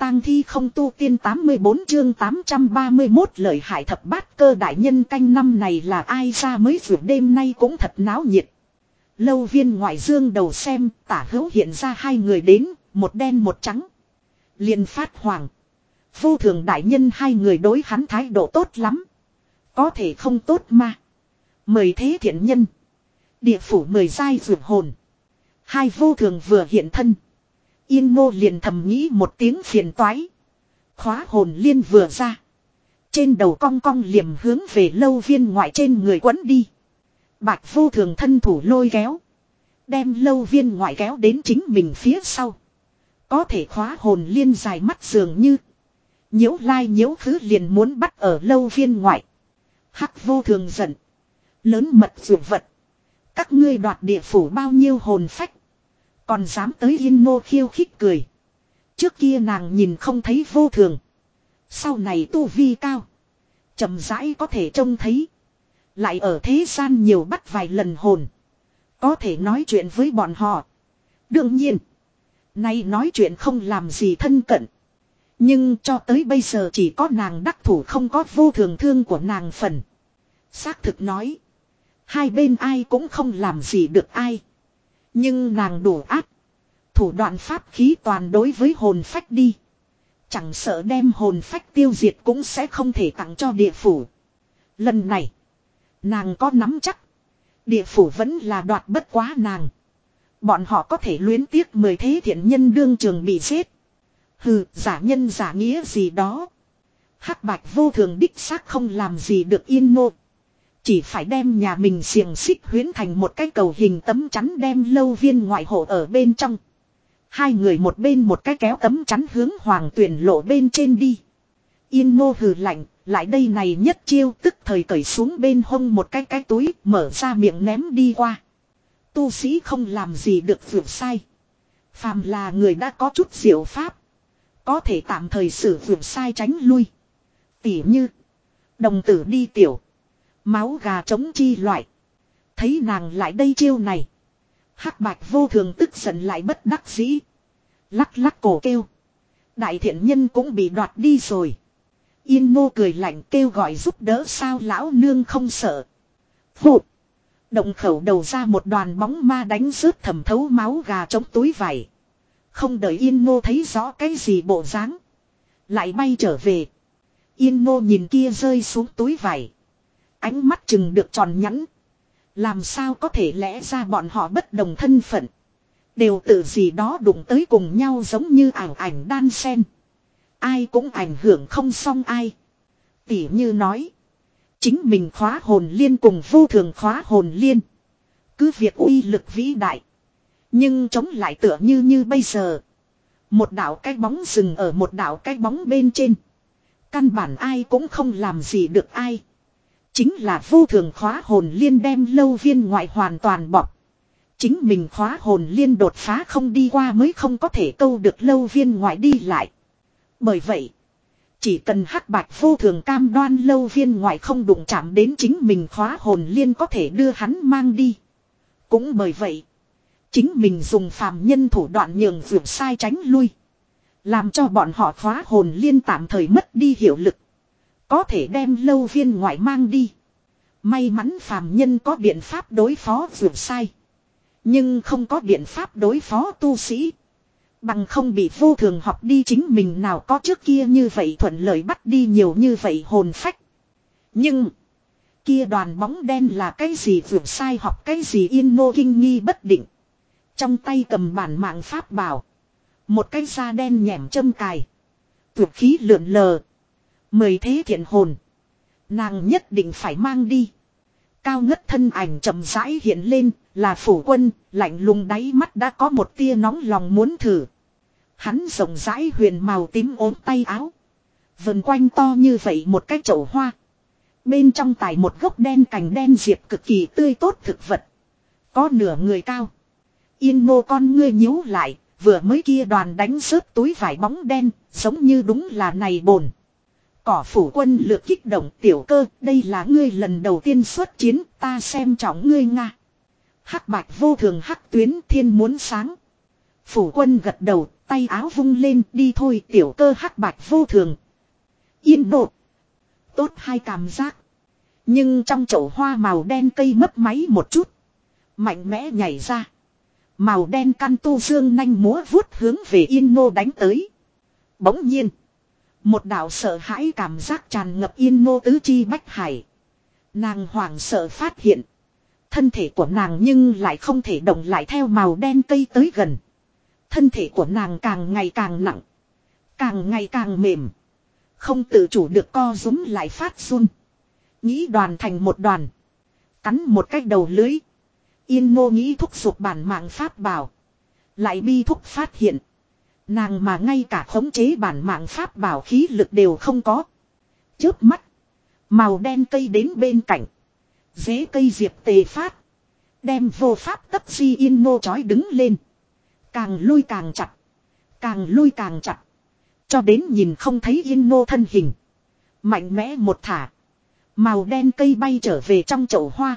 tang thi không tu tiên 84 chương 831 lợi hại thập bát cơ đại nhân canh năm này là ai ra mới vừa đêm nay cũng thật náo nhiệt. Lâu Viên ngoại dương đầu xem tả hữu hiện ra hai người đến, một đen một trắng. Liền phát hoàng. Vô thường đại nhân hai người đối hắn thái độ tốt lắm. Có thể không tốt mà. Mời thế thiện nhân. Địa phủ mời giai vượt hồn. Hai vô thường vừa hiện thân. Yên Ngô liền thầm nghĩ một tiếng phiền toái. Khóa hồn liên vừa ra. Trên đầu cong cong liềm hướng về Lâu Viên ngoại trên người quấn đi. Bạch vô thường thân thủ lôi kéo. Đem Lâu Viên ngoại kéo đến chính mình phía sau. Có thể khóa hồn liên dài mắt dường như. Nhiễu lai nhiễu khứ liền muốn bắt ở Lâu Viên ngoại. Hắc vô thường giận. Lớn mật dụ vật. Các ngươi đoạt địa phủ bao nhiêu hồn phách. Còn dám tới Yên Ngô khiêu khích cười. Trước kia nàng nhìn không thấy vô thường. Sau này tu vi cao. Chậm rãi có thể trông thấy. Lại ở thế gian nhiều bắt vài lần hồn. Có thể nói chuyện với bọn họ. Đương nhiên. Nay nói chuyện không làm gì thân cận. Nhưng cho tới bây giờ chỉ có nàng đắc thủ không có vô thường thương của nàng phần. Xác thực nói. Hai bên ai cũng không làm gì được ai. Nhưng nàng đủ ác. Thủ đoạn pháp khí toàn đối với hồn phách đi. Chẳng sợ đem hồn phách tiêu diệt cũng sẽ không thể tặng cho địa phủ. Lần này. Nàng có nắm chắc. Địa phủ vẫn là đoạt bất quá nàng. Bọn họ có thể luyến tiếc 10 thế thiện nhân đương trường bị giết. Hừ, giả nhân giả nghĩa gì đó. Hắc bạch vô thường đích xác không làm gì được Yên Ngô. Chỉ phải đem nhà mình xiềng xích huyến thành một cái cầu hình tấm chắn đem Lâu Viên ngoại hộ ở bên trong. Hai người một bên một cái kéo tấm chắn hướng Hoàng Tuyển lộ bên trên đi. Yên Ngô hừ lạnh, lại đây này nhất chiêu tức thời cởi xuống bên hông một cái túi mở ra miệng ném đi qua. Tu sĩ không làm gì được vượt sai. Phàm là người đã có chút diệu pháp. Có thể tạm thời xử vượt sai tránh lui. Tỉ như đồng tử đi tiểu. Máu gà trống chi loại. Thấy nàng lại đây chiêu này. Hắc bạch vô thường tức giận lại bất đắc dĩ. Lắc lắc cổ kêu. Đại thiện nhân cũng bị đoạt đi rồi. Yên Ngô cười lạnh kêu gọi giúp đỡ sao lão nương không sợ. Hụt. Động khẩu đầu ra một đoàn bóng ma đánh rớt thẩm thấu máu gà trống túi vải. Không đợi Yên Ngô thấy rõ cái gì bộ dáng. Lại bay trở về. Yên Ngô nhìn kia rơi xuống túi vải. Ánh mắt chừng được tròn nhẵn. Làm sao có thể lẽ ra bọn họ bất đồng thân phận. Đều tự gì đó đụng tới cùng nhau giống như ảo ảnh đan sen. Ai cũng ảnh hưởng không xong ai. Tỉ như nói. Chính mình khóa hồn liên cùng vô thường khóa hồn liên. Cứ việc uy lực vĩ đại. Nhưng chống lại tựa như bây giờ. Một đạo cái bóng dừng ở một đạo cái bóng bên trên. Căn bản ai cũng không làm gì được ai. Chính là vô thường khóa hồn liên đem Lâu Viên ngoại hoàn toàn bọc. Chính mình khóa hồn liên đột phá không đi qua mới không có thể câu được Lâu Viên ngoại đi lại. Bởi vậy, chỉ cần hắc bạch vô thường cam đoan Lâu Viên ngoại không đụng chạm đến chính mình khóa hồn liên có thể đưa hắn mang đi. Cũng bởi vậy, chính mình dùng phàm nhân thủ đoạn nhường vượt sai tránh lui. Làm cho bọn họ khóa hồn liên tạm thời mất đi hiệu lực. Có thể đem Lâu Viên ngoại mang đi. May mắn phàm nhân có biện pháp đối phó vượt sai. Nhưng không có biện pháp đối phó tu sĩ. Bằng không bị vô thường học đi chính mình nào có trước kia như vậy thuận lợi bắt đi nhiều như vậy hồn phách. Nhưng kia đoàn bóng đen là cái gì vượt sai học cái gì Yên Ngô kinh nghi bất định. Trong tay cầm bản mạng pháp bảo. Một cái da đen nhẻm châm cài. Tuyệt khí lượn lờ. Mời thế thiện hồn. Nàng nhất định phải mang đi. Cao ngất thân ảnh chậm rãi hiện lên. Là phủ quân. Lạnh lùng đáy mắt đã có một tia nóng lòng muốn thử. Hắn rộng rãi huyền màu tím ốm tay áo. Vần quanh to như vậy một cái chậu hoa. Bên trong tải một gốc đen cành đen diệp cực kỳ tươi tốt thực vật. Có nửa người cao. Yên Ngô con ngươi nhíu lại. Vừa mới kia đoàn đánh rớt túi vải bóng đen. Giống như đúng là này bồn. Cỏ phủ quân lược kích động tiểu cơ. Đây là ngươi lần đầu tiên xuất chiến. Ta xem trọng ngươi Nga. Hắc bạch vô thường hắc tuyến thiên muốn sáng. Phủ quân gật đầu. Tay áo vung lên, đi thôi tiểu cơ hắc bạch vô thường. Yên độ. Tốt hai cảm giác. Nhưng trong chậu hoa màu đen cây mấp máy một chút. Mạnh mẽ nhảy ra. Màu đen căn tu dương nanh múa vuốt hướng về Yên Nô đánh tới. Bỗng nhiên. Một đạo sợ hãi cảm giác tràn ngập Yên Nô tứ chi bách hải. Nàng hoảng sợ phát hiện. Thân thể của nàng nhưng lại không thể động lại theo màu đen cây tới gần. Thân thể của nàng càng ngày càng nặng. Càng ngày càng mềm. Không tự chủ được co rúm lại phát run. Nghĩ đoàn thành một đoàn. Cắn một cái đầu lưới. Yên Ngô nghĩ thúc giục bản mạng pháp bảo. Lại bi thúc phát hiện. Nàng mà ngay cả khống chế bản mạng pháp bảo khí lực đều không có. Chớp mắt. Màu đen cây đến bên cạnh. Dế cây diệp tề phát. Đem vô pháp tấp di Yên Ngô trói đứng lên. Càng lui càng chặt. Càng lui càng chặt. Cho đến nhìn không thấy Yên Ngô thân hình. Mạnh mẽ một thả. Màu đen cây bay trở về trong chậu hoa.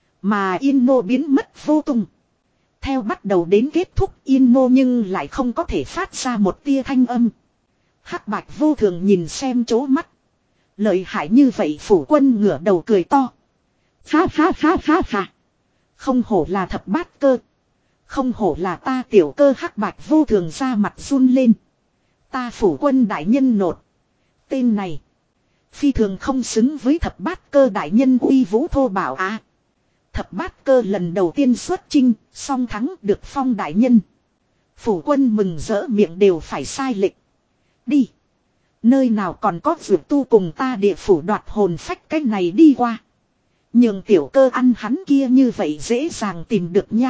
Mà Yên Ngô biến mất vô tung. Theo bắt đầu đến kết thúc Yên Ngô nhưng lại không có thể phát ra một tia thanh âm. Hắc bạch vô thường nhìn xem chố mắt. Lợi hại như vậy phủ quân ngửa đầu cười to. Ha ha ha ha ha. Không hổ là thập bát cơ. Không hổ là ta tiểu cơ hắc bạch vô thường ra mặt run lên. Ta phủ quân đại nhân nột. Tên này. Phi thường không xứng với thập bát cơ đại nhân uy vũ thô bảo á. Thập bát cơ lần đầu tiên xuất chinh, song thắng được phong đại nhân. Phủ quân mừng rỡ miệng đều phải sai lệch. Đi. Nơi nào còn có vượt tu cùng ta địa phủ đoạt hồn phách cái này đi qua. Nhưng tiểu cơ ăn hắn kia như vậy dễ dàng tìm được nha.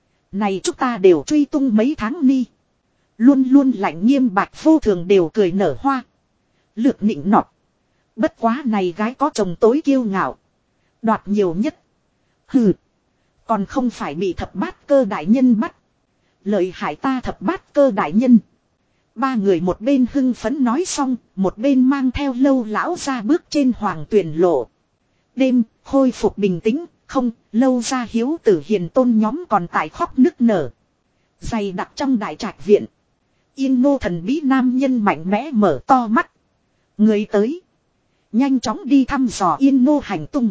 Này chúng ta đều truy tung mấy tháng ni. Luôn luôn lạnh nghiêm bạch vô thường đều cười nở hoa. Lược nịnh nọt. Bất quá này gái có chồng tối kiêu ngạo. Đoạt nhiều nhất. Hừ. Còn không phải bị thập bát cơ đại nhân bắt. Lợi hại ta thập bát cơ đại nhân. Ba người một bên hưng phấn nói xong. Một bên mang theo lâu lão ra bước trên hoàng tuyển lộ. Đêm khôi phục bình tĩnh. Không lâu ra hiếu tử hiền tôn nhóm còn tại khóc nức nở. Dày đặc trong đại trạch viện. Yên Ngô thần bí nam nhân mạnh mẽ mở to mắt. Người tới. Nhanh chóng đi thăm dò Yên Ngô hành tung.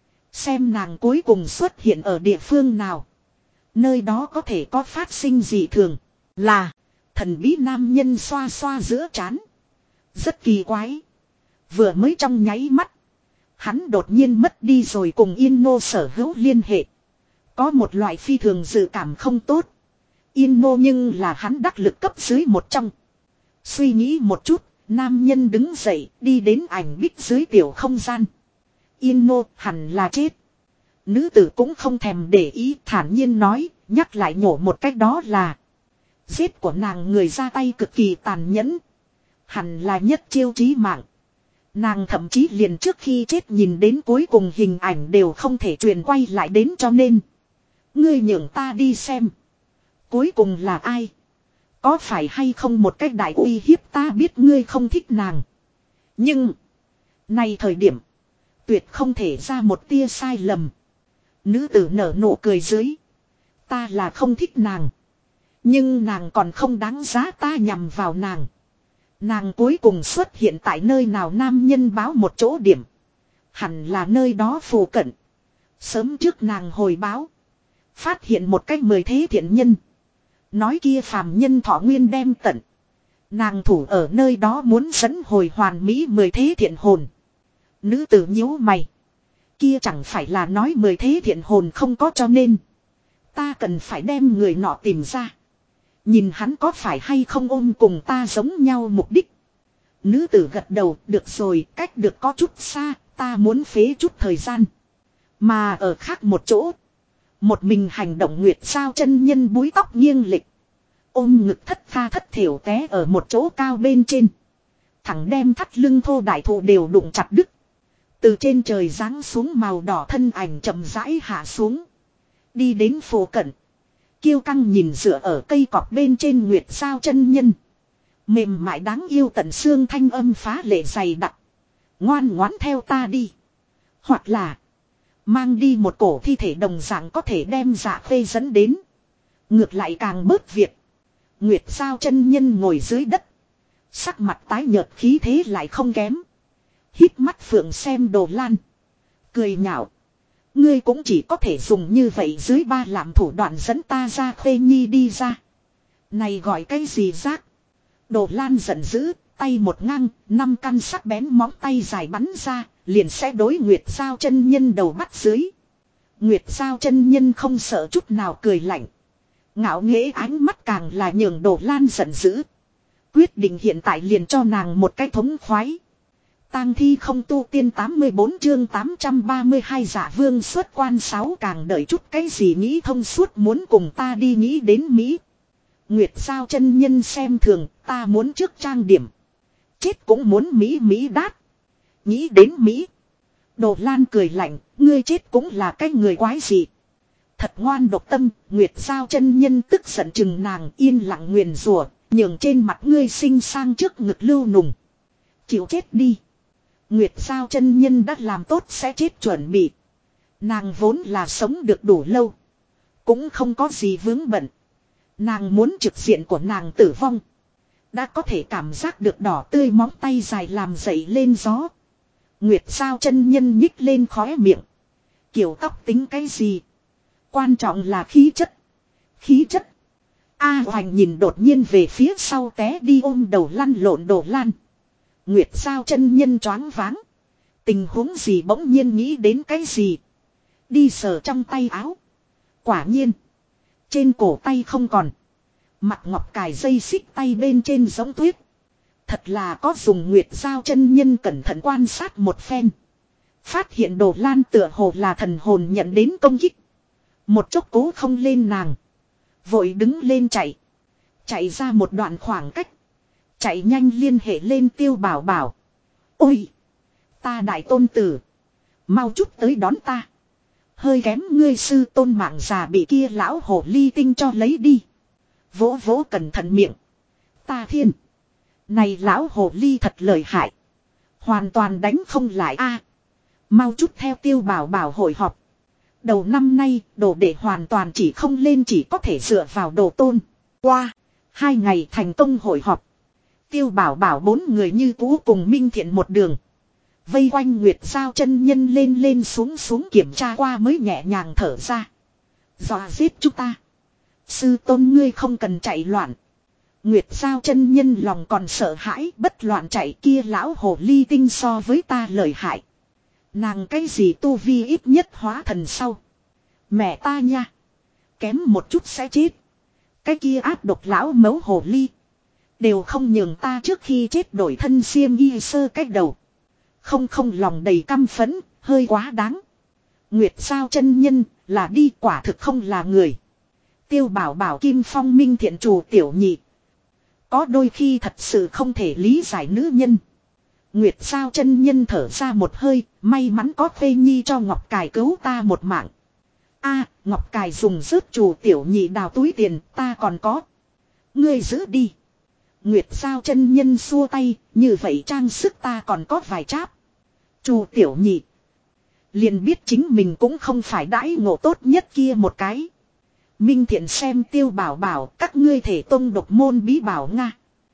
Xem nàng cuối cùng xuất hiện ở địa phương nào. Nơi đó có thể có phát sinh gì thường. Là. Thần bí nam nhân xoa xoa giữa trán. Rất kỳ quái. Vừa mới trong nháy mắt. Hắn đột nhiên mất đi rồi cùng Yên Ngô sở hữu liên hệ. Có một loại phi thường dự cảm không tốt. Yên Ngô nhưng là hắn đắc lực cấp dưới một trong. Suy nghĩ một chút. Nam nhân đứng dậy đi đến ảnh bích dưới tiểu không gian. Yên Ngô hẳn là chết. Nữ tử cũng không thèm để ý thản nhiên nói. Nhắc lại nhổ một cách đó là. Giết của nàng người ra tay cực kỳ tàn nhẫn. Hẳn là nhất chiêu chí mạng. Nàng thậm chí liền trước khi chết nhìn đến cuối cùng hình ảnh đều không thể truyền quay lại đến cho nên. Ngươi nhường ta đi xem. Cuối cùng là ai? Có phải hay không một cách đại uy hiếp ta biết ngươi không thích nàng. Nhưng. Này thời điểm. Tuyệt không thể ra một tia sai lầm. Nữ tử nở nụ cười dưới. Ta là không thích nàng. Nhưng nàng còn không đáng giá ta nhằm vào nàng. Nàng cuối cùng xuất hiện tại nơi nào nam nhân báo một chỗ điểm. Hẳn là nơi đó phù cận. Sớm trước nàng hồi báo. Phát hiện một cách 10 thế thiện nhân. Nói kia phàm nhân thọ nguyên đem tận. Nàng thủ ở nơi đó muốn dẫn hồi hoàn mỹ 10 thế thiện hồn. Nữ tử nhíu mày. Kia chẳng phải là nói 10 thế thiện hồn không có cho nên. Ta cần phải đem người nọ tìm ra. Nhìn hắn có phải hay không ôm cùng ta giống nhau mục đích. Nữ tử gật đầu, được rồi, cách được có chút xa, ta muốn phế chút thời gian. Mà ở khác một chỗ. Một mình hành động nguyệt sao chân nhân búi tóc nghiêng lịch. Ôm ngực thất tha thất thiểu té ở một chỗ cao bên trên. Thẳng đem thắt lưng thô đại thụ đều đụng chặt đứt. Từ trên trời giáng xuống màu đỏ thân ảnh chậm rãi hạ xuống. Đi đến phố cận. Kiêu căng nhìn dựa ở cây cọp bên trên nguyệt sao chân nhân. Mềm mại đáng yêu tận xương thanh âm phá lệ dày đặc. Ngoan ngoãn theo ta đi. Hoặc là. Mang đi một cổ thi thể đồng dạng có thể đem dạ phê dẫn đến. Ngược lại càng bớt việc. Nguyệt Giao chân nhân ngồi dưới đất. Sắc mặt tái nhợt khí thế lại không kém. Hít mắt phượng xem Đồ Lan. Cười nhạo. Ngươi cũng chỉ có thể dùng như vậy dưới ba làm thủ đoạn dẫn ta ra Khê Nhi đi ra. Này gọi cái gì rác. Đồ Lan giận dữ, tay một ngang, 5 căn sắc bén móng tay dài bắn ra, liền sẽ đối Nguyệt Giao chân nhân đầu bắt dưới. Nguyệt Giao chân nhân không sợ chút nào cười lạnh. Ngạo nghễ ánh mắt càng là nhường Đồ Lan giận dữ. Quyết định hiện tại liền cho nàng một cái thống khoái. Tang thi không tu tiên 84 chương 832 giả vương xuất quan 6 càng đợi chút cái gì nghĩ thông suốt muốn cùng ta đi nghĩ đến Mỹ. Nguyệt Giao chân nhân xem thường ta muốn trước trang điểm. Chết cũng muốn Mỹ đát. Nghĩ đến Mỹ. Đồ Lan cười lạnh, ngươi chết cũng là cái người quái gì. Thật ngoan độc tâm, Nguyệt Giao chân nhân tức giận chừng nàng yên lặng nguyền rủa, nhường trên mặt ngươi sinh sang trước ngực lưu nùng. Chịu chết đi. Nguyệt Giao chân nhân đã làm tốt sẽ chết chuẩn bị. Nàng vốn là sống được đủ lâu. Cũng không có gì vướng bận. Nàng muốn trực diện của nàng tử vong. Đã có thể cảm giác được đỏ tươi móng tay dài làm dậy lên gió. Nguyệt Giao chân nhân nhích lên khóe miệng. Kiểu tóc tính cái gì? Quan trọng là khí chất. Khí chất. A Hoành nhìn đột nhiên về phía sau té đi ôm đầu lăn lộn Đồ Lan. Nguyệt Giao chân nhân choáng váng. Tình huống gì bỗng nhiên nghĩ đến cái gì? Đi sờ trong tay áo. Quả nhiên. Trên cổ tay không còn. Mặt ngọc cài dây xích tay bên trên giống tuyết. Thật là có dùng. Nguyệt Giao chân nhân cẩn thận quan sát một phen. Phát hiện Đồ Lan tựa hồ là thần hồn nhận đến công kích. Một chốc cố không lên nàng. Vội đứng lên chạy. Chạy ra một đoạn khoảng cách. Chạy nhanh liên hệ lên Tiêu Bảo Bảo. Ôi! Ta đại tôn tử. Mau chút tới đón ta. Hơi kém ngươi sư tôn mạng già bị kia lão hồ ly tinh cho lấy đi. Vỗ vỗ cẩn thận miệng. Ta thiên. Này lão hồ ly thật lợi hại. Hoàn toàn đánh không lại a. Mau chút theo Tiêu Bảo Bảo hội họp. Đầu năm nay đồ đệ hoàn toàn chỉ không lên chỉ có thể dựa vào đồ tôn. Qua. 2 ngày thành công hội họp. Tiêu Bảo Bảo 4 người như cũ cùng Minh Thiện một đường. Vây quanh Nguyệt Giao chân nhân lên xuống kiểm tra qua mới nhẹ nhàng thở ra. Dọa giết chúng ta. Sư tôn ngươi không cần chạy loạn. Nguyệt Giao chân nhân lòng còn sợ hãi bất loạn chạy kia lão hồ ly tinh so với ta lợi hại. Nàng cái gì tu vi ít nhất hóa thần sau. Mẹ ta nha. Kém một chút sẽ chết. Cái kia áp độc lão mấu hồ ly. Đều không nhường ta trước khi chết đổi thân xiêm y sơ cách đầu. Không lòng đầy căm phẫn, hơi quá đáng. Nguyệt Giao chân nhân là đi quả thực không là người. Tiêu Bảo Bảo Kim Phong Minh Thiện chủ tiểu nhị. Có đôi khi thật sự không thể lý giải nữ nhân. Nguyệt Giao chân nhân thở ra một hơi, may mắn có Khê Nhi cho Ngọc Cài cứu ta một mạng. A, Ngọc Cài dùng rớt chủ tiểu nhị đào túi tiền, ta còn có. Ngươi giữ đi. Nguyệt Giao chân nhân xua tay, như vậy trang sức ta còn có vài cháp. Chủ tiểu nhị. Liền biết chính mình cũng không phải đãi ngộ tốt nhất kia một cái. Minh Thiện xem Tiêu Bảo Bảo các ngươi thể tông độc môn bí bảo Nga.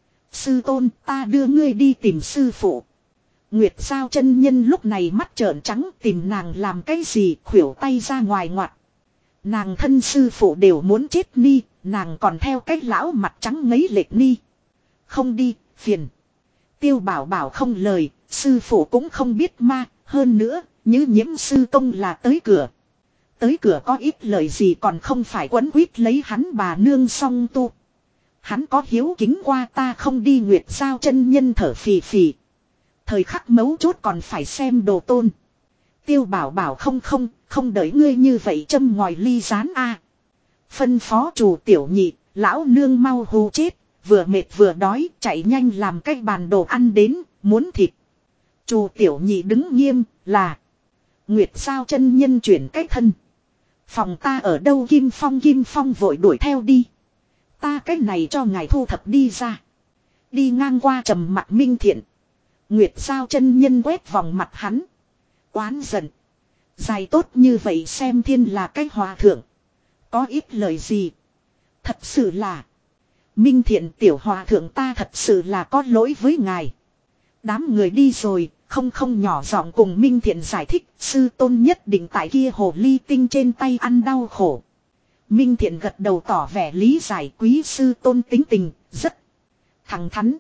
Sư tôn ta đưa ngươi đi tìm sư phụ. Nguyệt Giao chân nhân lúc này mắt trợn trắng tìm nàng làm cái gì khuỷu tay ra ngoài ngoặt. Nàng thân sư phụ đều muốn chết ni, nàng còn theo cái lão mặt trắng ngấy lệch ni. Không đi, phiền. Tiêu Bảo Bảo không lời, sư phụ cũng không biết ma, hơn nữa, như nhiễm sư công là tới cửa. Tới cửa có ít lời gì còn không phải quấn quýt lấy hắn bà nương song tu. Hắn có hiếu kính qua ta không đi. Nguyệt Giao chân nhân thở phì phì. Thời khắc mấu chốt còn phải xem đồ tôn. Tiêu Bảo Bảo không đợi ngươi như vậy châm ngòi ly rán a. Phân phó chủ tiểu nhị, lão nương mau hù chết, vừa mệt vừa đói, chạy nhanh làm cái bàn đồ ăn đến, muốn thịt. Chủ tiểu nhị đứng nghiêm, là Nguyệt Giao chân nhân chuyển cái thân. Phòng ta ở đâu Kim Phong vội đuổi theo đi. Ta cái này cho ngài thu thập đi ra. Đi ngang qua trầm mặt Minh Thiện. Nguyệt Giao chân nhân quét vòng mặt hắn. Oán giận. Dài tốt như vậy xem thiên là cái hòa thượng. Có ít lời gì. Thật sự là. Minh Thiện tiểu hòa thượng ta thật sự là có lỗi với ngài. Đám người đi rồi, không nhỏ giọng cùng Minh Thiện giải thích, sư tôn nhất định tại kia hồ ly tinh trên tay ăn đau khổ. Minh Thiện gật đầu tỏ vẻ lý giải, quý sư tôn tính tình, rất thẳng thắn.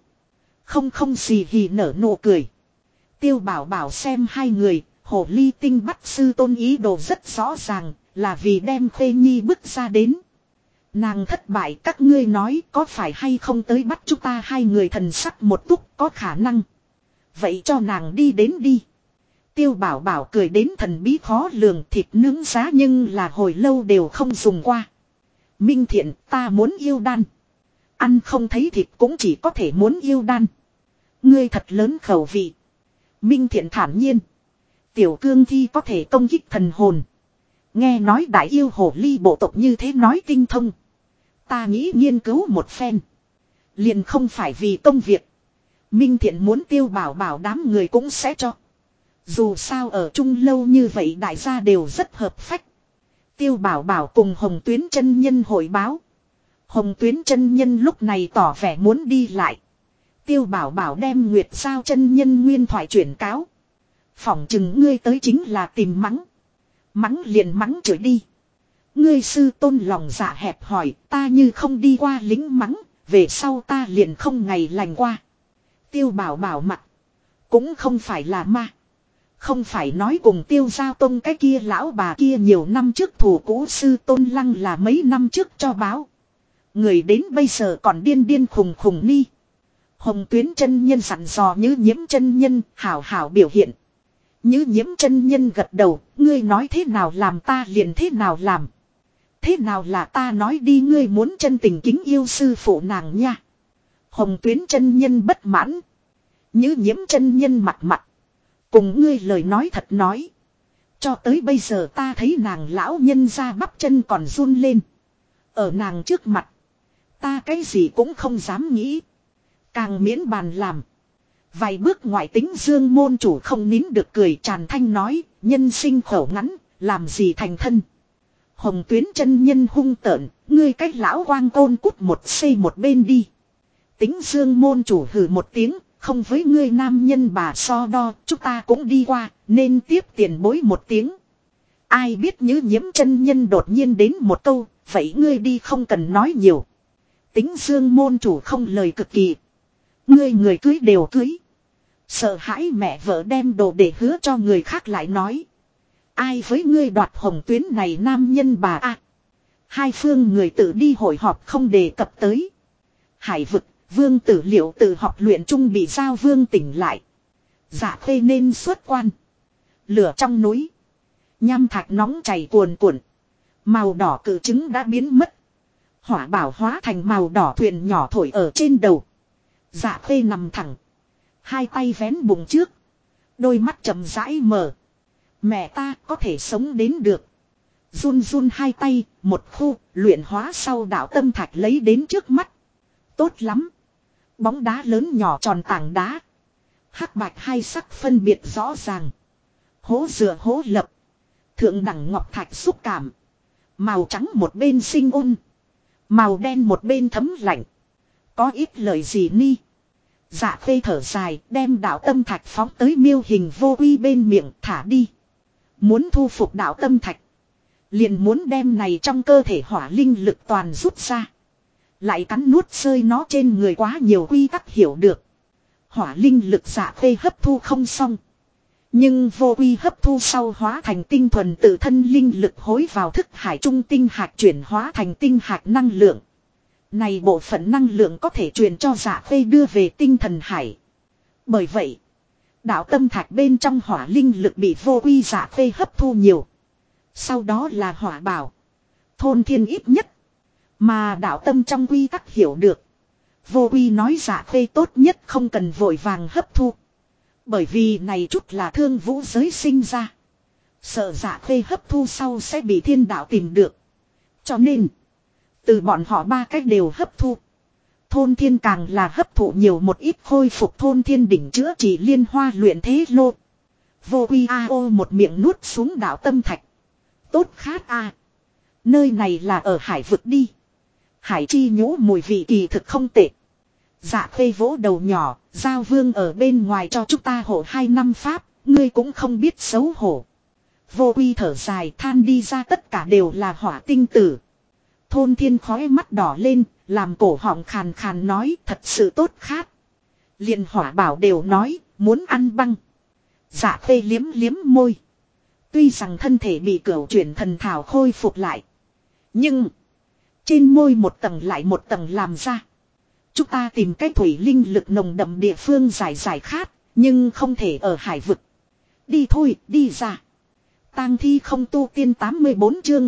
Không xì hì nở nụ cười. Tiêu Bảo Bảo xem hai người, hồ ly tinh bắt sư tôn ý đồ rất rõ ràng, là vì đem Khê Nhi bức ra đến. Nàng thất bại, các ngươi nói có phải hay không tới bắt chúng ta hai người thần sắc một túc, có khả năng. Vậy cho nàng đi đến đi. Tiêu Bảo Bảo cười đến thần bí khó lường, thịt nướng giá nhưng là hồi lâu đều không dùng qua. Minh Thiện, ta muốn yêu đan. Ăn không thấy thịt cũng chỉ có thể muốn yêu đan. Ngươi thật lớn khẩu vị. Minh Thiện thản nhiên. Tiểu cương thi có thể công kích thần hồn. Nghe nói đại yêu hồ ly bộ tộc như thế nói tinh thông. Ta nghĩ nghiên cứu một phen. Liền không phải vì công việc. Minh Thiện muốn Tiêu Bảo Bảo đám người cũng sẽ cho. Dù sao ở chung lâu như vậy đại gia đều rất hợp phách. Tiêu Bảo Bảo cùng Hồng Tuyến chân nhân hội báo. Hồng Tuyến chân nhân lúc này tỏ vẻ muốn đi lại. Tiêu Bảo Bảo đem Nguyệt Giao chân nhân nguyên thoại chuyển cáo. Phỏng chừng ngươi tới chính là tìm mắng. Mắng liền mắng chửi đi. Ngươi sư tôn lòng dạ hẹp hỏi, ta như không đi qua lính mắng, về sau ta liền không ngày lành qua. Tiêu Bảo Bảo mặt cũng không phải là ma. Không phải nói cùng Tiêu Giao Tông cái kia lão bà kia nhiều năm trước thủ cũ sư tôn lăng là mấy năm trước cho báo. Người đến bây giờ còn điên điên khùng khùng ni. Hồng Tuyến chân nhân dặn dò Như Nhiễm chân nhân hảo hảo biểu hiện. Như Nhiễm chân nhân gật đầu, ngươi nói thế nào làm ta liền thế nào làm. Thế nào là ta nói đi, ngươi muốn chân tình kính yêu sư phụ nàng nha. Hồng Tuyến chân nhân bất mãn. Như Nhiễm chân nhân mặt mặt. Cùng ngươi lời nói thật nói. Cho tới bây giờ ta thấy nàng lão nhân ra bắp chân còn run lên. Ở nàng trước mặt. Ta cái gì cũng không dám nghĩ. Càng miễn bàn làm. Vài bước ngoại tính Dương môn chủ không nín được cười tràn thanh nói. Nhân sinh khẩu ngắn, làm gì thành thân. Hồng Tuyến chân nhân hung tợn, ngươi cách lão quang côn cút một xây một bên đi. Tính Dương môn chủ hừ một tiếng, không với ngươi nam nhân bà so đo, chúng ta cũng đi qua, nên tiếp tiền bối một tiếng. Ai biết Như Nhiễm chân nhân đột nhiên đến một câu, vậy ngươi đi không cần nói nhiều. Tính Dương môn chủ không lời cực kỳ. Ngươi người cưới đều cưới. Sợ hãi mẹ vợ đem đồ để hứa cho người khác lại nói. Ai với ngươi đoạt Hồng Tuyến này nam nhân bà a. Hai phương người tự đi hội họp không đề cập tới. Hải vực, Vương Tử Liệu tự học luyện trung bị giao vương tỉnh lại. Dạ Khê nên xuất quan. Lửa trong núi. Nham thạch nóng chảy cuồn cuộn. Màu đỏ cự trứng đã biến mất. Hỏa bảo hóa thành màu đỏ thuyền nhỏ thổi ở trên đầu. Dạ Khê nằm thẳng. Hai tay vén bụng trước. Đôi mắt chậm rãi mở. Mẹ ta có thể sống đến được. Run run hai tay, một khu, luyện hóa sau đạo tâm thạch lấy đến trước mắt. Tốt lắm. Bóng đá lớn nhỏ tròn tảng đá. Hắc bạch hai sắc phân biệt rõ ràng. Hố dừa hố lập. Thượng đẳng ngọc thạch xúc cảm. Màu trắng một bên sinh ôn. Màu đen một bên thấm lạnh. Có ít lời gì ni. Dạ Khê thở dài, đem đạo tâm thạch phóng tới miêu hình vô uy bên miệng thả đi. Muốn thu phục đạo tâm thạch. Liền muốn đem này trong cơ thể hỏa linh lực toàn rút ra. Lại cắn nuốt rơi nó trên người quá nhiều quy tắc hiểu được. Hỏa linh lực Dạ Khê hấp thu không xong. Nhưng vô uy hấp thu sau hóa thành tinh thuần tự thân linh lực hối vào thức hải trung tinh hạt chuyển hóa thành tinh hạt năng lượng. Này bộ phận năng lượng có thể truyền cho Dạ Khê đưa về tinh thần hải. Bởi vậy, đạo tâm thạch bên trong hỏa linh lực bị vô uy Dạ Khê hấp thu nhiều. Sau đó là hỏa bảo. Thôn thiên ít nhất. Mà đạo tâm trong quy tắc hiểu được. Vô uy nói Dạ Khê tốt nhất không cần vội vàng hấp thu. Bởi vì này chút là thương vũ giới sinh ra. Sợ Dạ Khê hấp thu sau sẽ bị thiên đạo tìm được. Cho nên, từ bọn họ ba cách đều hấp thu. Thôn thiên càng là hấp thụ nhiều một ít khôi phục thôn thiên đỉnh chữa trị liên hoa luyện thế lô. Vô uy a ô một miệng nuốt xuống đạo tâm thạch. Tốt khát a. Nơi này là ở hải vực đi. Hải chi nhũ mùi vị kỳ thực không tệ. Dạ Khê vỗ đầu nhỏ, Giao Vương ở bên ngoài cho chúng ta hộ 2 năm pháp, ngươi cũng không biết xấu hổ. Vô Quy thở dài, than đi ra tất cả đều là hỏa tinh tử. Thôn Thiên khói mắt đỏ lên, làm cổ họng khàn khàn nói thật sự tốt khát. Liền Hỏa Bảo đều nói, muốn ăn băng. Dạ Khê liếm liếm môi. Tuy rằng thân thể bị cửu chuyển thần thảo khôi phục lại. Nhưng, trên môi một tầng lại một tầng làm ra. Chúng ta tìm cái thủy linh lực nồng đậm địa phương giải khát, nhưng không thể ở hải vực. Đi thôi, đi ra. Tang thi không tu tiên 84 chương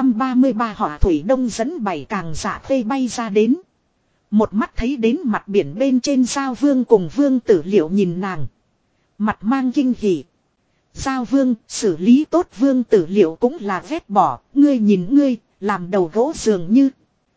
833 hỏa thủy đông dẫn 7 càng Dạ Khê bay ra đến. Một mắt thấy đến mặt biển bên trên Giao Vương cùng Vương Tử Liệu nhìn nàng. Mặt mang kinh hỉ. Giao Vương xử lý tốt Vương Tử Liệu cũng là ghét bỏ, ngươi nhìn ngươi, làm đầu gỗ dường như.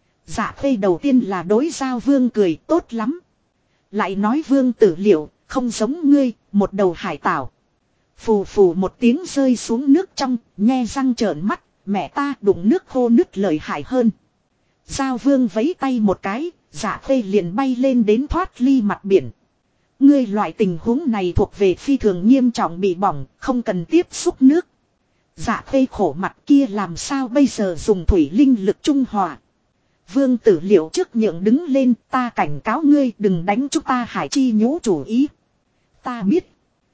Dạ Khê đầu tiên là đối Giao Vương cười tốt lắm. Lại nói Vương Tử Liệu, không giống ngươi, một đầu hải tảo. Phù phù một tiếng rơi xuống nước trong, nhe răng trợn mắt, mẹ ta đụng nước khô nứt lợi hại hơn. Giao Vương vẫy tay một cái, Dạ Khê liền bay lên đến thoát ly mặt biển. Ngươi loại tình huống này thuộc về phi thường nghiêm trọng bị bỏng, không cần tiếp xúc nước. Dạ Khê khổ mặt kia làm sao bây giờ dùng thủy linh lực trung hòa. Vương Tử Liệu trước nhượng đứng lên, ta cảnh cáo ngươi đừng đánh chúng ta hải chi nhũ chủ ý. Ta biết.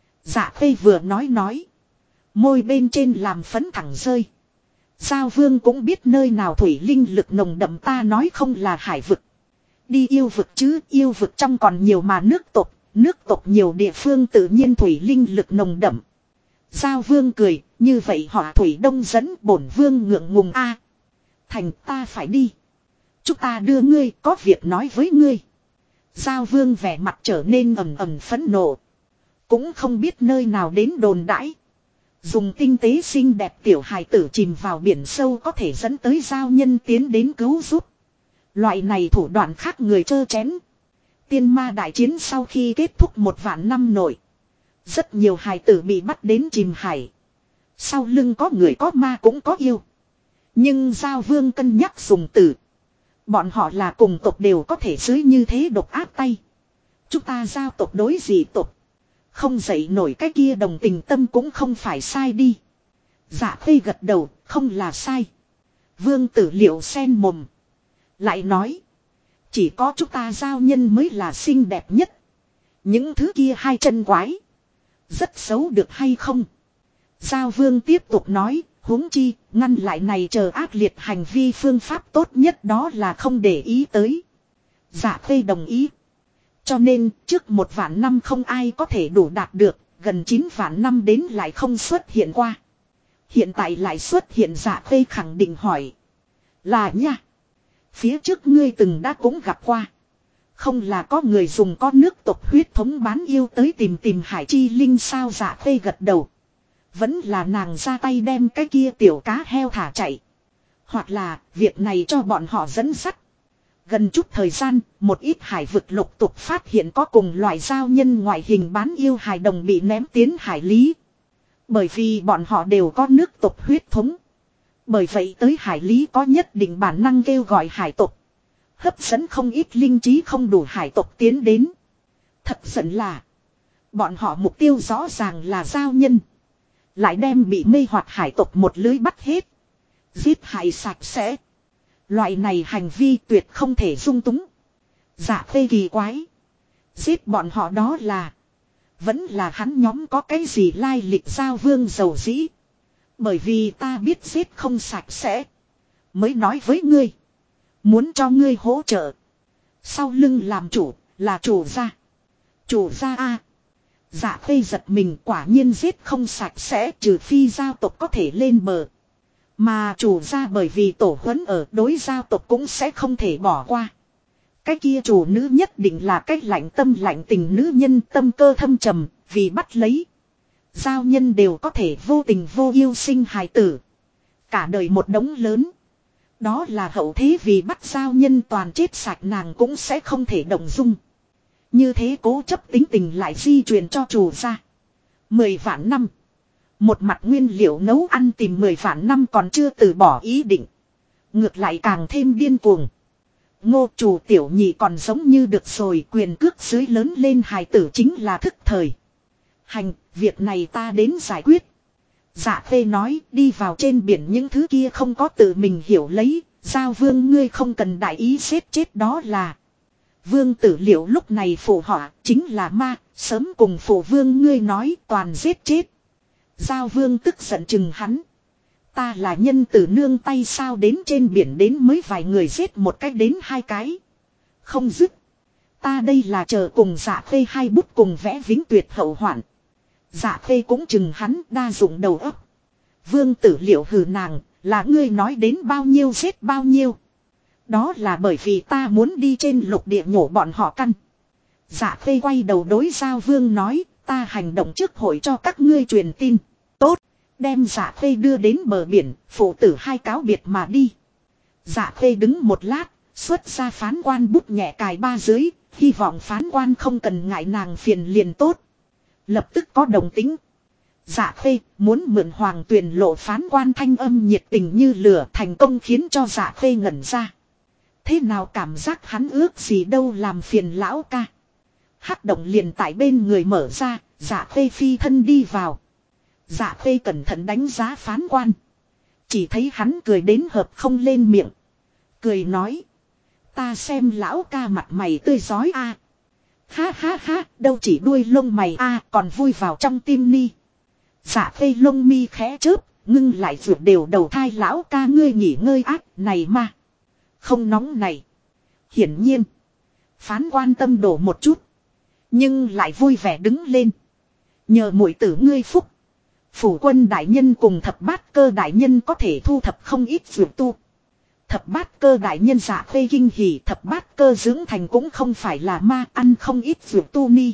Dạ Khê vừa nói. Môi bên trên làm phấn thẳng rơi. Giao Vương cũng biết nơi nào thủy linh lực nồng đậm ta nói không là hải vực. Đi yêu vực chứ, yêu vực trong còn nhiều mà nước tộc nhiều địa phương tự nhiên thủy linh lực nồng đậm. Giao Vương cười, như vậy hỏa thủy đông dẫn bổn vương ngượng ngùng a. Thành ta phải đi. Chúng ta đưa ngươi có việc nói với ngươi. Giao Vương vẻ mặt trở nên ầm phẫn nộ. Cũng không biết nơi nào đến đồn đãi. Dùng tinh tế xinh đẹp tiểu hài tử chìm vào biển sâu có thể dẫn tới giao nhân tiến đến cứu giúp. Loại này thủ đoạn khác người chơ chén. Tiên ma đại chiến sau khi kết thúc 1 vạn năm nội. Rất nhiều hài tử bị bắt đến chìm hải. Sau lưng có người có ma cũng có yêu. Nhưng Giao Vương cân nhắc dùng từ. Bọn họ là cùng tộc đều có thể dưới như thế độc áp tay. Chúng ta giao tộc đối dị tộc. Không dậy nổi cái kia đồng tình tâm cũng không phải sai đi. Dạ Khê gật đầu, không là sai. Vương Tử Liệu sen mồm. Lại nói. Chỉ có chúng ta giao nhân mới là xinh đẹp nhất. Những thứ kia hai chân quái. Rất xấu được hay không? Giao Vương tiếp tục nói, huống chi, ngăn lại này chờ ác liệt hành vi phương pháp tốt nhất đó là không để ý tới. Dạ Khê đồng ý. Cho nên, trước 1 vạn năm không ai có thể đủ đạt được, gần 9 vạn năm đến lại không xuất hiện qua. Hiện tại lại xuất hiện Dạ Khê khẳng định hỏi. Là nha. Phía trước ngươi từng đã cũng gặp qua. Không là có người dùng con nước tộc huyết thống bán yêu tới tìm hải chi linh sao Dạ Khê gật đầu. Vẫn là nàng ra tay đem cái kia tiểu cá heo thả chạy. Hoặc là việc này cho bọn họ dẫn dắt. Gần chút thời gian, một ít hải vực lục tục phát hiện có cùng loại giao nhân ngoại hình bán yêu hài đồng bị ném tiến hải lý. Bởi vì bọn họ đều có nước tộc huyết thống. Bởi vậy tới hải lý có nhất định bản năng kêu gọi hải tộc. Hấp dẫn không ít linh trí không đủ hải tộc tiến đến. Thật giận là bọn họ mục tiêu rõ ràng là giao nhân. Lại đem bị mê hoặc hải tộc một lưới bắt hết. Giết hại sạch sẽ. Loại này hành vi tuyệt không thể dung túng. Dạ Khê kỳ quái. Giết bọn họ đó là. Vẫn là hắn nhóm có cái gì lai lịch Giao Vương dầu dĩ. Bởi vì ta biết giết không sạch sẽ. Mới nói với ngươi. Muốn cho ngươi hỗ trợ. Sau lưng làm chủ là chủ gia. Chủ gia a. Dạ Khê giật mình quả nhiên giết không sạch sẽ trừ phi giao tộc có thể lên bờ. Mà chủ gia bởi vì tổ huấn ở đối giao tộc cũng sẽ không thể bỏ qua. Cái kia chủ nữ nhất định là cái lạnh tâm lạnh tình nữ nhân tâm cơ thâm trầm vì bắt lấy. Giao nhân đều có thể vô tình vô yêu sinh hài tử. Cả đời một đống lớn. Đó là hậu thế vì bắt giao nhân toàn chết sạch nàng cũng sẽ không thể động dung. Như thế cố chấp tính tình lại di truyền cho chủ gia. 10 vạn năm. Một mặt nguyên liệu nấu ăn tìm 10 vạn năm còn chưa từ bỏ ý định. Ngược lại càng thêm điên cuồng. Ngô chủ tiểu nhị còn giống như được rồi, quyền cước dưới lớn lên hài tử chính là thức thời. Hành, việc này ta đến giải quyết. Dạ Khê nói, đi vào trên biển những thứ kia không có tự mình hiểu lấy, Giao Vương ngươi không cần đại ý giết chết đó là. Vương Tử Liệu lúc này phụ họa, chính là ma, sớm cùng phụ vương ngươi nói toàn giết chết. Giao Vương tức giận chừng hắn. Ta là nhân tử nương tay sao đến trên biển đến mới vài người giết một cách đến hai cái. Không dứt. Ta đây là chờ cùng Dạ Khê hai bút cùng vẽ vĩnh tuyệt hậu hoạn. Dạ Khê cũng chừng hắn đa dụng đầu óc. Vương Tử Liệu hừ nàng, là ngươi nói đến bao nhiêu giết bao nhiêu. Đó là bởi vì ta muốn đi trên lục địa nhổ bọn họ căn. Dạ Khê quay đầu đối Giao Vương nói, ta hành động trước hội cho các ngươi truyền tin. Tốt, đem Dạ Khê đưa đến bờ biển, phụ tử hai cáo biệt mà đi. Dạ Khê đứng một lát, xuất ra phán quan bút nhẹ cài ba dưới, hy vọng phán quan không cần ngại nàng phiền liền tốt. Lập tức có đồng tính. Dạ Khê muốn mượn Hoàng Tuyền lộ phán quan thanh âm nhiệt tình như lửa thành công khiến cho Dạ Khê ngẩn ra. Thế nào cảm giác hắn ước gì đâu làm phiền lão ca. Hắc động liền tại bên người mở ra, Dạ Khê phi thân đi vào. Dạ Khê cẩn thận đánh giá phán quan. Chỉ thấy hắn cười đến hợp không lên miệng. Cười nói. Ta xem lão ca mặt mày tươi giói a. Ha ha ha, đâu chỉ đuôi lông mày a, còn vui vào trong tim ni. Dạ Khê lông mi khẽ chớp, ngưng lại ruột đều đầu thai lão ca ngươi nghỉ ngơi ác, này mà. Không nóng này. Hiển nhiên. Phán quan tâm đổ một chút. Nhưng lại vui vẻ đứng lên. Nhờ muội tử ngươi phúc. Phủ quân đại nhân cùng thập bát cơ đại nhân có thể thu thập không ít dược tu. Thập bát cơ đại nhân Dạ Khê kinh hỉ, thập bát cơ dưỡng thành cũng không phải là ma, ăn không ít dược tu ni.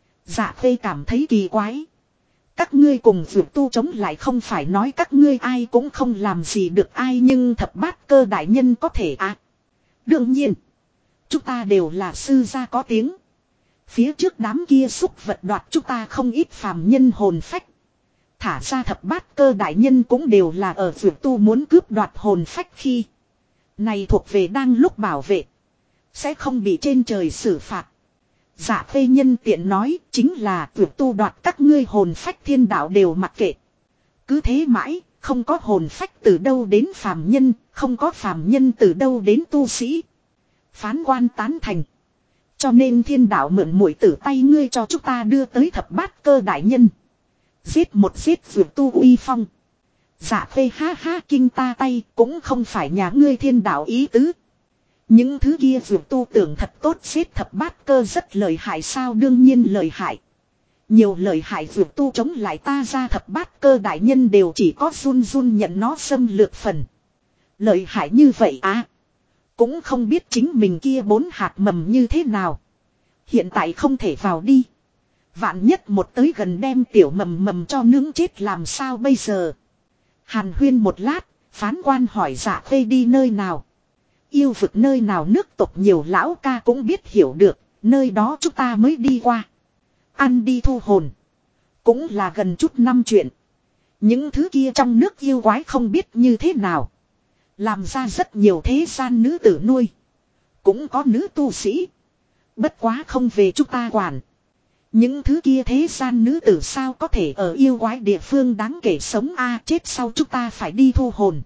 Dạ Khê cảm thấy kỳ quái. Các ngươi cùng dược tu chống lại không phải nói các ngươi ai cũng không làm gì được ai, nhưng thập bát cơ đại nhân có thể à. Đương nhiên. Chúng ta đều là sư gia có tiếng. Phía trước đám kia xúc vật đoạt chúng ta không ít phàm nhân hồn phách. Thả ra thập bát cơ đại nhân cũng đều là ở dược tu muốn cướp đoạt hồn phách khi. Này thuộc về đang lúc bảo vệ. Sẽ không bị trên trời xử phạt. Dạ Khê nhân tiện nói chính là dược tu đoạt các ngươi hồn phách thiên đạo đều mặc kệ. Cứ thế mãi, không có hồn phách từ đâu đến phàm nhân, không có phàm nhân từ đâu đến tu sĩ. Phán quan tán thành. Cho nên thiên đạo mượn muội tử tay ngươi cho chúng ta đưa tới thập bát cơ đại nhân. Giết một giết dược tu uy phong. Dạ Khê ha ha kinh ta tay cũng không phải nhà ngươi thiên đạo ý tứ. Những thứ kia dược tu tưởng thật tốt giết thập bát cơ rất lợi hại sao, đương nhiên lợi hại. Nhiều lợi hại dược tu chống lại ta ra thập bát cơ đại nhân đều chỉ có run run nhận nó xâm lược phần. Lợi hại như vậy à. Cũng không biết chính mình kia 4 hạt mầm như thế nào. Hiện tại không thể vào đi. Vạn nhất một tới gần đem tiểu mầm cho nướng chết làm sao bây giờ. Hàn huyên một lát, phán quan hỏi Dạ Khê đi nơi nào. Yêu vực nơi nào nước tộc nhiều lão ca cũng biết hiểu được, nơi đó chúng ta mới đi qua. Ăn đi thu hồn. Cũng là gần chút năm chuyện. Những thứ kia trong nước yêu quái không biết như thế nào. Làm ra rất nhiều thế gian nữ tử nuôi. Cũng có nữ tu sĩ. Bất quá không về chúng ta quản. Những thứ kia thế gian nữ tử sao có thể ở yêu quái địa phương đáng kể sống a, chết sau chúng ta phải đi thu hồn.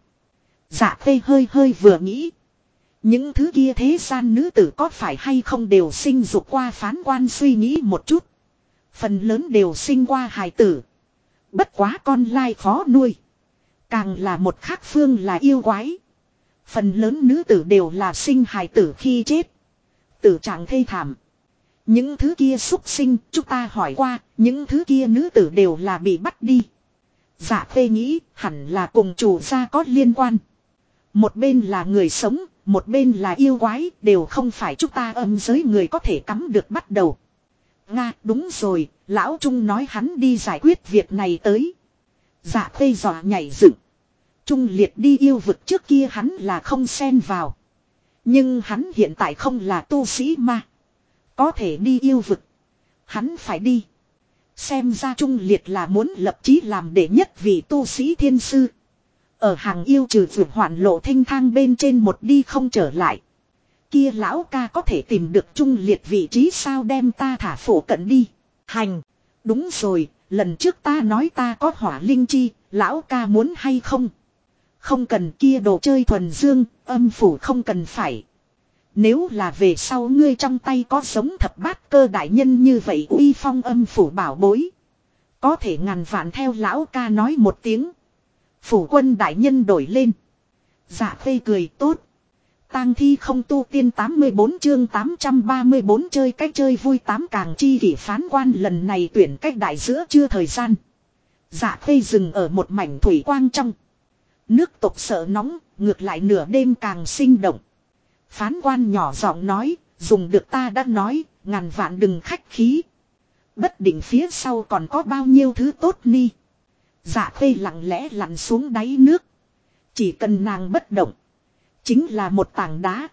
Dạ Khê hơi vừa nghĩ. Những thứ kia thế gian nữ tử có phải hay không đều sinh dục qua, phán quan suy nghĩ một chút. Phần lớn đều sinh qua hài tử. Bất quá con lai khó nuôi. Càng là một khác phương là yêu quái. Phần lớn nữ tử đều là sinh hài tử khi chết. Tử trạng thê thảm. Những thứ kia súc sinh chúng ta hỏi qua, những thứ kia nữ tử đều là bị bắt đi. Dạ Khê nghĩ hẳn là cùng chủ gia có liên quan. Một bên là người sống, một bên là yêu quái, đều không phải chúng ta âm giới người có thể cắm được bắt đầu. Nga, đúng rồi, lão Trung nói hắn đi giải quyết việc này tới. Dạ Khê dọa nhảy dựng. Trung liệt đi yêu vực trước kia hắn là không xen vào. Nhưng hắn hiện tại không là tu sĩ mà. Có thể đi yêu vực. Hắn phải đi. Xem ra Trung liệt là muốn lập chí làm đệ nhất vị tu sĩ thiên sư. Ở hàng yêu trừ vượt hoạn lộ thanh thang bên trên một đi không trở lại. Kia lão ca có thể tìm được Trung Liệt vị trí sao, đem ta thả phổ cận đi. Hành. Đúng rồi, lần trước ta nói ta có hỏa linh chi, lão ca muốn hay không? Không cần, kia đồ chơi thuần dương, âm phủ không cần phải. Nếu là về sau ngươi trong tay có giống thập bát cơ đại nhân như vậy uy phong âm phủ bảo bối. Có thể ngàn vạn theo lão ca nói một tiếng. Phủ quân đại nhân đổi lên. Dạ Khê cười tốt. Tang thi không tu tiên 84 chương 834 chơi cách chơi vui tám càng chi kỷ phán quan lần này tuyển cách đại giữa trưa thời gian. Dạ Khê dừng ở một mảnh thủy quang trong. Nước tộc sợ nóng, ngược lại nửa đêm càng sinh động. Phán quan nhỏ giọng nói, dùng được ta đã nói, ngàn vạn đừng khách khí. Bất định phía sau còn có bao nhiêu thứ tốt ni. Dạ Khê lặng lẽ lặn xuống đáy nước. Chỉ cần nàng bất động, chính là một tảng đá.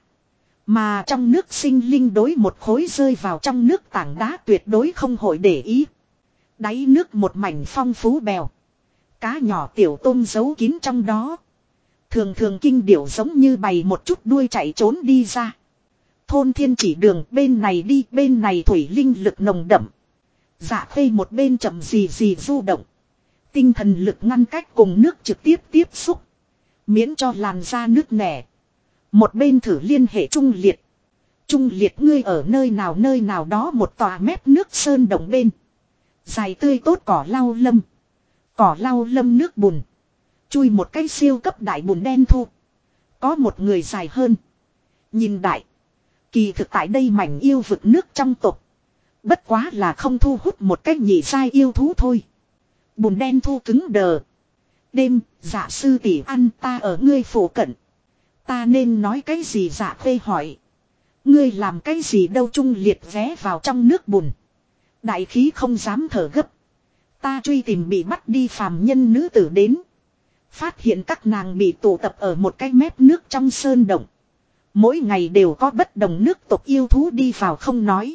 Mà trong nước sinh linh đối một khối rơi vào trong nước tảng đá tuyệt đối không hội để ý. Đáy nước một mảnh phong phú bèo. Cá nhỏ tiểu tôm giấu kín trong đó. Thường thường kinh điểu giống như bày một chút đuôi chạy trốn đi ra. Thôn thiên chỉ đường bên này đi, bên này thủy linh lực nồng đậm. Dạ Khê một bên chậm gì gì du động. Tinh thần lực ngăn cách cùng nước trực tiếp tiếp xúc. Miễn cho làn da nước nẻ. Một bên thử liên hệ Trung Liệt. Trung Liệt ngươi ở nơi nào đó một tòa mép nước sơn đồng bên. Dài tươi tốt cỏ lau lâm. Cỏ lau lâm nước bùn. Chui một cái siêu cấp đại bùn đen thu. Có một người dài hơn. Nhìn đại. Kỳ thực tại đây mảnh yêu vực nước trong tộc. Bất quá là không thu hút một cách nhị giai yêu thú thôi. Bùn đen thu cứng đờ. Đêm, dạ sư tỷ ăn ta ở ngươi phủ cận. Ta nên nói cái gì dạ Khê hỏi. Ngươi làm cái gì đâu Trung Liệt ghé vào trong nước bùn. Đại khí không dám thở gấp. Ta truy tìm bị bắt đi phàm nhân nữ tử đến. Phát hiện các nàng bị tụ tập ở một cái mép nước trong sơn động. Mỗi ngày đều có bất đồng nước tộc yêu thú đi vào không nói.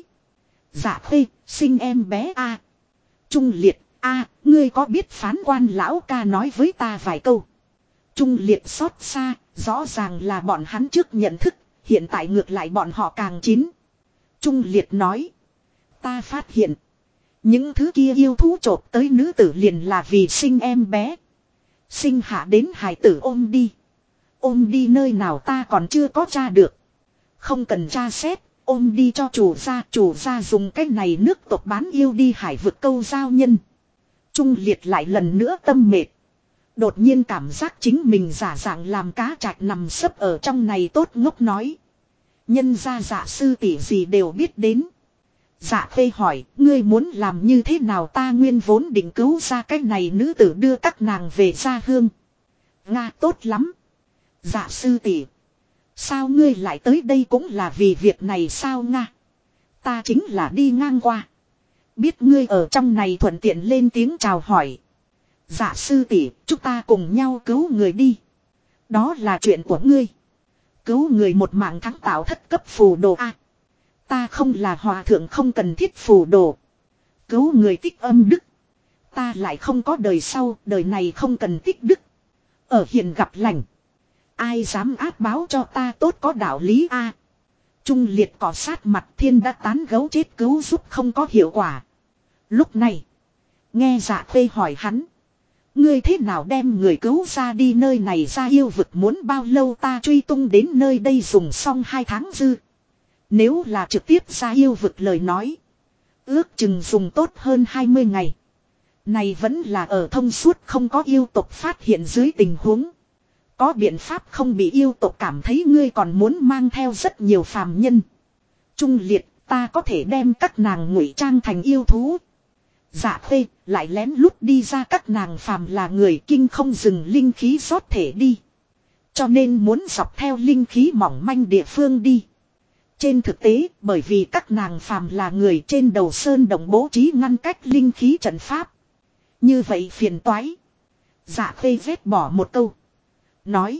Dạ Khê, sinh em bé a. Trung Liệt, a, ngươi có biết phán quan lão ca nói với ta vài câu. Trung Liệt xót xa, rõ ràng là bọn hắn trước nhận thức, hiện tại ngược lại bọn họ càng chín. Trung Liệt nói, ta phát hiện, những thứ kia yêu thú chộp tới nữ tử liền là vì sinh em bé. Sinh hạ đến hài tử ôm đi. Ôm đi nơi nào ta còn chưa có tra được. Không cần tra xét, ôm đi cho chủ gia dùng cái này nước tộc bán yêu đi hải vực câu giao nhân. Trung Liệt lại lần nữa tâm mệt. Đột nhiên cảm giác chính mình giả dạng làm cá trạch nằm sấp ở trong này tốt ngốc nói. Nhân ra dạ sư tỷ gì đều biết đến. Dạ Khê hỏi, ngươi muốn làm như thế nào ta nguyên vốn định cứu ra cái này nữ tử đưa các nàng về gia hương. Nga tốt lắm. Dạ sư tỷ. Sao ngươi lại tới đây cũng là vì việc này sao Nga. Ta chính là đi ngang qua. Biết ngươi ở trong này thuận tiện lên tiếng chào hỏi. Dạ sư tỷ, chúng ta cùng nhau cứu người đi. Đó là chuyện của ngươi. Cứu người một mạng thắng tạo thất cấp phù đồ a. Ta không là hòa thượng không cần thiết phù đồ. Cứu người tích âm đức. Ta lại không có đời sau, đời này không cần tích đức. Ở hiện gặp lành. Ai dám áp báo cho ta tốt có đạo lý a. Trung Liệt cọ sát mặt thiên đã tán gấu chết cứu giúp không có hiệu quả. Lúc này, nghe Dạ Khê hỏi hắn. Ngươi thế nào đem người cứu ra đi nơi này ra yêu vực muốn bao lâu ta truy tung đến nơi đây dùng xong 2 tháng dư. Nếu là trực tiếp ra yêu vực lời nói. Ước chừng dùng tốt hơn 20 ngày. Này vẫn là ở thông suốt không có yêu tộc phát hiện dưới tình huống. Có biện pháp không bị yêu tộc cảm thấy ngươi còn muốn mang theo rất nhiều phàm nhân. Trung Liệt ta có thể đem các nàng ngụy trang thành yêu thú. Dạ Khê lại lén lút đi ra các nàng phàm là người kinh không dừng linh khí rót thể đi. Cho nên muốn dọc theo linh khí mỏng manh địa phương đi. Trên thực tế bởi vì các nàng phàm là người trên đầu sơn đồng bố trí ngăn cách linh khí trận pháp. Như vậy phiền toái. Dạ Khê vét bỏ một câu. Nói.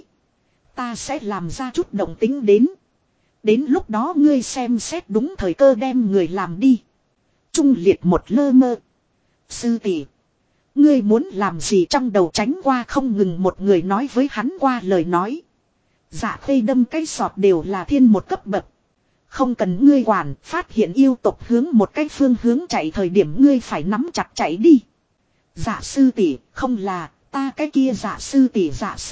Ta sẽ làm ra chút động tính đến. Đến lúc đó ngươi xem xét đúng thời cơ đem người làm đi. Trung Liệt một lơ mơ. Sư tỷ, ngươi muốn làm gì trong đầu tránh qua không ngừng một người nói với hắn qua lời nói. Dạ Khê đâm cái sọt đều là thiên một cấp bậc. Không cần ngươi quản, phát hiện yêu tộc hướng một cái phương hướng chạy thời điểm ngươi phải nắm chặt chạy đi. Dạ sư tỷ, không là, ta cái kia dạ sư tỷ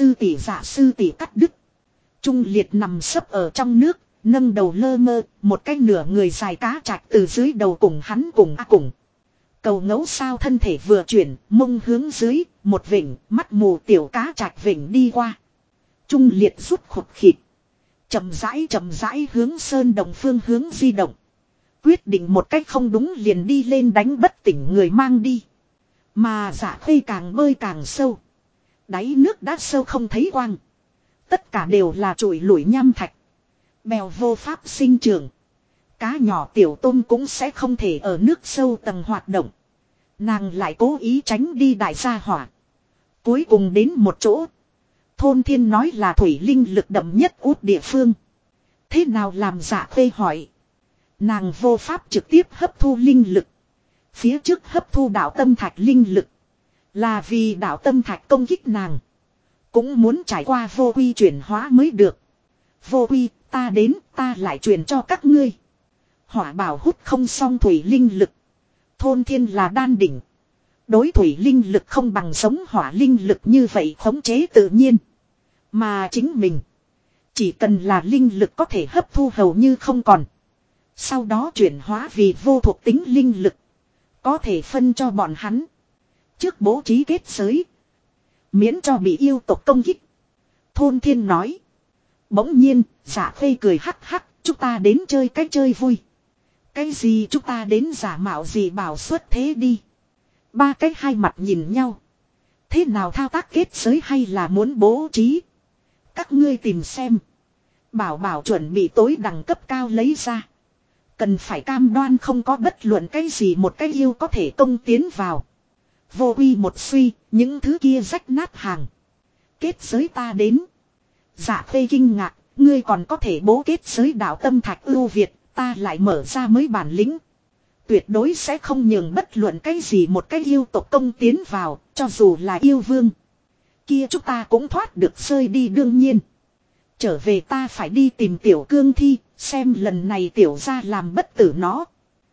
cắt đứt. Trung liệt nằm sấp ở trong nước, nâng đầu lơ mơ, một cái nửa người dài cá trạch từ dưới đầu cùng hắn cùng. Cầu ngẫu sao thân thể vừa chuyển, mông hướng dưới, một vịnh, mắt mù tiểu cá trạch vịnh đi qua. Trung liệt rút khụt khịt. Chậm rãi hướng sơn đồng phương hướng di động. Quyết định một cách không đúng liền đi lên đánh bất tỉnh người mang đi. Mà Dạ Khê càng bơi càng sâu. Đáy nước đã sâu không thấy quang. Tất cả đều là trụi lủi nham thạch. Bèo vô pháp sinh trưởng. Cá nhỏ tiểu tôm cũng sẽ không thể ở nước sâu tầng hoạt động. Nàng lại cố ý tránh đi đại gia hỏa. Cuối cùng đến một chỗ. Thôn thiên nói là thủy linh lực đậm nhất út địa phương. Thế nào làm Dạ Khê hỏi. Nàng vô pháp trực tiếp hấp thu linh lực. Phía trước hấp thu đạo tâm thạch linh lực. Là vì đạo tâm thạch công kích nàng. Cũng muốn trải qua vô quy chuyển hóa mới được. Vô quy, ta đến, ta lại truyền cho các ngươi. Hỏa bảo hút không xong thủy linh lực. Thôn thiên là đan đỉnh. Đối thủy linh lực không bằng giống hỏa linh lực như vậy khống chế tự nhiên. Mà chính mình. Chỉ cần là linh lực có thể hấp thu hầu như không còn. Sau đó chuyển hóa vì vô thuộc tính linh lực. Có thể phân cho bọn hắn. Trước bố trí kết giới. Miễn cho bị yêu tộc công kích. Thôn thiên nói. Bỗng nhiên, Dạ Khê cười hắc hắc. Chúng ta đến chơi cái chơi vui. Cái gì chúng ta đến giả mạo gì bảo xuất thế đi. Ba cái hai mặt nhìn nhau. Thế nào thao tác kết giới hay là muốn bố trí. Các ngươi tìm xem. Bảo chuẩn bị tối đẳng cấp cao lấy ra. Cần phải cam đoan không có bất luận cái gì một cái yêu có thể công tiến vào. Vô uy một suy, những thứ kia rách nát hàng. Kết giới ta đến. Dạ Khê kinh ngạc, ngươi còn có thể bố kết giới đạo tâm thạch ưu việt, ta lại mở ra mới bản lĩnh. Tuyệt đối sẽ không nhường bất luận cái gì một cái yêu tộc công tiến vào, cho dù là yêu vương. Kia chúng ta cũng thoát được rơi đi đương nhiên. Trở về ta phải đi tìm tiểu cương thi, xem lần này tiểu ra làm bất tử nó.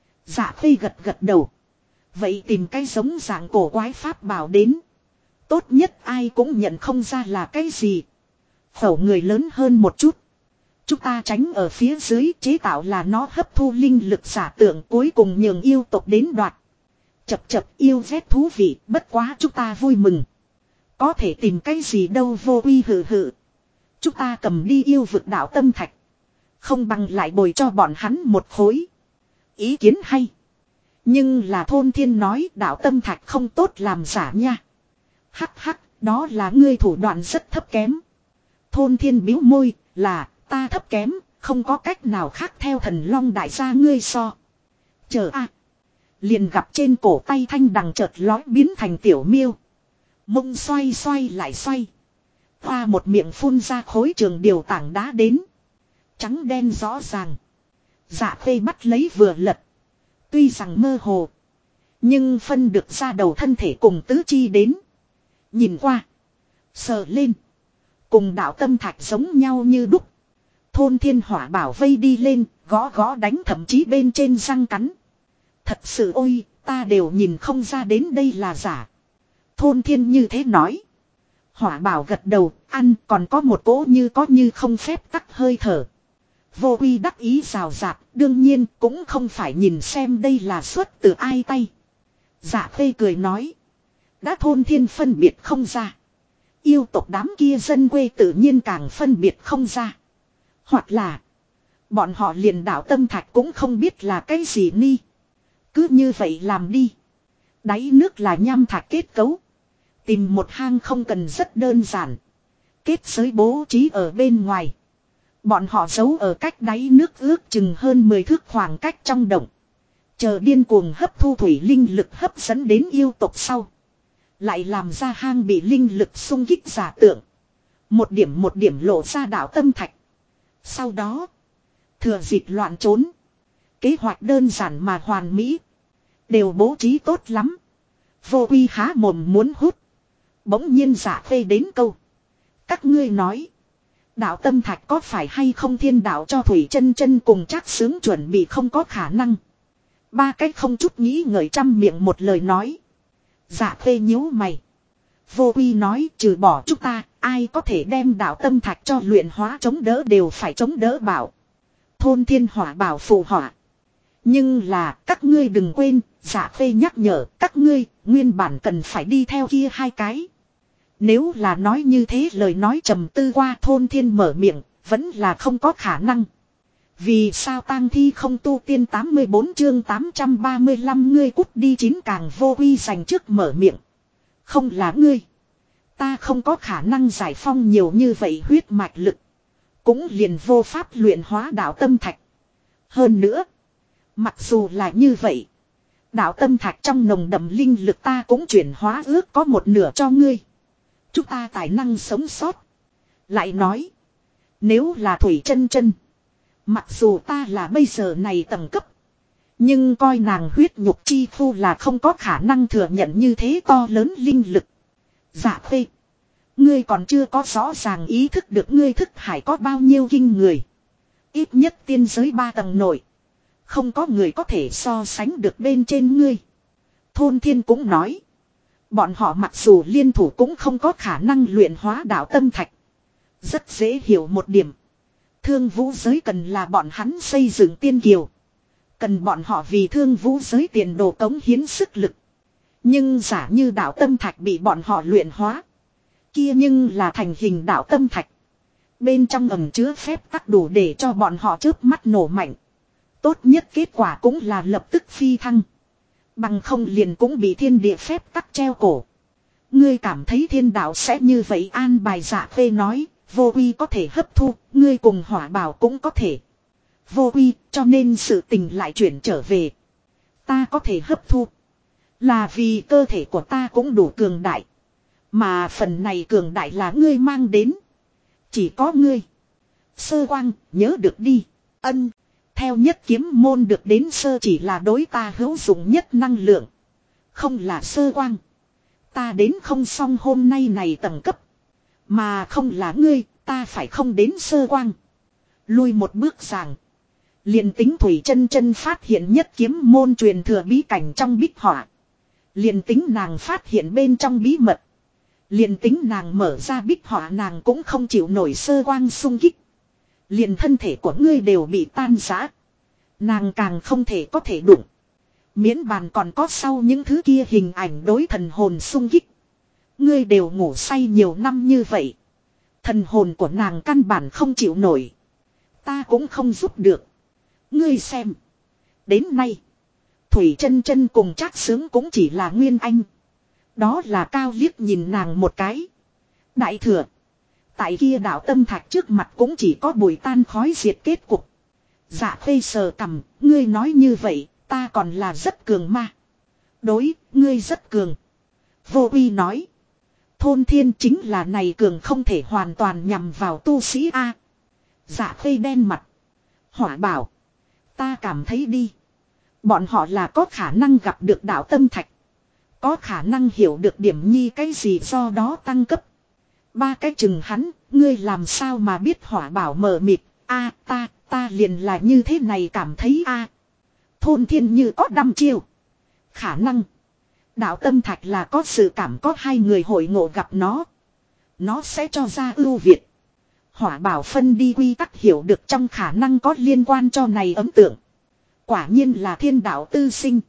Dạ Khê gật đầu. Vậy tìm cái giống dạng cổ quái pháp bảo đến. Tốt nhất ai cũng nhận không ra là cái gì. Khẩu người lớn hơn một chút. Chúng ta tránh ở phía dưới chế tạo là nó hấp thu linh lực giả tượng cuối cùng nhường yêu tộc đến đoạt. Chập yêu rét thú vị bất quá chúng ta vui mừng. Có thể tìm cái gì đâu vô uy hừ. Chúng ta cầm đi yêu vực đạo tâm thạch. Không bằng lại bồi cho bọn hắn một khối. Ý kiến hay. Nhưng là thôn thiên nói đạo tâm thạch không tốt làm giả nha. Hắc, đó là ngươi thủ đoạn rất thấp kém. Thôn thiên bĩu môi là ta thấp kém, không có cách nào khác theo thần long đại gia ngươi so. Chờ a, liền gặp trên cổ tay thanh đằng chợt lói biến thành tiểu miêu. Mông xoay lại xoay. Hoa một miệng phun ra khối trường điều tảng đá đến. Trắng đen rõ ràng. Dạ Khê bắt lấy vừa lật. Tuy rằng mơ hồ. Nhưng phân được ra đầu thân thể cùng tứ chi đến. Nhìn qua. Sờ lên. Cùng đạo tâm thạch giống nhau như đúc. Thôn thiên hỏa bảo vây đi lên. Gõ đánh thậm chí bên trên răng cắn. Thật sự ôi. Ta đều nhìn không ra đến đây là giả. Thôn thiên như thế nói. Hỏa bảo gật đầu. Ăn còn có một cỗ như có như không phép tắc hơi thở. Vô uy đắc ý rào rạc, đương nhiên cũng không phải nhìn xem đây là xuất từ ai tay. Dạ Khê cười nói. Đã thôn thiên phân biệt không ra. Yêu tộc đám kia dân quê tự nhiên càng phân biệt không ra. Hoặc là bọn họ liền đạo tâm thạch cũng không biết là cái gì ni. Cứ như vậy làm đi. Đáy nước là nham thạch kết cấu. Tìm một hang không cần rất đơn giản. Kết giới bố trí ở bên ngoài. Bọn họ giấu ở cách đáy nước ước chừng hơn 10 thước khoảng cách trong động. Chờ điên cuồng hấp thu thủy linh lực hấp dẫn đến yêu tộc sau. Lại làm ra hang bị linh lực xung kích giả tượng. Một điểm lộ ra đạo tâm thạch. Sau đó. Thừa dịp loạn trốn. Kế hoạch đơn giản mà hoàn mỹ. Đều bố trí tốt lắm. Vô uy há mồm muốn hút. Bỗng nhiên Dạ Khê đến câu. Các ngươi nói. Đạo tâm thạch có phải hay không thiên đạo cho Thủy Chân Chân cùng Trác Xướng chuẩn bị không có khả năng. Ba cách không chút nghĩ ngợi trăm miệng một lời nói. Dạ Khê nhíu mày. Vô Uy nói trừ bỏ chúng ta, ai có thể đem đạo tâm thạch cho luyện hóa chống đỡ đều phải chống đỡ bảo. Thôn Thiên Hỏa bảo phù hỏa. Nhưng là các ngươi đừng quên, Dạ Khê nhắc nhở các ngươi, nguyên bản cần phải đi theo kia hai cái. Nếu là nói như thế lời nói trầm tư qua Thôn Thiên mở miệng, vẫn là không có khả năng. Vì sao tang thi không tu tiên 84 chương 835 ngươi cút đi chín càng Vô Uy dành trước mở miệng. Không là ngươi. Ta không có khả năng giải phong nhiều như vậy huyết mạch lực. Cũng liền vô pháp luyện hóa đạo tâm thạch. Hơn nữa. Mặc dù là như vậy. Đạo tâm thạch trong nồng đậm linh lực ta cũng chuyển hóa ước có một nửa cho ngươi. Chúng ta tài năng sống sót. Lại nói. Nếu là Thủy Chân Chân. Mặc dù ta là bây giờ này tầng cấp. Nhưng coi nàng huyết nhục chi khu là không có khả năng thừa nhận như thế to lớn linh lực. Dạ Khê. Ngươi còn chưa có rõ ràng ý thức được ngươi thức hải có bao nhiêu kinh người. Ít nhất tiên giới 3 tầng nổi. Không có người có thể so sánh được bên trên ngươi. Thôn Thiên cũng nói. Bọn họ mặc dù liên thủ cũng không có khả năng luyện hóa đạo tâm thạch. Rất dễ hiểu một điểm. Thương vũ giới cần là bọn hắn xây dựng tiên kiều. Cần bọn họ vì thương vũ giới tiền đồ cống hiến sức lực. Nhưng giả như đạo tâm thạch bị bọn họ luyện hóa. Kia nhưng là thành hình đạo tâm thạch. Bên trong ẩn chứa phép tắc đủ để cho bọn họ chớp mắt nổ mạnh. Tốt nhất kết quả cũng là lập tức phi thăng. Bằng không liền cũng bị thiên địa phép tắc treo cổ. Ngươi cảm thấy thiên đạo sẽ như vậy an bài Dạ Khê nói. Vô Uy có thể hấp thu, ngươi cùng Hỏa Bảo cũng có thể. Vô Uy, cho nên sự tình lại chuyển trở về. Ta có thể hấp thu. Là vì cơ thể của ta cũng đủ cường đại. Mà phần này cường đại là ngươi mang đến. Chỉ có ngươi. Sơ Quang, nhớ được đi. Ân. Theo nhất kiếm môn được đến sơ chỉ là đối ta hữu dụng nhất năng lượng. Không là Sơ Quang. Ta đến không xong hôm nay này tầng cấp. Mà không là ngươi, ta phải không đến Sơ Quang. Lui một bước rằng. Liền tính Thủy Chân Chân phát hiện nhất kiếm môn truyền thừa bí cảnh trong bích họa. Liền tính nàng phát hiện bên trong bí mật. Liền tính nàng mở ra bích họa nàng cũng không chịu nổi Sơ Quang xung kích. Liền thân thể của ngươi đều bị tan rã. Nàng càng không thể có thể đụng. Miễn bàn còn có sau những thứ kia hình ảnh đối thần hồn xung kích. Ngươi đều ngủ say nhiều năm như vậy. Thần hồn của nàng căn bản không chịu nổi. Ta cũng không giúp được. Ngươi xem. Đến nay. Thủy Chân Chân cùng Trác Xướng cũng chỉ là nguyên anh. Đó là Cao liếc nhìn nàng một cái. Đại thừa. Tại kia đạo tâm thạch trước mặt cũng chỉ có bụi tan khói diệt kết cục. Dạ Khê sờ cằm, ngươi nói như vậy, ta còn là rất cường ma. Đối, ngươi rất cường. Vô Uy nói. Thôn Thiên chính là này cường không thể hoàn toàn nhằm vào tu sĩ A. Dạ Khê đen mặt. Hỏa Bảo. Ta cảm thấy đi. Bọn họ là có khả năng gặp được đạo tâm thạch. Có khả năng hiểu được điểm nhi cái gì do đó tăng cấp. Ba cái chừng hắn, ngươi làm sao mà biết Hỏa Bảo mờ mịt. A ta liền là như thế này cảm thấy a. Thôn Thiên như có đăm chiêu. Khả năng. Đạo tâm thạch là có sự cảm có hai người hội ngộ gặp nó. Nó sẽ cho ra ưu việt. Hỏa Bảo phân đi quy tắc hiểu được trong khả năng có liên quan cho này ấn tượng. Quả nhiên là thiên đạo tư sinh.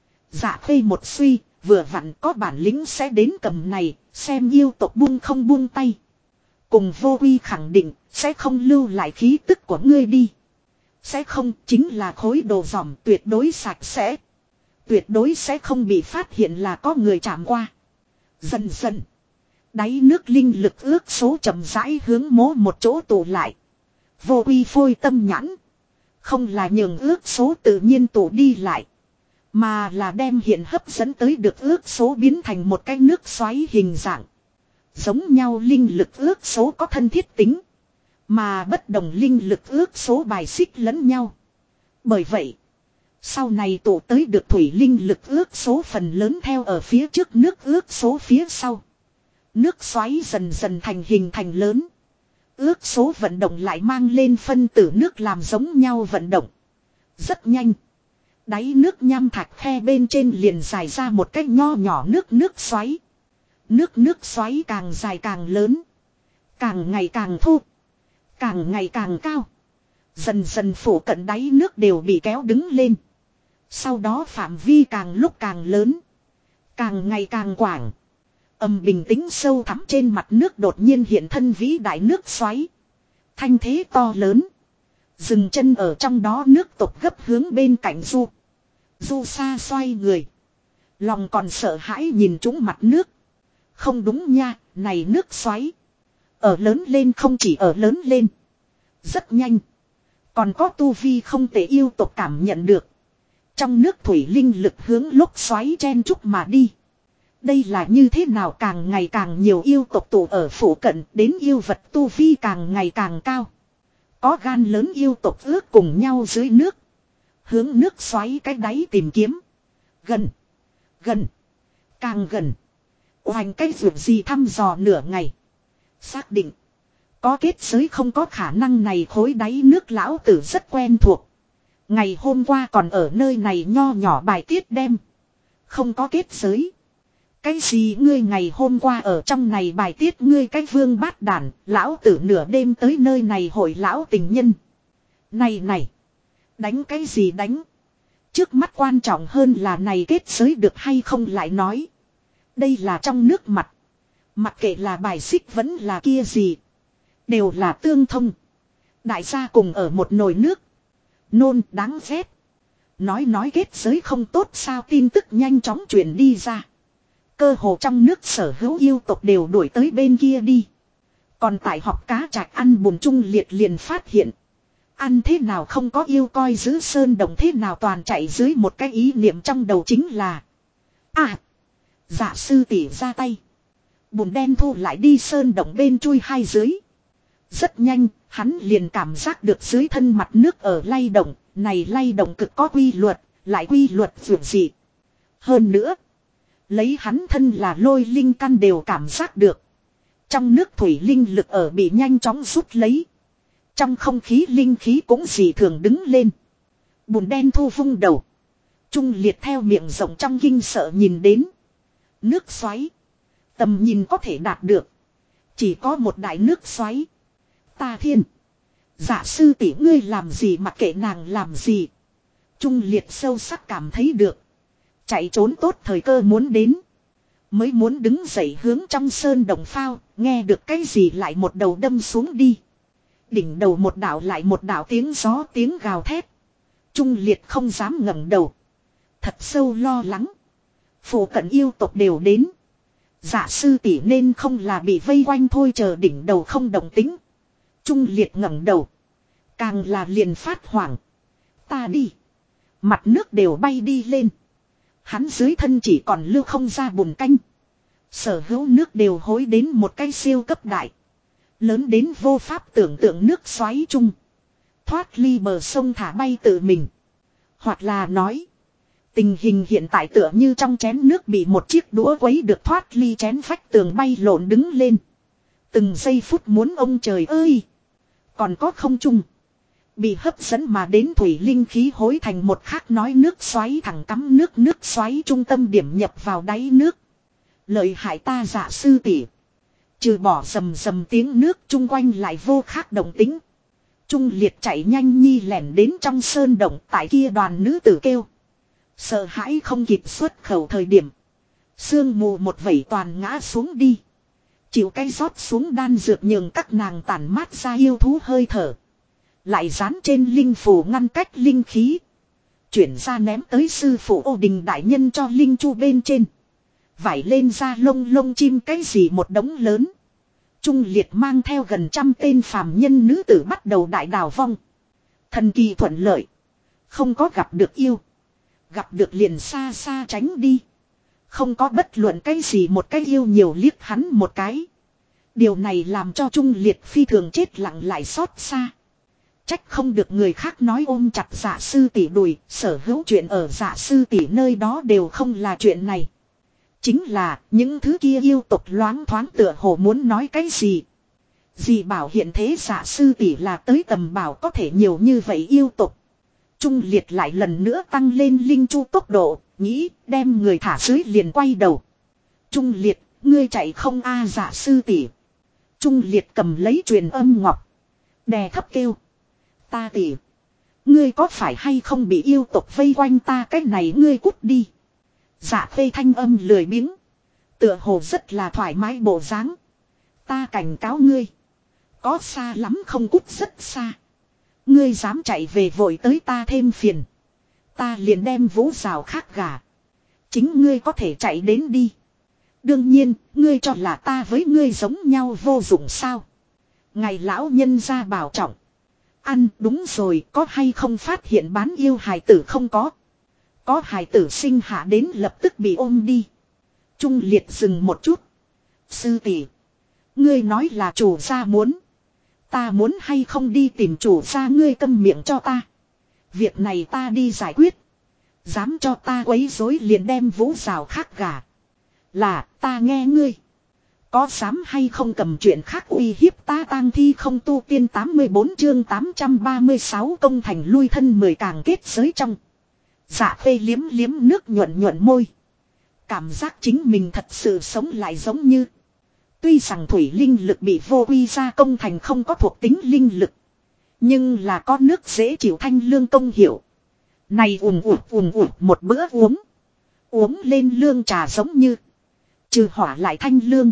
Dạ Khê một suy, vừa vặn có bản lĩnh sẽ đến cầm này, xem yêu tộc buông không buông tay. Cùng Vô Uy khẳng định, sẽ không lưu lại khí tức của ngươi đi. Sẽ không, chính là khối đồ giỏm tuyệt đối sạch sẽ. Tuyệt đối sẽ không bị phát hiện là có người chạm qua. Dần dần. Đáy nước linh lực ước số chậm rãi hướng mố một chỗ tụ lại. Vô Uy phôi tâm nhãn. Không là nhường ước số tự nhiên tụ đi lại. Mà là đem hiện hấp dẫn tới được ước số biến thành một cái nước xoáy hình dạng. Giống nhau linh lực ước số có thân thiết tính. Mà bất đồng linh lực ước số bài xích lẫn nhau. Bởi vậy. Sau này tụ tới được thủy linh lực ước số phần lớn theo ở phía trước nước ước số phía sau. Nước xoáy dần dần thành hình thành lớn. Ước số vận động lại mang lên phân tử nước làm giống nhau vận động. Rất nhanh. Đáy nước nham thạch khe bên trên liền dài ra một cái nho nhỏ nước xoáy. Nước xoáy càng dài càng lớn. Càng ngày càng thô. Càng ngày càng cao. Dần dần phủ cận đáy nước đều bị kéo đứng lên. Sau đó phạm vi càng lúc càng lớn. Càng ngày càng quảng. Bình tĩnh sâu thẳm trên mặt nước đột nhiên hiện thân vĩ đại nước xoáy. Thanh thế to lớn. Dừng chân ở trong đó nước tộc gấp hướng bên cạnh Du. Du xa xoay người. Lòng còn sợ hãi nhìn trúng mặt nước. Không đúng nha, này nước xoáy. Ở lớn lên không chỉ ở lớn lên. Rất nhanh. Còn có tu vi không thể yêu tộc cảm nhận được. Trong nước thủy linh lực hướng lúc xoáy chen chúc mà đi. Đây là như thế nào càng ngày càng nhiều yêu tộc tụ ở phủ cận đến yêu vật tu vi càng ngày càng cao. Có gan lớn yêu tộc ước cùng nhau dưới nước. Hướng nước xoáy cái đáy tìm kiếm. Gần. Gần. Càng gần. Hoành cái vượt gì thăm dò nửa ngày. Xác định. Có kết giới không có khả năng này khối đáy nước lão tử rất quen thuộc. Ngày hôm qua còn ở nơi này nho nhỏ bài tiết đem. Không có kết giới. Cái gì ngươi ngày hôm qua ở trong này bài tiết ngươi cái vương bát đản, lão tử nửa đêm tới nơi này hội lão tình nhân. Này. Đánh cái gì đánh. Trước mắt quan trọng hơn là này kết giới được hay không lại nói. Đây là trong nước mặt. Mặc kệ là bài xích vẫn là kia gì. Đều là tương thông. Đại gia cùng ở một nồi nước. Nôn đáng ghét. Nói kết giới không tốt sao tin tức nhanh chóng truyền đi ra. Cơ hồ trong nước sở hữu yêu tộc đều đuổi tới bên kia đi. Còn tại họp cá trạch ăn bùn trung liệt liền phát hiện. Ăn thế nào không có yêu coi giữ sơn đồng thế nào toàn chạy dưới một cái ý niệm trong đầu chính là. Dạ sư tỷ ra tay. Bùn đen thu lại đi sơn đồng bên chui hai dưới. Rất nhanh, hắn liền cảm giác được dưới thân mặt nước ở lay động. Này lay động cực có quy luật, lại quy luật vượt dị. Hơn nữa. Lấy hắn thân là lôi linh căn đều cảm giác được. Trong nước thủy linh lực ở bị nhanh chóng rút lấy. Trong không khí linh khí cũng dị thường đứng lên. Bùn đen thu vung đầu. Trung liệt theo miệng rộng trong kinh sợ nhìn đến. Nước xoáy. Tầm nhìn có thể đạt được. Chỉ có một đại nước xoáy. Ta thiên. Dạ sư tỷ ngươi làm gì mặc kệ nàng làm gì. Trung liệt sâu sắc cảm thấy được. Chạy trốn tốt thời cơ muốn đến. Mới muốn đứng dậy hướng trong sơn đồng phao. Nghe được cái gì lại một đầu đâm xuống đi. Đỉnh đầu một đảo lại một đảo tiếng gió tiếng gào thét. Trung liệt không dám ngẩng đầu. Thật sâu lo lắng. Phủ cận yêu tộc đều đến. Dạ sư tỷ nên không là bị vây quanh thôi chờ đỉnh đầu không động tính. Trung liệt ngẩng đầu. Càng là liền phát hoảng. Ta đi. Mặt nước đều bay đi lên. Hắn dưới thân chỉ còn lưu không ra bùn canh. Sở hữu nước đều hối đến một cái siêu cấp đại. Lớn đến vô pháp tưởng tượng nước xoáy chung. Thoát ly bờ sông thả bay tự mình. Hoặc là nói. Tình hình hiện tại tựa như trong chén nước bị một chiếc đũa quấy được thoát ly chén vách tường bay lộn đứng lên. Từng giây phút muốn ông trời ơi. Còn có không chung. Bị hấp dẫn mà đến thủy linh khí hối thành một khác nói nước xoáy thẳng cắm nước xoáy trung tâm điểm nhập vào đáy nước. Lợi hại ta dạ sư tỷ. Trừ bỏ rầm rầm tiếng nước chung quanh lại vô khác động tính. Trung liệt chạy nhanh nhi lẻn đến trong sơn động tại kia đoàn nữ tử kêu. Sợ hãi không kịp xuất khẩu thời điểm. Sương mù một vẩy toàn ngã xuống đi. Chịu cái rót xuống đan dược nhường các nàng tản mát ra yêu thú hơi thở. Lại dán trên linh phù ngăn cách linh khí. Chuyển ra ném tới sư phụ Ô Đình đại nhân cho linh chu bên trên. Vải lên ra lông chim cái gì một đống lớn. Trung liệt mang theo gần 100 tên phàm nhân nữ tử bắt đầu đại đào vong. Thần kỳ thuận lợi. Không có gặp được yêu. Gặp được liền xa xa tránh đi. Không có bất luận cái gì một cái yêu nhiều liếc hắn một cái. Điều này làm cho Trung liệt phi thường chết lặng lại xót xa. Trách không được người khác nói ôm chặt dạ sư tỷ đùi, sở hữu chuyện ở dạ sư tỷ nơi đó đều không là chuyện này. Chính là những thứ kia yêu tục loáng thoáng tựa hồ muốn nói cái gì. Dì bảo hiện thế giả sư tỷ là tới tầm bảo có thể nhiều như vậy yêu tục. Trung liệt lại lần nữa tăng lên linh chu tốc độ, nghĩ đem người thả dưới liền quay đầu. Trung liệt, ngươi chạy không a giả sư tỷ. Trung liệt cầm lấy truyền âm ngọc. Đè thấp kêu. Ta tỷ. Ngươi có phải hay không bị yêu tục vây quanh ta cái này ngươi cút đi. Dạ phê thanh âm lười biếng. Tựa hồ rất là thoải mái bộ dáng. Ta cảnh cáo ngươi. Có xa lắm không cút rất xa. Ngươi dám chạy về vội tới ta thêm phiền. Ta liền đem vũ rào khác gà. Chính ngươi có thể chạy đến đi. Đương nhiên, ngươi cho là ta với ngươi giống nhau vô dụng sao. Ngày lão nhân ra bảo trọng. Ăn đúng rồi, có hay không phát hiện bán yêu hài tử không có. Có hài tử sinh hạ đến lập tức bị ôm đi. Trung liệt dừng một chút. Sư tỷ, ngươi nói là chủ gia muốn. Ta muốn hay không đi tìm chủ gia ngươi câm miệng cho ta. Việc này ta đi giải quyết. Dám cho ta quấy rối liền đem vũ rào khác gà. Là ta nghe ngươi. Có dám hay không cầm chuyện khác uy hiếp ta tang thi không tu tiên 84 chương 836 công thành lui thân 10 càng kết giới trong. Dạ phê liếm liếm nước nhuận nhuận môi. Cảm giác chính mình thật sự sống lại giống như. Tuy rằng thủy linh lực bị vô uy ra công thành không có thuộc tính linh lực. Nhưng là có nước dễ chịu thanh lương công hiệu. Này ùm một bữa uống. Uống lên lương trà giống như. Trừ hỏa lại thanh lương.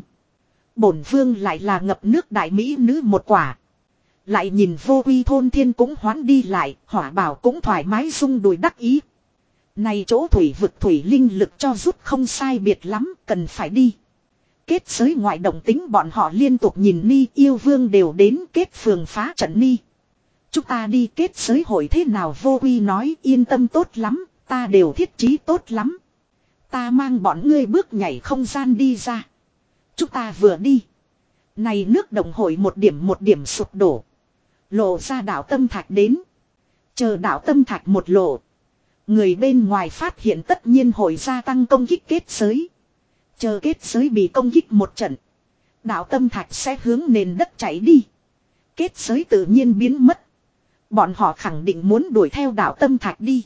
Bổn vương lại là ngập nước đại mỹ nữ một quả. Lại nhìn vô uy thôn thiên cũng hoán đi lại. Hỏa bảo cũng thoải mái rung đùi đắc ý. Này chỗ thủy vực thủy linh lực cho rút không sai biệt lắm. Cần phải đi. Kết giới ngoại động tính bọn họ liên tục nhìn Ni yêu vương đều đến kết phường phá trận Ni. Chúng ta đi kết giới hội thế nào vô uy nói yên tâm tốt lắm, ta đều thiết trí tốt lắm. Ta mang bọn ngươi bước nhảy không gian đi ra. Chúng ta vừa đi. Này nước động hội một điểm sụp đổ. Lộ ra đảo tâm thạch đến. Chờ đảo tâm thạch một lộ. Người bên ngoài phát hiện tất nhiên hội gia tăng công kích kết giới. Chờ kết giới bị công kích một trận. Đạo tâm thạch sẽ hướng nền đất chảy đi. Kết giới tự nhiên biến mất. Bọn họ khẳng định muốn đuổi theo đạo tâm thạch đi.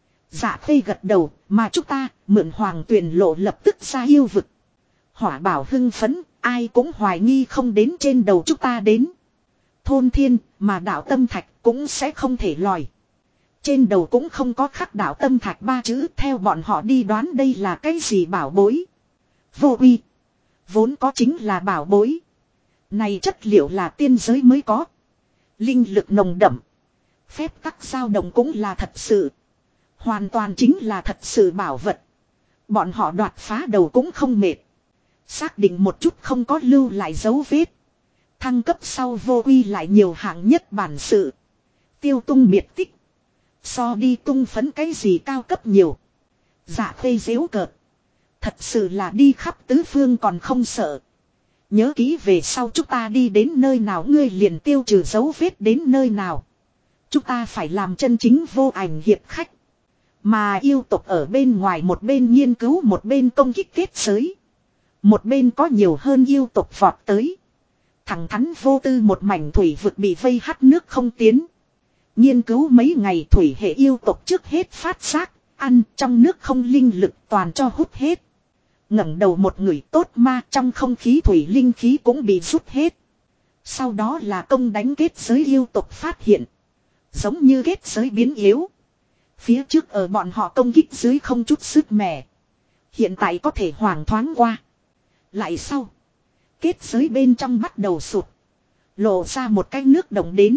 Dạ phê gật đầu, mà chúng ta mượn hoàng tuyền lộ lập tức ra yêu vực. Hỏa bảo hưng phấn, ai cũng hoài nghi không đến trên đầu chúng ta đến. Thôn thiên, mà đạo tâm thạch cũng sẽ không thể lòi. Trên đầu cũng không có khắc đạo tâm thạch ba chữ, theo bọn họ đi đoán đây là cái gì bảo bối. Vô uy. Vốn có chính là bảo bối. Này chất liệu là tiên giới mới có. Linh lực nồng đậm. Phép tắc dao động cũng là thật sự. Hoàn toàn chính là thật sự bảo vật. Bọn họ đoạt phá đầu cũng không mệt. Xác định một chút không có lưu lại dấu vết. Thăng cấp sau vô uy lại nhiều hạng nhất bản sự. Tiêu tung miệt tích. So đi tung phấn cái gì cao cấp nhiều. Dạ phê dễu cợt. Thật sự là đi khắp tứ phương còn không sợ. Nhớ kỹ về sau chúng ta đi đến nơi nào ngươi liền tiêu trừ dấu vết đến nơi nào. Chúng ta phải làm chân chính vô ảnh hiệp khách. Mà yêu tộc ở bên ngoài một bên nghiên cứu một bên công kích kết giới. Một bên có nhiều hơn yêu tộc vọt tới. Thẳng thắn vô tư một mảnh thủy vực bị vây hắt nước không tiến. Nghiên cứu mấy ngày thủy hệ yêu tộc trước hết phát giác. Ăn trong nước không linh lực toàn cho hút hết. Ngẩng đầu một người tốt ma trong không khí thủy linh khí cũng bị rút hết. Sau đó là công đánh kết giới yêu tộc phát hiện. Giống như kết giới biến yếu. Phía trước ở bọn họ công kích dưới không chút sức mẻ. Hiện tại có thể hoảng thoáng qua. Lại sau. Kết giới bên trong bắt đầu sụt. Lộ ra một cái nước động đến.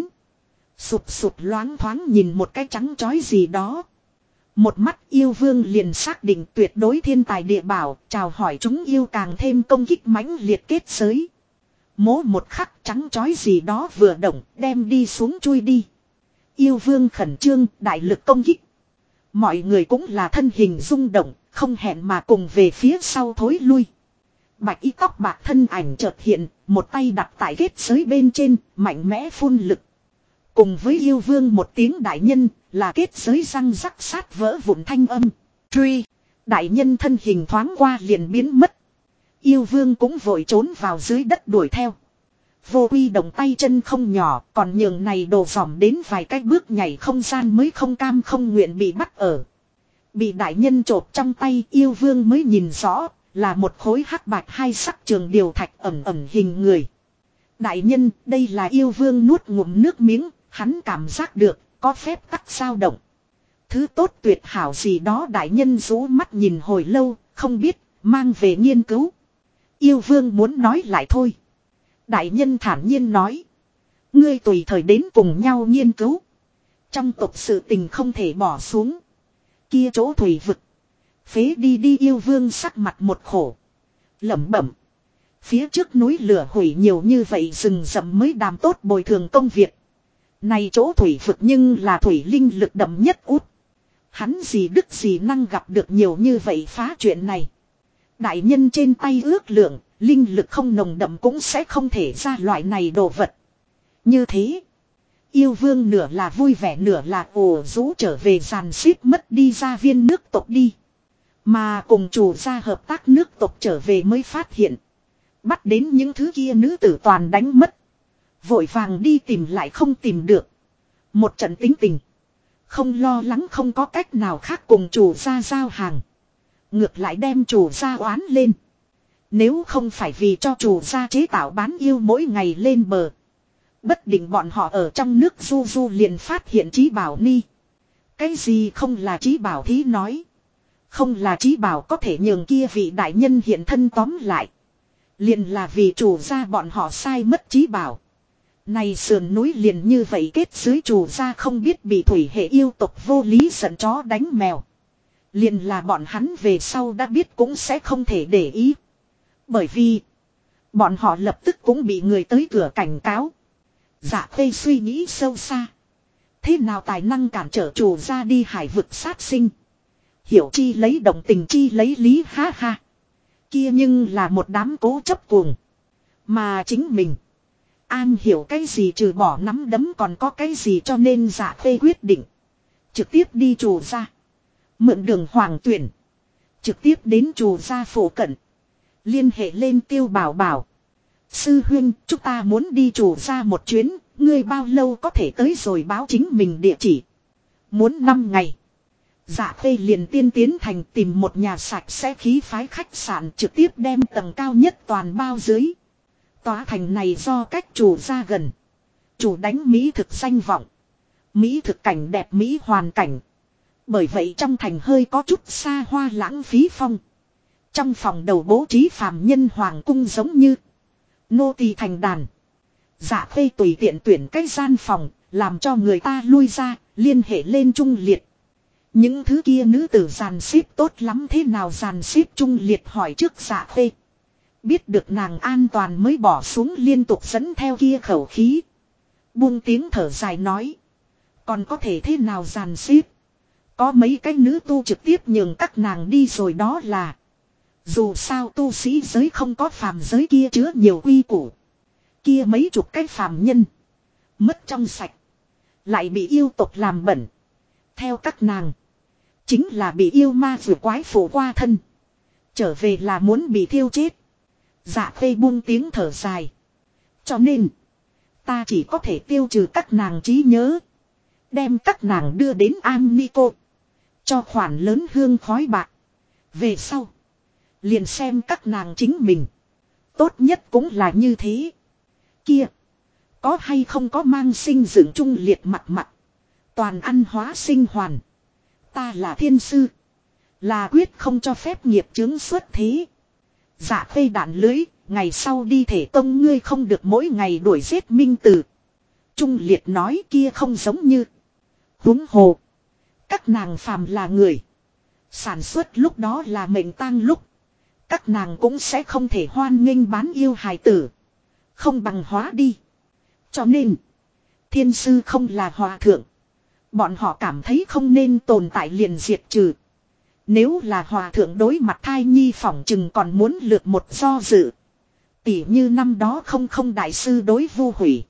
Sụt loáng thoáng nhìn một cái trắng chói gì đó. Một mắt yêu vương liền xác định tuyệt đối thiên tài địa bảo, chào hỏi chúng yêu càng thêm công kích mãnh liệt kết giới. Mố một khắc trắng chói gì đó vừa động, đem đi xuống chui đi. Yêu vương khẩn trương, đại lực công kích. Mọi người cũng là thân hình rung động, không hẹn mà cùng về phía sau thối lui. Bạch y tóc bạc thân ảnh chợt hiện, một tay đặt tại kết giới bên trên, mạnh mẽ phun lực. Cùng với yêu vương một tiếng đại nhân, là kết giới răng rắc sát vỡ vụn thanh âm. Truy, đại nhân thân hình thoáng qua liền biến mất. Yêu vương cũng vội trốn vào dưới đất đuổi theo. Vô quy động tay chân không nhỏ, còn nhường này đồ dòm đến vài cái bước nhảy không gian mới không cam không nguyện bị bắt ở. Bị đại nhân chộp trong tay, yêu vương mới nhìn rõ, là một khối hắc bạch hai sắc trường điều thạch ẩm ẩm hình người. Đại nhân, đây là yêu vương nuốt ngụm nước miếng, hắn cảm giác được, có phép tắc dao động. Thứ tốt tuyệt hảo gì đó đại nhân rũ mắt nhìn hồi lâu, không biết, mang về nghiên cứu. Yêu vương muốn nói lại thôi. Đại nhân thản nhiên nói. Ngươi tùy thời đến cùng nhau nghiên cứu. Trong tộc sự tình không thể bỏ xuống. Kia chỗ thủy vực. Phế đi đi yêu vương sắc mặt một khổ. Lẩm bẩm. Phía trước núi lửa hủy nhiều như vậy rừng rậm mới đàm tốt bồi thường công việc. Này chỗ thủy vực nhưng là thủy linh lực đậm nhất út. Hắn gì đức gì năng gặp được nhiều như vậy phá chuyện này. Đại nhân trên tay ước lượng, linh lực không nồng đậm cũng sẽ không thể ra loại này đồ vật. Như thế, yêu vương nửa là vui vẻ nửa là ồ rũ trở về giàn xếp mất đi gia viên nước tộc đi. Mà cùng chủ gia hợp tác nước tộc trở về mới phát hiện. Bắt đến những thứ kia nữ tử toàn đánh mất. Vội vàng đi tìm lại không tìm được. Một trận tính tình. Không lo lắng không có cách nào khác cùng chủ gia giao hàng. Ngược lại đem chủ gia oán lên. Nếu không phải vì cho chủ gia chế tạo bán yêu mỗi ngày lên bờ. Bất định bọn họ ở trong nước du du liền phát hiện trí bảo ni. Cái gì không là trí bảo thí nói. Không là trí bảo có thể nhường kia vị đại nhân hiện thân tóm lại. Liền là vì chủ gia bọn họ sai mất trí bảo. Này sườn núi liền như vậy kết dưới chủ gia không biết bị thủy hệ yêu tộc vô lý giận chó đánh mèo. Liền là bọn hắn về sau đã biết cũng sẽ không thể để ý. Bởi vì bọn họ lập tức cũng bị người tới cửa cảnh cáo. Dạ Khê suy nghĩ sâu xa. Thế nào tài năng cản trở chủ gia đi hải vực sát sinh. Hiểu chi lấy động tình chi lấy lý ha ha. Kia nhưng là một đám cố chấp cuồng. Mà chính mình. An hiểu cái gì trừ bỏ nắm đấm còn có cái gì cho nên Dạ Khê quyết định. Trực tiếp đi chủ gia. Mượn đường hoàng tuyển. Trực tiếp đến chủ gia phủ cận. Liên hệ lên Tiêu Bảo Bảo. Sư huynh, chúng ta muốn đi chủ gia một chuyến, ngươi bao lâu có thể tới rồi báo chính mình địa chỉ. Muốn 5 ngày. Dạ Khê liền tiên tiến thành tìm một nhà sạch sẽ khí phái khách sạn trực tiếp đem tầng cao nhất toàn bao dưới. Tòa thành này do cách chủ gia gần. Chủ đánh Mỹ thực danh vọng. Mỹ thực cảnh đẹp Mỹ hoàn cảnh. Bởi vậy trong thành hơi có chút xa hoa lãng phí phong. Trong phòng đầu bố trí phàm nhân hoàng cung giống như nô tỳ thành đàn. Dạ Khê tùy tiện tuyển cái gian phòng, làm cho người ta lui ra, liên hệ lên Trung Liệt. Những thứ kia nữ tử giàn xếp tốt lắm thế nào giàn xếp Trung Liệt hỏi trước Dạ Khê. Biết được nàng an toàn mới bỏ xuống liên tục dẫn theo kia khẩu khí. Buông tiếng thở dài nói. Còn có thể thế nào giàn xếp. Có mấy cái nữ tu trực tiếp nhường các nàng đi rồi đó là. Dù sao tu sĩ giới không có phàm giới kia chứa nhiều quy củ. Kia mấy chục cái phàm nhân. Mất trong sạch. Lại bị yêu tộc làm bẩn. Theo các nàng. Chính là bị yêu ma vừa quái phủ qua thân. Trở về là muốn bị thiêu chết. Dạ Khê buông tiếng thở dài. Cho nên. Ta chỉ có thể tiêu trừ các nàng trí nhớ. Đem các nàng đưa đến Am Ni Cô. Cho khoản lớn hương khói bạc. Về sau. Liền xem các nàng chính mình. Tốt nhất cũng là như thế. Kia. Có hay không có mang sinh dưỡng Trung Liệt mặt mặt. Toàn ăn hóa sinh hoàn. Ta là thiên sư. Là quyết không cho phép nghiệp chướng xuất thế. Dạ Khê đạn lưới. Ngày sau đi thể tông ngươi không được mỗi ngày đuổi giết minh tử. Trung Liệt nói kia không giống như. Huống hồ. Các nàng phàm là người. Sản xuất lúc đó là mệnh tang lúc. Các nàng cũng sẽ không thể hoan nghênh bán yêu hài tử. Không bằng hóa đi. Cho nên. Thiên sư không là hòa thượng. Bọn họ cảm thấy không nên tồn tại liền diệt trừ. Nếu là hòa thượng đối mặt thai nhi phỏng chừng còn muốn lược một do dự. Tỉ như năm đó không đại sư đối Vu Hủy.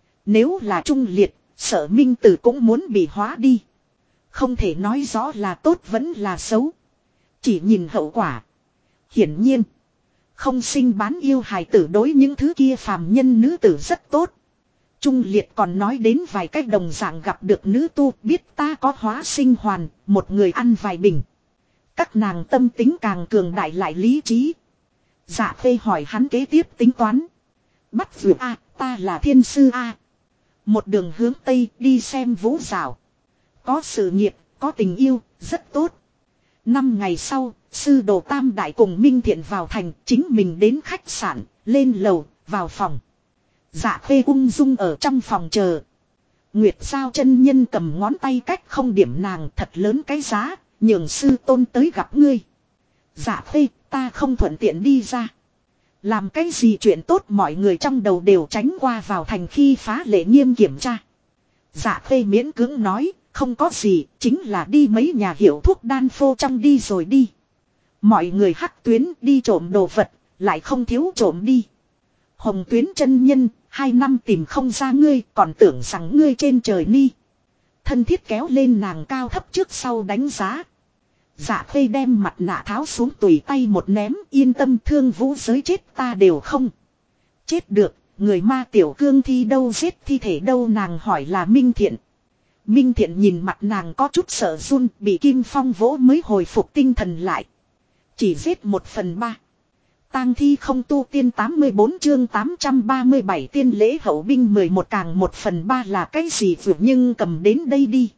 Nếu là Trung Liệt, Sở Minh Tử cũng muốn bị hóa đi. Không thể nói rõ là tốt vẫn là xấu. Chỉ nhìn hậu quả. Hiển nhiên. Không sinh bán yêu hài tử đối những thứ kia phàm nhân nữ tử rất tốt. Trung Liệt còn nói đến vài cách đồng dạng gặp được nữ tu biết ta có hóa sinh hoàn, một người ăn vài bình. Các nàng tâm tính càng cường đại lại lý trí. Dạ Phê hỏi hắn kế tiếp tính toán. Bắt vượt A, ta là thiên sư A. Một đường hướng Tây đi xem vũ rào. Có sự nghiệp, có tình yêu, rất tốt. 5 ngày sau, sư đồ Tam Đại cùng Minh Thiện vào thành, chính mình đến khách sạn, lên lầu, vào phòng. Dạ Phê ung dung ở trong phòng chờ. Nguyệt Giao chân nhân cầm ngón tay cách không điểm nàng thật lớn cái giá, nhường sư tôn tới gặp ngươi. Dạ Phê, ta không thuận tiện đi ra. Làm cái gì chuyện tốt mọi người trong đầu đều tránh qua vào thành khi phá lệ nghiêm kiểm tra. Dạ Phê miễn cưỡng nói, không có gì, chính là đi mấy nhà hiệu thuốc đan phô trong đi rồi đi. Mọi người hắc tuyến đi trộm đồ vật, lại không thiếu trộm đi. Hồng Tuyến chân nhân, 2 năm tìm không ra ngươi, còn tưởng rằng ngươi trên trời ni. Thân thiết kéo lên nàng cao thấp trước sau đánh giá. Dạ Phê đem mặt nạ tháo xuống tùy tay một ném, yên tâm thương vũ giới chết ta đều không. Chết được, người ma tiểu cương thi đâu giết thi thể đâu nàng hỏi là Minh Thiện. Minh Thiện nhìn mặt nàng có chút sợ run, bị Kim Phong vỗ mới hồi phục tinh thần lại. Chỉ giết 1/3. Tang thi không tu tiên 84 chương 837 tiên lễ hậu binh 11 càng 1/3 là cái gì vượt nhưng cầm đến đây đi.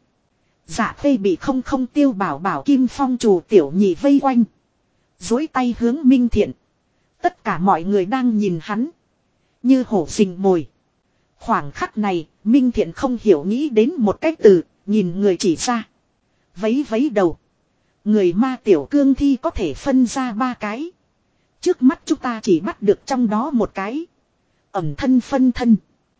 Dạ Phê bị không tiêu bảo Kim Phong chủ tiểu nhị vây quanh. Dối tay hướng Minh Thiện. Tất cả mọi người đang nhìn hắn. Như hổ rình mồi. Khoảng khắc này, Minh Thiện không hiểu nghĩ đến một cách từ, nhìn người chỉ ra. Vấy đầu. Người ma tiểu cương thi có thể phân ra 3 cái. Trước mắt chúng ta chỉ bắt được trong đó một cái. Ẩn thân phân thân.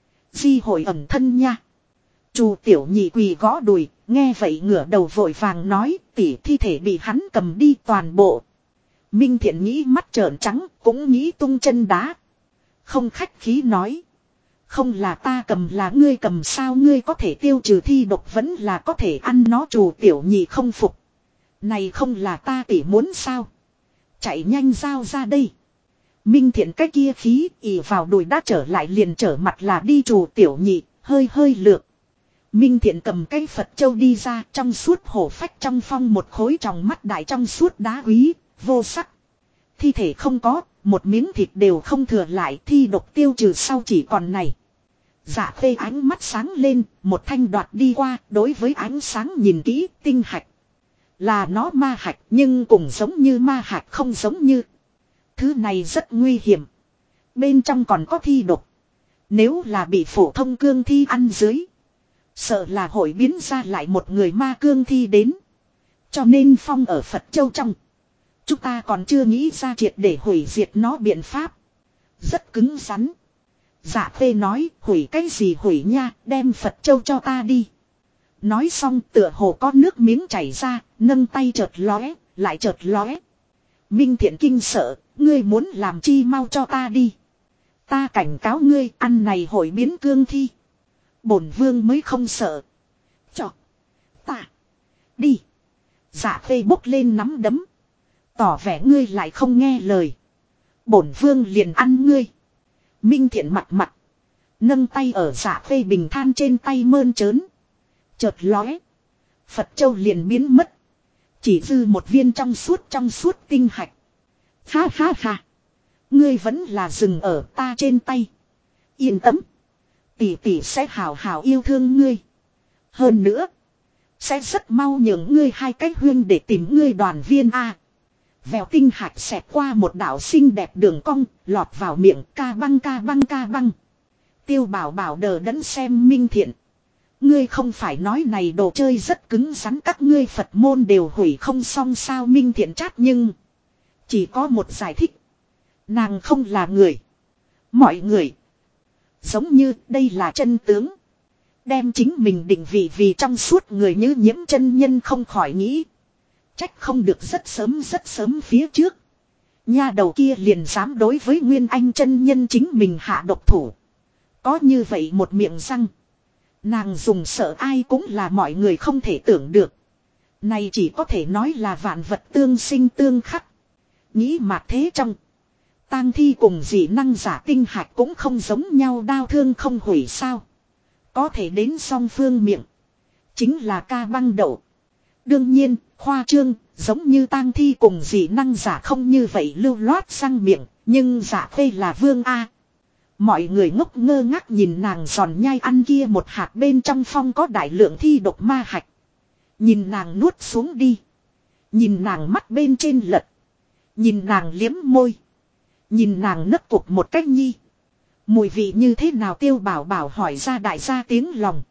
Di hội ẩn thân nha. Chu tiểu nhị quỳ gõ đùi, nghe vậy ngửa đầu vội vàng nói, tỷ thi thể bị hắn cầm đi toàn bộ. Minh Thiện nghĩ mắt trợn trắng, cũng nghĩ tung chân đá. Không khách khí nói. Không là ta cầm là ngươi cầm sao ngươi có thể tiêu trừ thi độc vẫn là có thể ăn nó Chu tiểu nhị không phục. Này không là ta tỷ muốn sao. Chạy nhanh giao ra đây. Minh Thiện cái kia khí ỉ vào đùi đã trở lại liền trở mặt là đi Chu tiểu nhị, hơi lược. Minh Thiện cầm cái Phật châu đi ra trong suốt hổ phách trong phong một khối tròng mắt đại trong suốt đá quý, vô sắc. Thi thể không có, một miếng thịt đều không thừa lại thi độc tiêu trừ sau chỉ còn này. Dạ Phê ánh mắt sáng lên, một thanh đoạt đi qua, đối với ánh sáng nhìn kỹ, tinh hạch. Là nó ma hạch nhưng cũng giống như ma hạch không giống như. Thứ này rất nguy hiểm. Bên trong còn có thi độc. Nếu là bị phổ thông cương thi ăn dưới. Sợ là hội biến ra lại một người ma cương thi đến. Cho nên phong ở Phật Châu trong. Chúng ta còn chưa nghĩ ra triệt để hủy diệt nó biện pháp. Rất cứng rắn. Dạ Phê nói hủy cái gì hủy nha, đem Phật Châu cho ta đi. Nói xong tựa hồ có nước miếng chảy ra, nâng tay chợt lóe, lại chợt lóe. Minh Thiện kinh sợ, ngươi muốn làm chi mau cho ta đi. Ta cảnh cáo ngươi ăn này hội biến cương thi. Bổn vương mới không sợ. Cho ta đi. Dạ Phê bốc lên nắm đấm. Tỏ vẻ ngươi lại không nghe lời. Bổn vương liền ăn ngươi. Minh Thiện mặt. Nâng tay ở Dạ Phê bình than trên tay mơn trớn. Chợt lóe. Phật Châu liền biến mất. Chỉ dư một viên trong suốt tinh hạch. Ha. Ngươi vẫn là dừng ở ta trên tay. Yên tâm. Tỷ sẽ hào hào yêu thương ngươi. Hơn nữa. Sẽ rất mau nhường ngươi 2 cái huyên để tìm ngươi đoàn viên A. Vèo tinh hạch xẹt qua một đạo xinh đẹp đường cong. Lọt vào miệng ca băng. Tiêu bảo đờ đẫn xem Minh Thiện. Ngươi không phải nói này đồ chơi rất cứng rắn các ngươi Phật môn đều hủy không xong sao Minh Thiện chát nhưng. Chỉ có một giải thích. Nàng không là người. Mọi người. Giống như đây là chân tướng. Đem chính mình định vị vì trong suốt người như Nhiễm chân nhân không khỏi nghĩ. Trách không được rất sớm phía trước. Nha đầu kia liền dám đối với Nguyên Anh chân nhân chính mình hạ độc thủ. Có như vậy một miệng răng. Nàng dùng sợ ai cũng là mọi người không thể tưởng được. Này chỉ có thể nói là vạn vật tương sinh tương khắc. Nghĩ mà thế trong. Tang thi cùng dị năng giả tinh hạch cũng không giống nhau, đao thương không hủy sao. Có thể đến song phương miệng. Chính là ca băng đậu. Đương nhiên, khoa trương, giống như tang thi cùng dị năng giả không như vậy lưu loát răng miệng. Nhưng giả phê là vương A. Mọi người ngốc ngơ ngác nhìn nàng giòn nhai ăn kia một hạt bên trong phong có đại lượng thi độc ma hạch. Nhìn nàng nuốt xuống đi. Nhìn nàng mắt bên trên lật. Nhìn nàng liếm môi. Nhìn nàng nấc cục một cách nhi. Mùi vị như thế nào Tiêu Bảo Bảo hỏi ra đại gia tiếng lòng.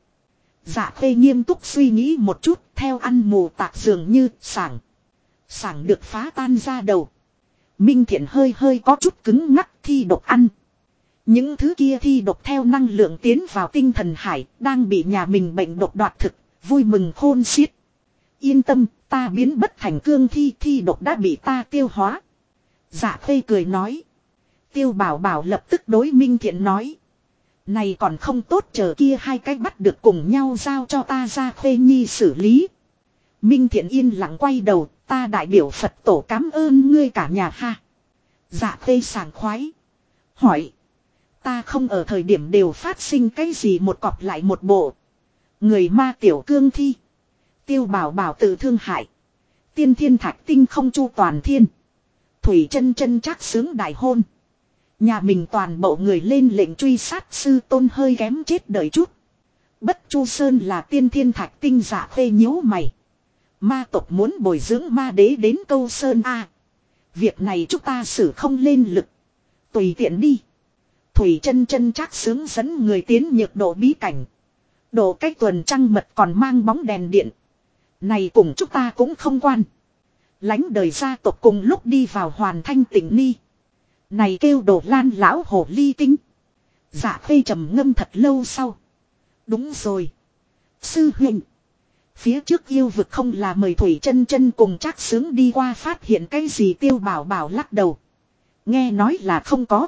Dạ phê nghiêm túc suy nghĩ một chút, theo ăn mù tạc dường như sảng. Sảng được phá tan ra đầu. Minh Thiện hơi hơi có chút cứng ngắc thi độc ăn. Những thứ kia thi độc theo năng lượng tiến vào tinh thần hải, đang bị nhà mình bệnh độc đoạt thực, vui mừng khôn xiết. Yên tâm, ta biến bất thành cương thi, thi độc đã bị ta tiêu hóa. Dạ phê cười nói. Tiêu Bảo Bảo lập tức đối Minh Thiện nói. Này còn không tốt, chờ kia hai cái bắt được cùng nhau giao cho ta ra phê nhi xử lý. Minh Thiện yên lặng quay đầu, ta đại biểu Phật tổ cảm ơn ngươi cả nhà ha. Dạ phê sảng khoái. Hỏi. Ta không ở thời điểm đều phát sinh cái gì một cọp lại một bộ. Người ma tiểu cương thi. Tiêu Bảo Bảo tự thương hại. Tiên thiên thạch tinh không chu toàn thiên. Thủy chân chân chắc sướng đại hôn. Nhà mình toàn bộ người lên lệnh truy sát sư tôn hơi kém chết đời chút. Bất Chu Sơn là tiên thiên thạch tinh giả phê nhíu mày. Ma tộc muốn bồi dưỡng ma đế đến câu Sơn A. Việc này chúng ta xử không lên lực. Tùy tiện đi. Thủy chân chân chắc sướng dẫn người tiến nhược độ bí cảnh. Độ cách tuần trăng mật còn mang bóng đèn điện. Này cùng chúng ta cũng không quan. Lánh đời gia tộc cùng lúc đi vào hoàn thanh tỉnh ni. Này kêu Đồ Lan lão hồ ly tinh. Dạ phê trầm ngâm thật lâu sau. Đúng rồi. Sư huynh. Phía trước yêu vực không là mời Thủy chân chân cùng chắc sướng đi qua phát hiện cái gì Tiêu Bảo Bảo lắc đầu. Nghe nói là không có.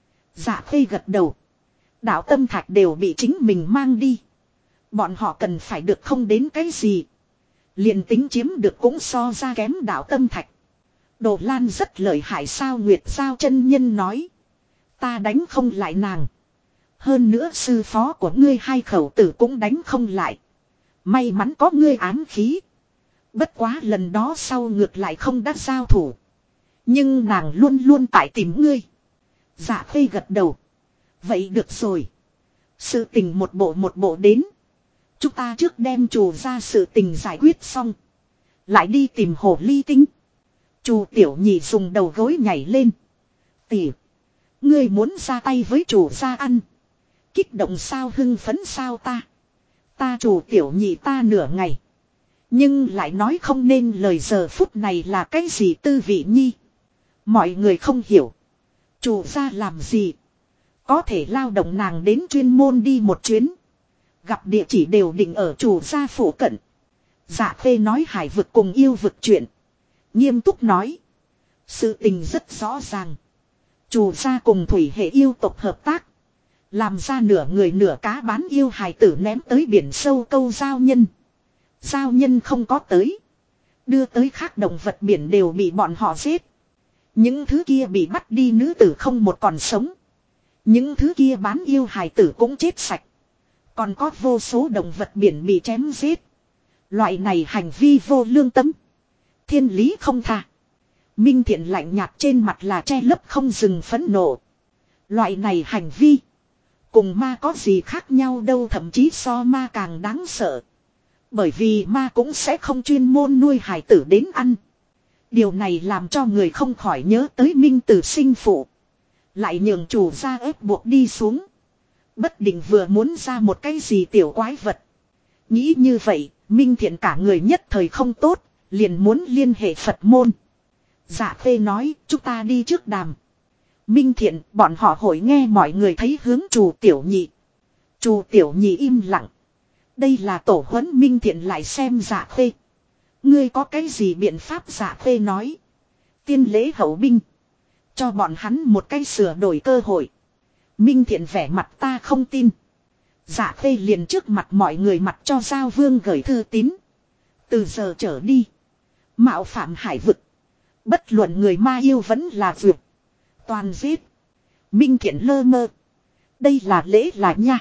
Dạ phê gật đầu. Đạo tâm thạch đều bị chính mình mang đi. Bọn họ cần phải được không đến cái gì. Liền tính chiếm được cũng so ra kém đạo tâm thạch. Đồ Lan rất lợi hại sao Nguyệt Giao chân nhân nói. Ta đánh không lại nàng. Hơn nữa sư phó của ngươi hai khẩu tử cũng đánh không lại. May mắn có ngươi ám khí. Bất quá lần đó sau ngược lại không đắc giao thủ. Nhưng nàng luôn luôn tại tìm ngươi. Dạ phê gật đầu. Vậy được rồi. Sự tình một bộ đến. Chúng ta trước đem chủ ra sự tình giải quyết xong. Lại đi tìm hồ ly tinh. Chủ tiểu nhị dùng đầu gối nhảy lên. Tỉ. Ngươi muốn ra tay với chủ gia ăn. Kích động sao hưng phấn sao ta. Ta chủ tiểu nhị ta nửa ngày. Nhưng lại nói không nên lời giờ phút này là cái gì tư vị nhi. Mọi người không hiểu. Chủ gia làm gì. Có thể lao động nàng đến chuyên môn đi một chuyến. Gặp địa chỉ đều định ở chủ gia phủ cận. Dạ phê nói hải vực cùng yêu vực chuyện. Nghiêm túc nói. Sự tình rất rõ ràng. Chủ gia cùng thủy hệ yêu tộc hợp tác. Làm ra nửa người nửa cá bán yêu hài tử ném tới biển sâu câu giao nhân. Giao nhân không có tới. Đưa tới khác động vật biển đều bị bọn họ giết. Những thứ kia bị bắt đi nữ tử không một còn sống. Những thứ kia bán yêu hài tử cũng chết sạch. Còn có vô số động vật biển bị chém giết. Loại này hành vi vô lương tâm. Thiên lý không tha. Minh Thiện lạnh nhạt trên mặt là che lấp không dừng phẫn nộ. Loại này hành vi. Cùng ma có gì khác nhau đâu, thậm chí so ma càng đáng sợ. Bởi vì ma cũng sẽ không chuyên môn nuôi hài tử đến ăn. Điều này làm cho người không khỏi nhớ tới Minh Tử sinh phụ. Lại nhường chủ gia ép buộc đi xuống. Bất định vừa muốn ra một cái gì tiểu quái vật. Nghĩ như vậy, Minh Thiện cả người nhất thời không tốt, liền muốn liên hệ Phật môn. Dạ phê nói, chúng ta đi trước đàm. Minh Thiện, bọn họ hội nghe mọi người thấy hướng Trù Tiểu Nhị. Trù Tiểu Nhị im lặng. Đây là tổ huấn. Minh Thiện lại xem Dạ phê. Ngươi có cái gì biện pháp? Dạ phê nói. Tiên lễ hậu binh. Cho bọn hắn một cái sửa đổi cơ hội. Minh Thiện vẻ mặt ta không tin. Dạ phê liền trước mặt mọi người mặt cho Giao Vương gửi thư tín. Từ giờ trở đi. Mạo phạm hải vực. Bất luận người ma yêu vẫn là vượt. Toàn giết. Minh Thiện lơ mơ. Đây là lễ là nha.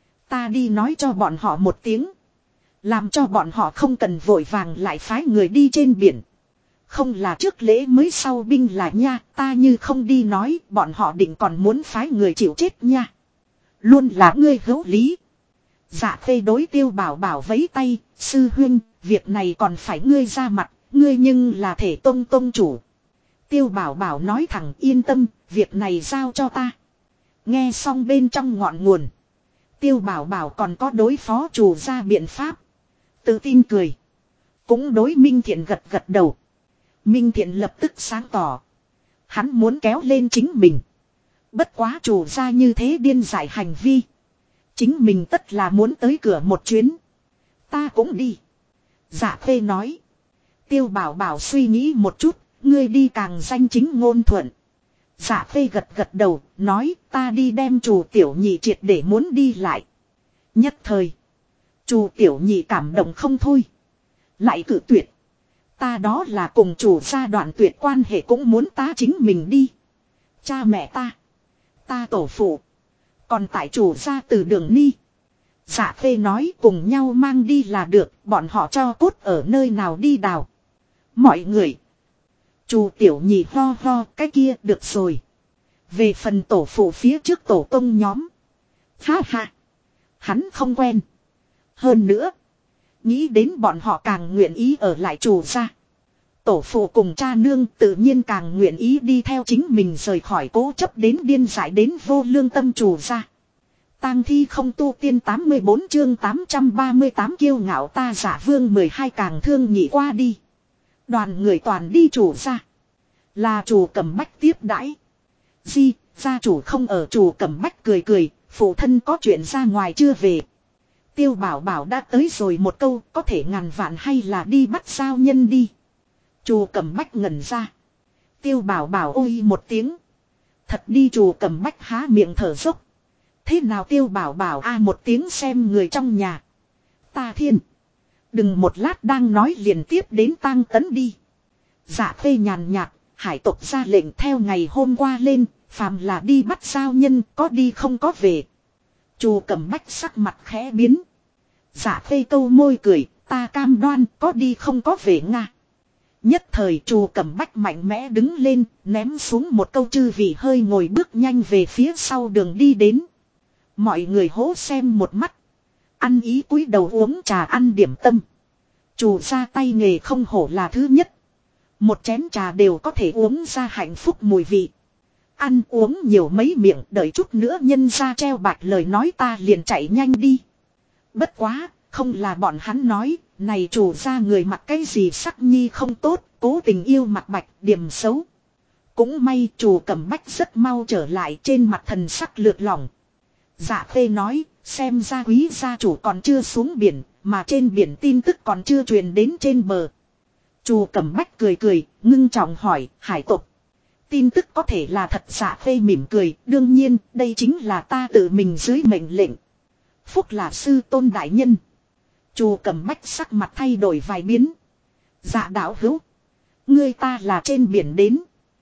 Ta đi nói cho bọn họ một tiếng. Làm cho bọn họ không cần vội vàng lại phái người đi trên biển. Không là trước lễ mới sau binh là nha. Ta như không đi nói bọn họ định còn muốn phái người chịu chết nha. Luôn là ngươi hữu lý. Dạ Khê đối Tiêu Bảo Bảo vẫy tay. Sư huynh, việc này còn phải ngươi ra mặt. Ngươi nhưng là thể tông tông chủ. Tiêu Bảo Bảo nói thẳng yên tâm. Việc này giao cho ta. Nghe xong bên trong ngọn nguồn. Tiêu Bảo Bảo còn có đối phó chủ ra biện pháp. Tự tin cười. Cũng đối Minh Thiện gật gật đầu. Minh Thiện lập tức sáng tỏ. Hắn muốn kéo lên chính mình. Bất quá chủ ra như thế điên dại hành vi. Chính mình tất là muốn tới cửa một chuyến. Ta cũng đi. Dạ Khê nói. Tiêu Bảo Bảo suy nghĩ một chút. Ngươi đi càng danh chính ngôn thuận. Dạ Khê gật gật đầu. Nói ta đi đem chủ tiểu nhị triệt để muốn đi lại. Nhất thời. Chủ tiểu nhị cảm động không thôi. Lại cự tuyệt. Ta đó là cùng chủ gia đoạn tuyệt quan hệ cũng muốn ta chính mình đi. Cha mẹ ta. Ta tổ phụ. Còn tại chủ gia từ đường ni. Dạ Khê nói cùng nhau mang đi là được. Bọn họ cho cốt ở nơi nào đi đào. Mọi người. Chủ tiểu nhị ho ho cái kia được rồi. Về phần tổ phụ phía trước tổ tông nhóm. Ha ha. Hắn không quen. Hơn nữa. Nghĩ đến bọn họ càng nguyện ý ở lại chủ gia. Tổ phụ cùng cha nương tự nhiên càng nguyện ý đi theo chính mình rời khỏi cố chấp đến điên dại đến vô lương tâm chủ gia. Tang thi không tu tiên 84 chương 838 kiêu ngạo ta giả vương 12 càng thương nhị qua đi. Đoàn người toàn đi chủ gia. Là chủ Cẩm Bách tiếp đãi. Di, gia chủ không ở chủ Cẩm Bách cười cười, phụ thân có chuyện ra ngoài chưa về. Tiêu Bảo Bảo đã tới rồi một câu có thể ngàn vạn hay là đi bắt sao nhân đi. Chủ Cẩm Bách ngẩn ra. Tiêu Bảo Bảo ôi một tiếng. Thật đi chủ Cẩm Bách há miệng thở dốc. Thế nào Tiêu Bảo Bảo a một tiếng xem người trong nhà. Ta thiên. Đừng một lát đang nói liền tiếp đến tang tấn đi. Dạ Khê nhàn nhạt, hải tộc ra lệnh theo ngày hôm qua lên, phàm là đi bắt sao nhân có đi không có về. Chủ Cẩm Bách sắc mặt khẽ biến. Dạ Khê câu môi cười, ta cam đoan có đi không có về Nga. Nhất thời Chủ Cẩm Bách mạnh mẽ đứng lên, ném xuống một câu chư vị hơi ngồi bước nhanh về phía sau đường đi đến. Mọi người hố xem một mắt. Ăn ý cúi đầu uống trà ăn điểm tâm. Chủ ra tay nghề không hổ là thứ nhất. Một chén trà đều có thể uống ra hạnh phúc mùi vị. Ăn uống nhiều mấy miệng đợi chút nữa nhân ra treo bạch lời nói ta liền chạy nhanh đi. Bất quá, không là bọn hắn nói, này chủ ra người mặc cái gì sắc nhi không tốt, cố tình yêu mặt bạch, điểm xấu. Cũng may chủ Cẩm Bách rất mau trở lại trên mặt thần sắc lượt lỏng. Dạ Khê nói, xem ra quý gia chủ còn chưa xuống biển, mà trên biển tin tức còn chưa truyền đến trên bờ. Chủ Cẩm Bách cười cười, ngưng trọng hỏi, hải tộc. Tin tức có thể là thật. Dạ Khê mỉm cười, đương nhiên, đây chính là ta tự mình dưới mệnh lệnh. Phúc là sư tôn đại nhân. Chủ Cẩm Bách sắc mặt thay đổi vài biến. Dạ đạo hữu. Ngươi ta là trên biển đến.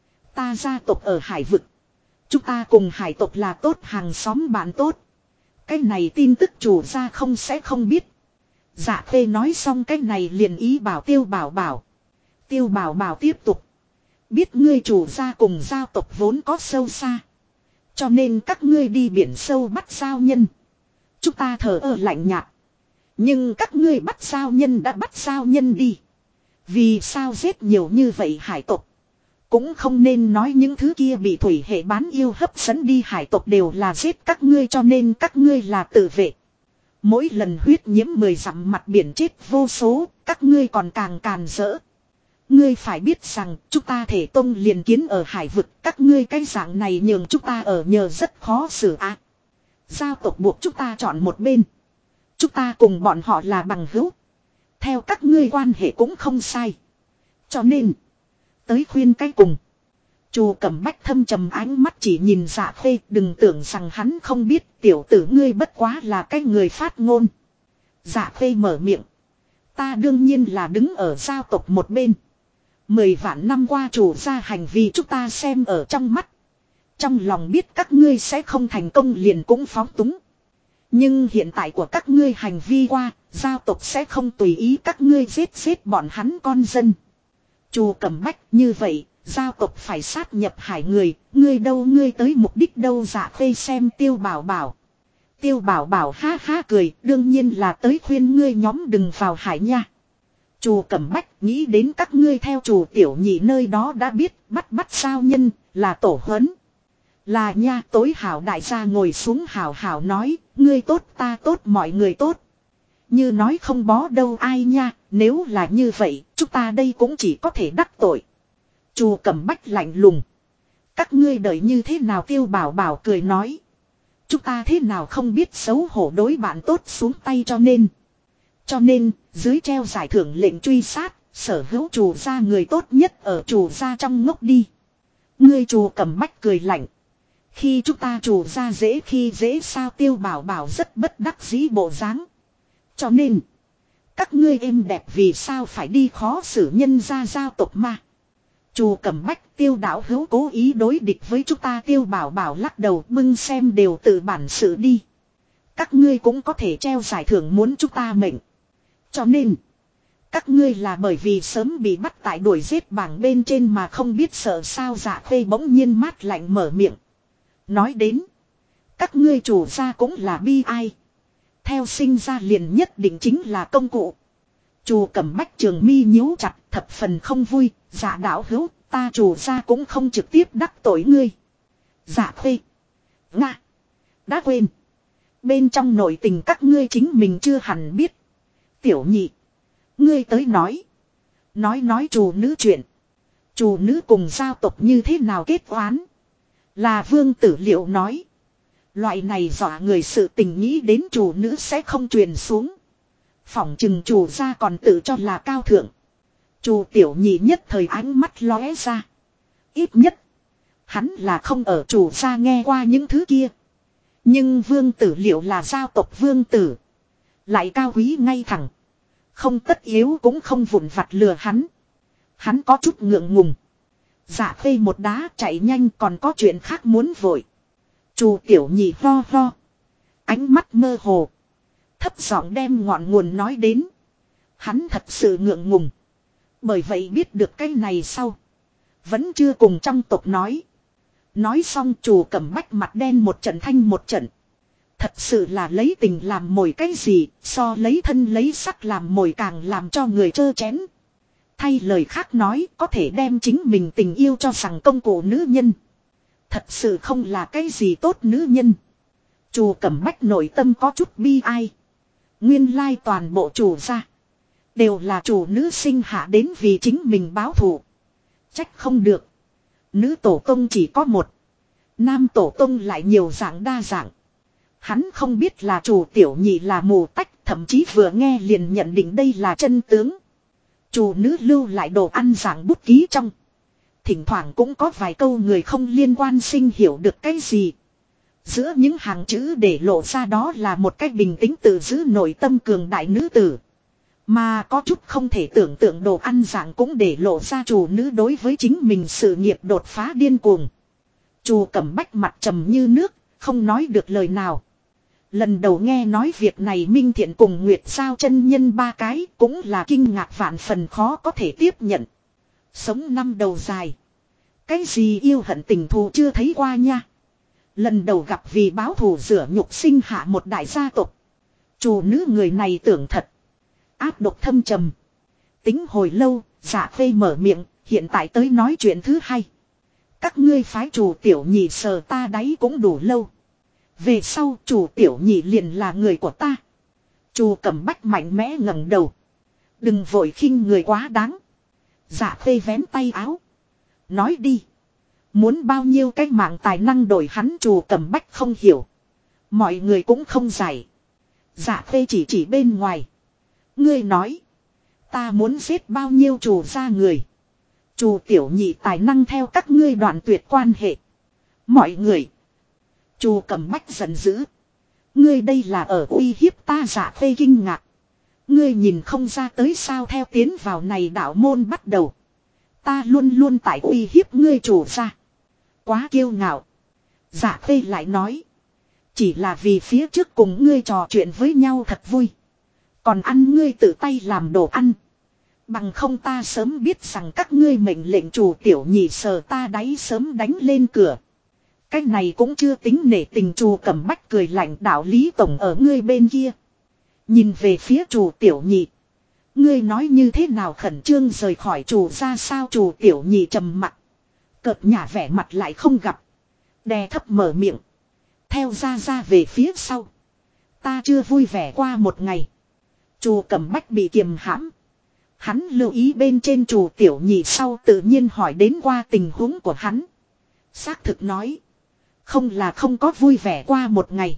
Ta gia tộc ở hải vực. Chúng ta cùng hải tộc là tốt hàng xóm bạn tốt. Cái này tin tức chủ gia không sẽ không biết. Dạ Khê nói xong cái này liền ý bảo Tiêu Bảo Bảo. Tiêu Bảo Bảo tiếp tục. Biết ngươi chủ gia cùng gia tộc vốn có sâu xa. Cho nên các ngươi đi biển sâu bắt sao nhân. Chúng ta thở ở lạnh nhạt. Nhưng các ngươi bắt sao nhân đã bắt sao nhân đi. Vì sao giết nhiều như vậy hải tộc. Cũng không nên nói những thứ kia bị thủy hệ bán yêu hấp dẫn đi hải tộc đều là giết các ngươi cho nên các ngươi là tự vệ. Mỗi lần huyết nhiễm 10 dặm mặt biển chết vô số, các ngươi còn càng càn rỡ. Ngươi phải biết rằng chúng ta thể tông liền kiến ở hải vực, các ngươi cái dạng này nhường chúng ta ở nhờ rất khó xử á. Gia tộc buộc chúng ta chọn một bên. Chúng ta cùng bọn họ là bằng hữu. Theo các ngươi quan hệ cũng không sai. Cho nên, tới khuyên cái cùng. Chủ Cẩm Bách thâm trầm ánh mắt chỉ nhìn Dạ Khê, đừng tưởng rằng hắn không biết tiểu tử ngươi bất quá là cái người phát ngôn. Dạ Khê mở miệng. Ta đương nhiên là đứng ở gia tộc một bên. 10 vạn năm qua chủ gia hành vi chúng ta xem ở trong mắt. Trong lòng biết các ngươi sẽ không thành công liền cũng phóng túng. Nhưng hiện tại của các ngươi hành vi qua, giao tộc sẽ không tùy ý các ngươi giết bọn hắn con dân. Chu Cẩm Bách như vậy, giao tộc phải sát nhập hải người, ngươi đâu ngươi tới mục đích đâu. Dạ Khê xem Tiêu Bảo Bảo. Tiêu Bảo Bảo ha ha cười, đương nhiên là tới khuyên ngươi nhóm đừng vào hải nha. Chu Cẩm Bách nghĩ đến các ngươi theo Chu Tiểu Nhị nơi đó đã biết, bắt sao nhân, là tổ huấn. Là nha, tối hảo đại gia ngồi xuống hảo hảo nói, ngươi tốt ta tốt mọi người tốt. Như nói không bó đâu ai nha, nếu là như vậy, chúng ta đây cũng chỉ có thể đắc tội. Chu Cẩm Bách lạnh lùng. Các ngươi đợi như thế nào? Tiêu Bảo Bảo cười nói. Chúng ta thế nào không biết xấu hổ đối bạn tốt xuống tay Cho nên, dưới treo giải thưởng lệnh truy sát, sở hữu Chu gia người tốt nhất ở Chu gia trong ngốc đi. Ngươi Chu Cẩm Bách cười lạnh. Khi chúng ta Chu gia dễ khi dễ sao? Tiêu Bảo Bảo rất bất đắc dĩ bộ dáng. Cho nên, các ngươi êm đẹp vì sao phải đi khó xử nhân gia giao tộc mà. Chu Cẩm Bách Tiêu đạo hữu cố ý đối địch với chúng ta. Tiêu Bảo Bảo lắc đầu bưng xem đều tự bản sự đi. Các ngươi cũng có thể treo giải thưởng muốn chúng ta mệnh. Cho nên, các ngươi là bởi vì sớm bị bắt tại đuổi giết bảng bên trên mà không biết sợ sao. Dạ Khê bỗng nhiên mát lạnh mở miệng. Nói đến, các ngươi chủ gia cũng là bi ai. Theo sinh ra liền nhất định chính là công cụ. Chu Cẩm Bách trường mi nhíu chặt thập phần không vui. Dạ đạo hữu ta chủ gia cũng không trực tiếp đắc tội ngươi. Dạ Khê. Nga. Đã quên. Bên trong nội tình các ngươi chính mình chưa hẳn biết. Tiểu Nhị. Ngươi tới nói. Nói chủ nữ chuyện. Chủ nữ cùng giao tộc như thế nào kết oán. Là Vương Tử Liệu nói. Loại này dọa người sự tình nghĩ đến chủ nữ sẽ không truyền xuống. Phỏng chừng chủ gia còn tự cho là cao thượng. Chu Tiểu Nhị nhất thời ánh mắt lóe ra. Ít nhất, hắn là không ở chủ gia nghe qua những thứ kia. Nhưng Vương Tử Liệu là giao tộc vương tử. Lại cao quý ngay thẳng. Không tất yếu cũng không vụn vặt lừa hắn. Hắn có chút ngượng ngùng. Dạ Khê một đá chạy nhanh còn có chuyện khác muốn vội. Chu Tiểu Nhị ho ho. Ánh mắt mơ hồ. Thấp giọng đem ngọn nguồn nói đến. Hắn thật sự ngượng ngùng. Bởi vậy biết được cái này sau. Vẫn chưa cùng trong tộc nói. Nói xong Chu Cẩm Bách mặt đen một trận thanh một trận. Thật sự là lấy tình làm mồi cái gì. So lấy thân lấy sắc làm mồi càng làm cho người trơ chén. Thay lời khác nói có thể đem chính mình tình yêu cho rằng công cụ nữ nhân. Thật sự không là cái gì tốt nữ nhân. Chu Cẩm Bách nội tâm có chút bi ai. Nguyên lai toàn bộ chủ gia. Đều là chủ nữ sinh hạ đến vì chính mình báo thù. Trách không được. Nữ tổ tông chỉ có một. Nam tổ tông lại nhiều dạng đa dạng. Hắn không biết là Chu Tiểu Nhị là mù tách. Thậm chí vừa nghe liền nhận định đây là chân tướng. Chủ nữ lưu lại đồ ăn dạng bút ký trong. Thỉnh thoảng cũng có vài câu người không liên quan sinh hiểu được cái gì. Giữa những hàng chữ để lộ ra đó là một cách bình tĩnh tự giữ nội tâm cường đại nữ tử. Mà có chút không thể tưởng tượng đồ ăn dạng cũng để lộ ra chủ nữ đối với chính mình sự nghiệp đột phá điên cuồng. Chu Cẩm Bách mặt trầm như nước, không nói được lời nào. Lần đầu nghe nói việc này Minh Thiện cùng Nguyệt Sao chân nhân ba cái cũng là kinh ngạc vạn phần khó có thể tiếp nhận. Sống năm đầu dài. Cái gì yêu hận tình thù chưa thấy qua nha. Lần đầu gặp vì báo thù rửa nhục sinh hạ một đại gia tộc. Chủ nữ người này tưởng thật. Áp độc thâm trầm. Tính hồi lâu, Dạ Khê mở miệng, hiện tại tới nói chuyện thứ hai. Các ngươi phái Chu Tiểu Nhị sờ ta đáy cũng đủ lâu. Về sau Chu Tiểu Nhị liền là người của ta. Chu Cẩm Bách mạnh mẽ ngẩng đầu. Đừng vội khinh người quá đáng. Dạ Khê vén tay áo. Nói đi. Muốn bao nhiêu cái mạng tài năng đổi hắn. Chu Cẩm Bách không hiểu. Mọi người cũng không giải. Dạ Khê chỉ bên ngoài. Ngươi nói. Ta muốn giết bao nhiêu Chu gia người. Chu Tiểu Nhị tài năng theo các ngươi đoạn tuyệt quan hệ. Mọi người. Chu Cẩm Bách giận dữ. Ngươi đây là ở uy hiếp ta. Dạ Khê kinh ngạc. Ngươi nhìn không ra tới sao theo tiến vào này đạo môn bắt đầu. Ta luôn luôn tại uy hiếp ngươi chủ gia. Quá kiêu ngạo. Dạ Khê lại nói. Chỉ là vì phía trước cùng ngươi trò chuyện với nhau thật vui. Còn ăn ngươi tự tay làm đồ ăn. Bằng không ta sớm biết rằng các ngươi mệnh lệnh chủ tiểu nhị sờ ta đáy sớm đánh lên cửa. Cái này cũng chưa tính nể tình chủ Cẩm Bách cười lạnh, đạo lý tổng ở ngươi bên kia. Nhìn về phía chủ tiểu nhị. Ngươi nói như thế nào khẩn trương rời khỏi chủ ra sao, chủ tiểu nhị trầm mặt. Cợt nhả vẻ mặt lại không gặp. Đè thấp mở miệng. Theo ra về phía sau. Ta chưa vui vẻ qua một ngày. Chủ Cẩm Bách bị kiềm hãm. Hắn lưu ý bên trên chủ tiểu nhị sau tự nhiên hỏi đến qua tình huống của hắn. Xác thực nói. Không là không có vui vẻ qua một ngày.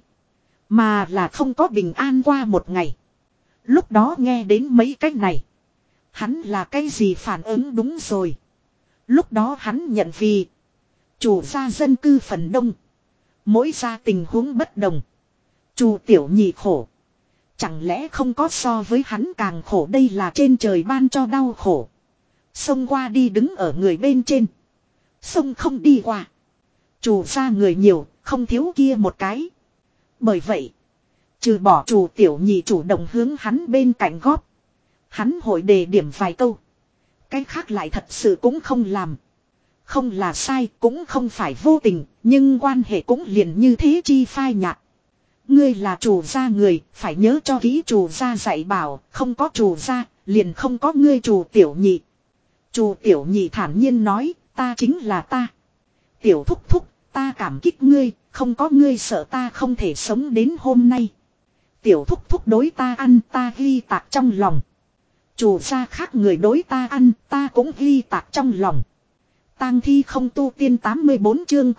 Mà là không có bình an qua một ngày. Lúc đó nghe đến mấy cách này. Hắn là cái gì phản ứng đúng rồi. Lúc đó hắn nhận vì. Chủ gia dân cư phần đông. Mỗi gia tình huống bất đồng. Chủ tiểu nhị khổ. Chẳng lẽ không có so với hắn càng khổ, đây là trên trời ban cho đau khổ. Xông qua đi đứng ở người bên trên. Xông không đi qua. Chủ gia người nhiều, không thiếu kia một cái. Bởi vậy, trừ bỏ chủ tiểu nhị chủ động hướng hắn bên cạnh góp. Hắn hội đề điểm vài câu. Cái khác lại thật sự cũng không làm. Không là sai, cũng không phải vô tình, nhưng quan hệ cũng liền như thế chi phai nhạt. Ngươi là chủ gia người, phải nhớ cho kỹ chủ gia dạy bảo, không có chủ gia, liền không có ngươi chủ tiểu nhị. Chủ tiểu nhị thản nhiên nói, ta chính là ta. Tiểu thúc thúc, ta cảm kích ngươi, không có ngươi sợ ta không thể sống đến hôm nay. Tiểu thúc thúc đối ta ăn, ta ghi tạc trong lòng. Chủ gia khác người đối ta ăn, ta cũng ghi tạc trong lòng. Tang thi không tu tiên 84 chương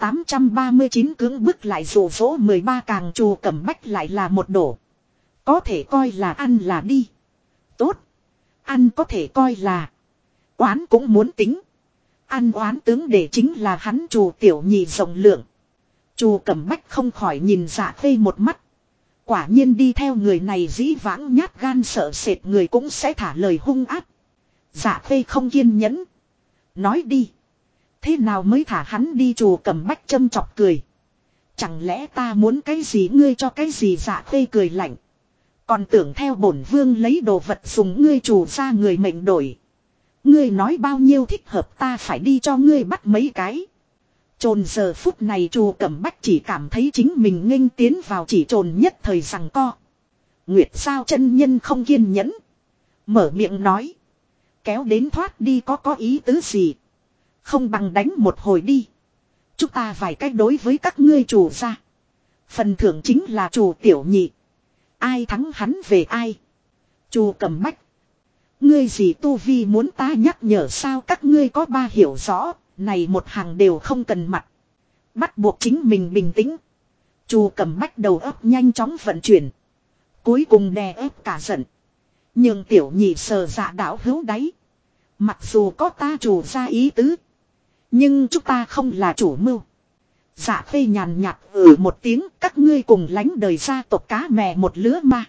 839 cưỡng bức lại dụ dỗ 13 càng Chủ Cẩm Bách lại là một đổ. Có thể coi là ăn là đi. Tốt. Ăn có thể coi là. Oán cũng muốn tính. Ăn oán tướng để chính là hắn chủ tiểu nhị rộng lượng. Chủ Cẩm Bách không khỏi nhìn Dạ Khê một mắt. Quả nhiên đi theo người này dĩ vãng nhát gan sợ sệt người cũng sẽ thả lời hung ác. Dạ Khê không kiên nhẫn. Nói đi. Thế nào mới thả hắn đi, Chủ Cẩm Bách châm chọc cười. Chẳng lẽ ta muốn cái gì ngươi cho cái gì, Dạ Khê cười lạnh. Còn tưởng theo bổn vương lấy đồ vật dùng ngươi chủ ra người mệnh đổi. Ngươi nói bao nhiêu thích hợp ta phải đi cho ngươi bắt mấy cái. Trồn giờ phút này Chủ Cẩm Bách chỉ cảm thấy chính mình nghênh tiến vào chỉ trồn nhất thời rằng co. Nguyệt sao chân nhân không kiên nhẫn. Mở miệng nói. Kéo đến thoát đi có ý tứ gì. Không bằng đánh một hồi đi. Chúng ta vài cách đối với các ngươi chủ ra. Phần thưởng chính là chủ tiểu nhị. Ai thắng hắn về ai. Chủ Cẩm Bách. Ngươi gì tu vi muốn ta nhắc nhở sao, các ngươi có ba hiểu rõ. Này một hàng đều không cần mặt. Bắt buộc chính mình bình tĩnh. Chủ Cẩm Bách đầu óc nhanh chóng vận chuyển. Cuối cùng đè ép cả giận. Nhưng tiểu nhị sờ dạ đảo hữu đáy. Mặc dù có ta chủ ra ý tứ. Nhưng chúng ta không là chủ mưu. Dạ Khê nhàn nhạt một tiếng, các ngươi cùng lánh đời gia tộc cá mè một lứa ma.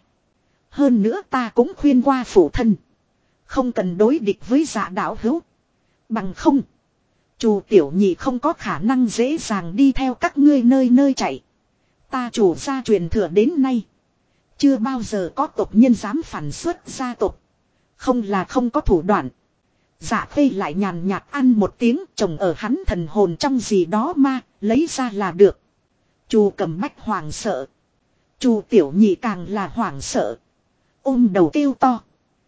Hơn nữa ta cũng khuyên qua phụ thân. Không cần đối địch với dạ đạo hữu. Bằng không. Chủ tiểu nhị không có khả năng dễ dàng đi theo các ngươi nơi nơi chạy. Ta chủ gia truyền thừa đến nay. Chưa bao giờ có tộc nhân dám phản xuất gia tộc. Không là không có thủ đoạn. Dạ Khê lại nhàn nhạt ăn một tiếng, trồng ở hắn thần hồn trong gì đó ma, lấy ra là được. Chủ Cẩm Bách hoảng sợ. Chủ tiểu nhị càng là hoảng sợ. Ôm đầu kêu to.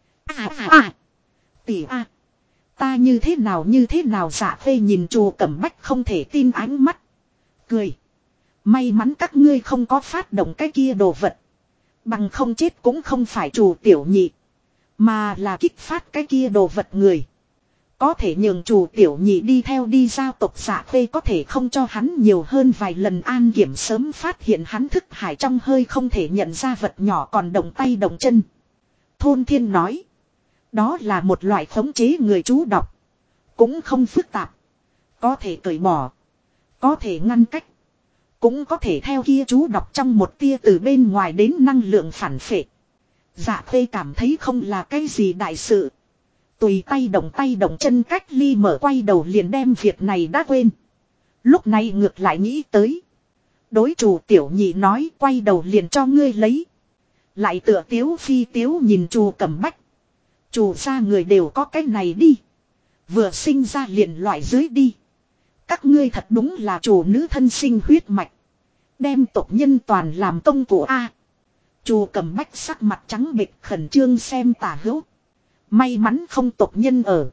Tỷ a. Ta như thế nào, Dạ Khê nhìn Chủ Cẩm Bách không thể tin ánh mắt. Cười. May mắn các ngươi không có phát động cái kia đồ vật. Bằng không chết cũng không phải chủ tiểu nhị. Mà là kích phát cái kia đồ vật người. Có thể nhường chủ tiểu nhị đi theo đi giao tộc Dạ Khê có thể không cho hắn nhiều hơn vài lần an kiểm sớm phát hiện hắn thức hải trong hơi không thể nhận ra vật nhỏ còn động tay động chân. Thôn Thiên nói. Đó là một loại khống chế người chú độc. Cũng không phức tạp. Có thể cởi bỏ. Có thể ngăn cách. Cũng có thể theo kia chú độc trong một tia từ bên ngoài đến năng lượng phản phệ. Dạ Khê cảm thấy không là cái gì đại sự. Tùy tay động chân cách ly mở, quay đầu liền đem việc này đã quên. Lúc này ngược lại nghĩ tới. Đối chủ tiểu nhị nói quay đầu liền cho ngươi lấy. Lại tựa tiếu phi tiếu nhìn chủ Cẩm Bách. Chủ gia người đều có cái này đi. Vừa sinh ra liền loại dưới đi. Các ngươi thật đúng là chủ nữ thân sinh huyết mạch. Đem tộc nhân toàn làm công của A. Chủ Cẩm Bách sắc mặt trắng bệch khẩn trương xem tả hữu. May mắn không tộc nhân ở.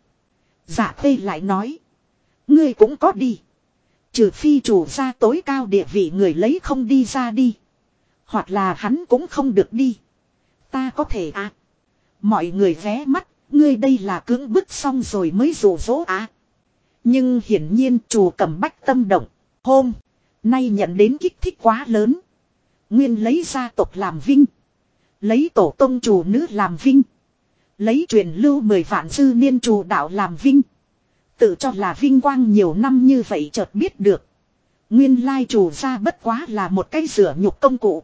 Dạ Khê lại nói. Ngươi cũng có đi. Trừ phi chủ gia tối cao địa vị người lấy không đi ra đi. Hoặc là hắn cũng không được đi. Ta có thể à. Mọi người ghé mắt. Ngươi đây là cưỡng bức xong rồi mới dụ dỗ à. Nhưng hiển nhiên chủ Cẩm Bách tâm động. Hôm nay nhận đến kích thích quá lớn. Nguyên lấy gia tộc làm vinh. Lấy tổ tông chủ nữ làm vinh. Lấy truyền lưu 10 vạn dư niên chủ đạo làm vinh. Tự cho là vinh quang nhiều năm như vậy chợt biết được. Nguyên lai chủ gia bất quá là một cái rửa nhục công cụ.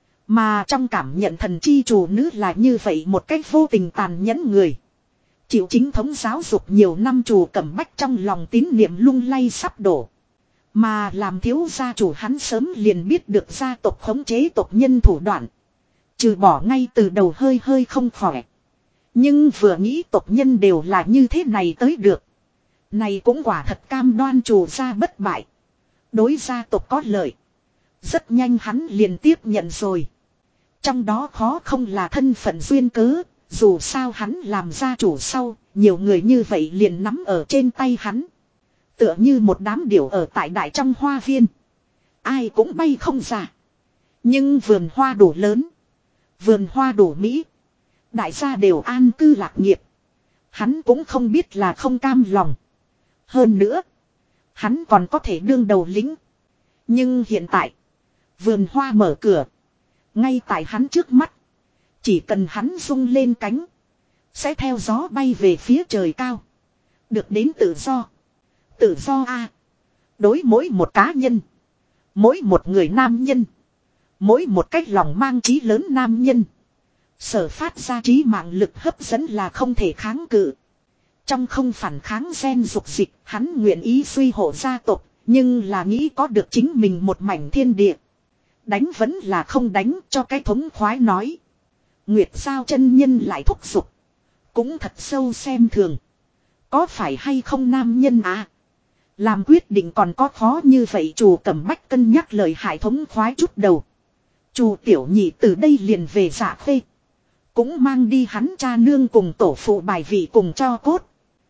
Mà trong cảm nhận thần chi chủ nữ là như vậy một cách vô tình tàn nhẫn người. Chịu chính thống giáo dục nhiều năm chủ Cẩm Bách trong lòng tín niệm lung lay sắp đổ. Mà làm thiếu gia chủ hắn sớm liền biết được gia tộc khống chế tộc nhân thủ đoạn. Trừ bỏ ngay từ đầu hơi hơi không khỏe. Nhưng vừa nghĩ tộc nhân đều là như thế này tới được. Này cũng quả thật cam đoan chủ gia bất bại. Đối gia tộc có lợi. Rất nhanh hắn liền tiếp nhận rồi. Trong đó khó không là thân phận duyên cớ. Dù sao hắn làm gia chủ sau. Nhiều người như vậy liền nắm ở trên tay hắn. Tựa như một đám điểu ở tại đại trong hoa viên. Ai cũng bay không ra. Nhưng vườn hoa đủ lớn. Vườn hoa đủ mỹ. Đại gia đều an cư lạc nghiệp. Hắn cũng không biết là không cam lòng. Hơn nữa. Hắn còn có thể đương đầu lính. Nhưng hiện tại. Vườn hoa mở cửa. Ngay tại hắn trước mắt. Chỉ cần hắn rung lên cánh. Sẽ theo gió bay về phía trời cao. Được đến tự do. Tự do a. Đối mỗi một cá nhân. Mỗi một người nam nhân. Mỗi một cách lòng mang trí lớn nam nhân. Sở phát ra trí mạng lực hấp dẫn là không thể kháng cự. Trong không phản kháng gen dục dịch, hắn nguyện ý suy hộ gia tộc, nhưng là nghĩ có được chính mình một mảnh thiên địa. Đánh vẫn là không đánh, cho cái thống khoái nói. Nguyệt Sao chân nhân lại thúc giục. Cũng thật sâu xem thường. Có phải hay không nam nhân à? Làm quyết định còn có khó như vậy chủ Cẩm Bách cân nhắc lời hại thống khoái chút đầu. Chủ tiểu nhị từ đây liền về Dạ Khê. Cũng mang đi hắn cha nương cùng tổ phụ bài vị cùng cho cốt.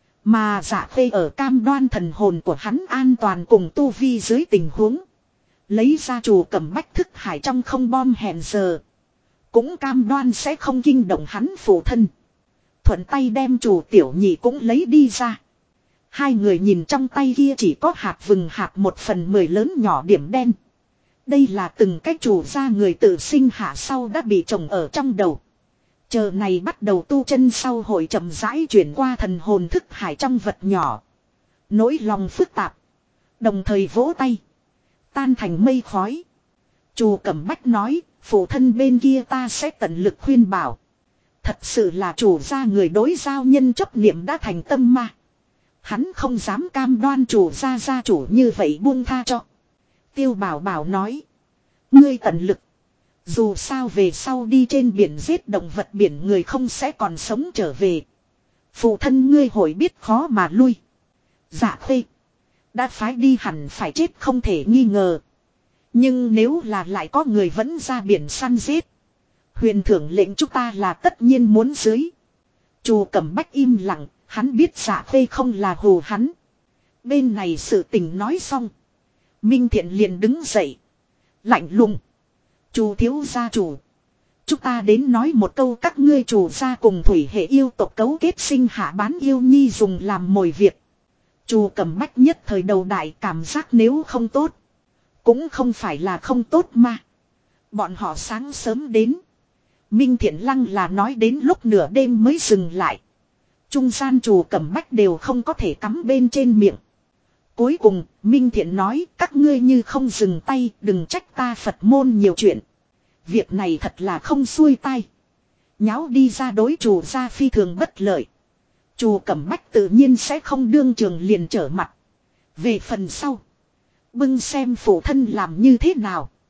Mà Dạ Khê ở cam đoan thần hồn của hắn an toàn cùng tu vi dưới tình huống. Lấy ra chủ Cẩm Bách thức hải trong không bom hẹn giờ. Cũng cam đoan sẽ không kinh động hắn phụ thân. Thuận tay đem chủ tiểu nhị cũng lấy đi ra. Hai người nhìn trong tay kia chỉ có hạt vừng hạt 1/10 lớn nhỏ điểm đen. Đây là từng cái chủ gia người tự sinh hạ sau đã bị trồng ở trong đầu. Chờ này bắt đầu tu chân sau hội chậm rãi chuyển qua thần hồn thức hải trong vật nhỏ. Nỗi lòng phức tạp. Đồng thời vỗ tay. Tan thành mây khói. Chủ Cẩm Bách nói, phụ thân bên kia ta sẽ tận lực khuyên bảo. Thật sự là chủ gia người đối giao nhân chấp niệm đã thành tâm ma. Hắn không dám cam đoan chủ gia gia chủ như vậy buông tha cho. Tiêu Bảo Bảo nói. Ngươi tận lực. Dù sao về sau đi trên biển giết động vật biển người không sẽ còn sống trở về. Phụ thân ngươi hội biết khó mà lui. Dạ Khê. Đã phái đi hẳn phải chết không thể nghi ngờ. Nhưng nếu là lại có người vẫn ra biển săn giết. Huyền thưởng lệnh chúng ta là tất nhiên muốn dưới. Chủ Cẩm Bách im lặng. Hắn biết Dạ Khê không là hù hắn. Bên này sự tình nói xong. Minh Thiện liền đứng dậy. Lạnh lùng. Chủ thiếu gia chủ. Chúng ta đến nói một câu các ngươi chủ gia cùng thủy hệ yêu tộc cấu kết sinh hạ bán yêu nhi dùng làm mồi việc. Chủ Cẩm Bách nhất thời đầu đại cảm giác nếu không tốt. Cũng không phải là không tốt mà. Bọn họ sáng sớm đến. Minh Thiện Lăng là nói đến lúc nửa đêm mới dừng lại. Trung gian chủ Cẩm Bách đều không có thể cắm bên trên miệng. Cuối cùng, Minh Thiện nói các ngươi như không dừng tay đừng trách ta Phật môn nhiều chuyện. Việc này thật là không xuôi tay. Nháo đi ra đối chủ gia phi thường bất lợi. Chủ Cẩm Bách tự nhiên sẽ không đương trường liền trở mặt. Về phần sau. Bưng xem phụ thân làm như thế nào.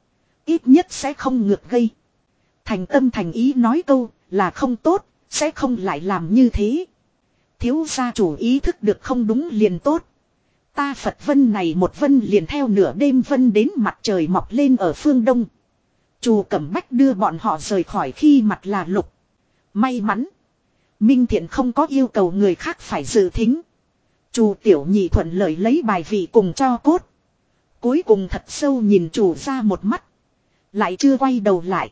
Ít nhất sẽ không ngược gây. Thành tâm thành ý nói câu là không tốt, sẽ không lại làm như thế. Thiếu gia chủ ý thức được không đúng liền tốt. Ta Phật vân này một vân liền theo nửa đêm vân đến mặt trời mọc lên ở phương đông. Chù Cẩm Bách đưa bọn họ rời khỏi khi mặt là lục. May mắn. Minh Thiện không có yêu cầu người khác phải dự thính. Chù Tiểu Nhị thuận lợi lấy bài vị cùng cho cốt. Cuối cùng thật sâu nhìn chủ ra một mắt. Lại chưa quay đầu lại.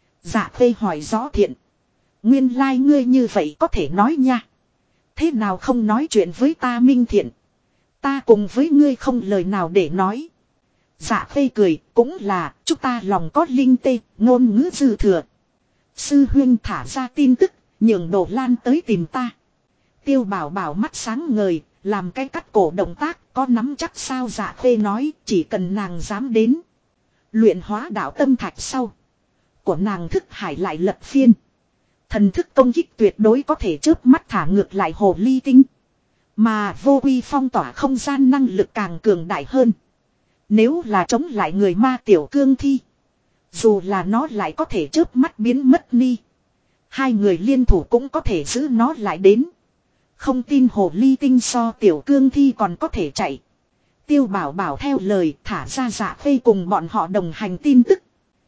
Dạ Khê hỏi rõ Thiện. Nguyên lai ngươi như vậy có thể nói nha. Thế nào không nói chuyện với ta Minh Thiện. Ta cùng với ngươi không lời nào để nói. Dạ Khê cười, cũng là, chúng ta lòng có linh tê, ngôn ngữ dư thừa. Sư huynh thả ra tin tức, nhường Đồ Lan tới tìm ta. Tiêu Bảo Bảo mắt sáng ngời, làm cái cắt cổ động tác, có nắm chắc sao. Dạ Khê nói, chỉ cần nàng dám đến. Luyện hóa đạo tâm thạch sau. Của nàng thức hải lại lật phiên. Thần thức công kích tuyệt đối có thể chớp mắt thả ngược lại hồ ly tinh. Mà vô quy phong tỏa không gian năng lực càng cường đại hơn. Nếu là chống lại người ma tiểu cương thi. Dù là nó lại có thể chớp mắt biến mất đi. Hai người liên thủ cũng có thể giữ nó lại đến. Không tin hồ ly tinh so tiểu cương thi còn có thể chạy. Tiêu Bảo Bảo theo lời thả ra Dạ Khê cùng bọn họ đồng hành tin tức.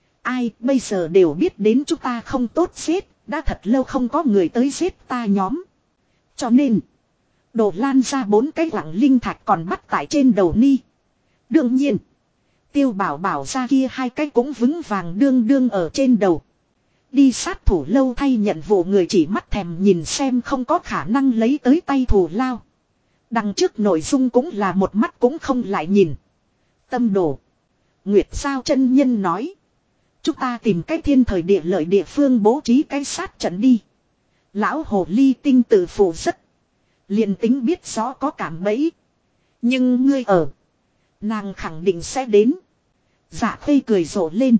Ai bây giờ đều biết đến chúng ta không tốt giết. Đã thật lâu không có người tới giết ta nhóm. Cho nên. Đồ Lan ra 4 cái lặng linh thạch còn bắt tại trên đầu ni. Đương nhiên. Tiêu Bảo Bảo ra kia 2 cái cũng vững vàng đương đương ở trên đầu. Đi sát thủ lâu thay nhận vụ người chỉ mắt thèm nhìn xem không có khả năng lấy tới tay thù lao. Đằng trước nội dung cũng là một mắt cũng không lại nhìn. Tâm đồ. Nguyệt Sao chân nhân nói. Chúng ta tìm cái thiên thời địa lợi địa phương bố trí cái sát trận đi. Lão hồ ly tinh tự phụ rất. Liền tính biết rõ có cảm bẫy. Nhưng ngươi ở. Nàng khẳng định sẽ đến. Dạ Khê cười rộ lên.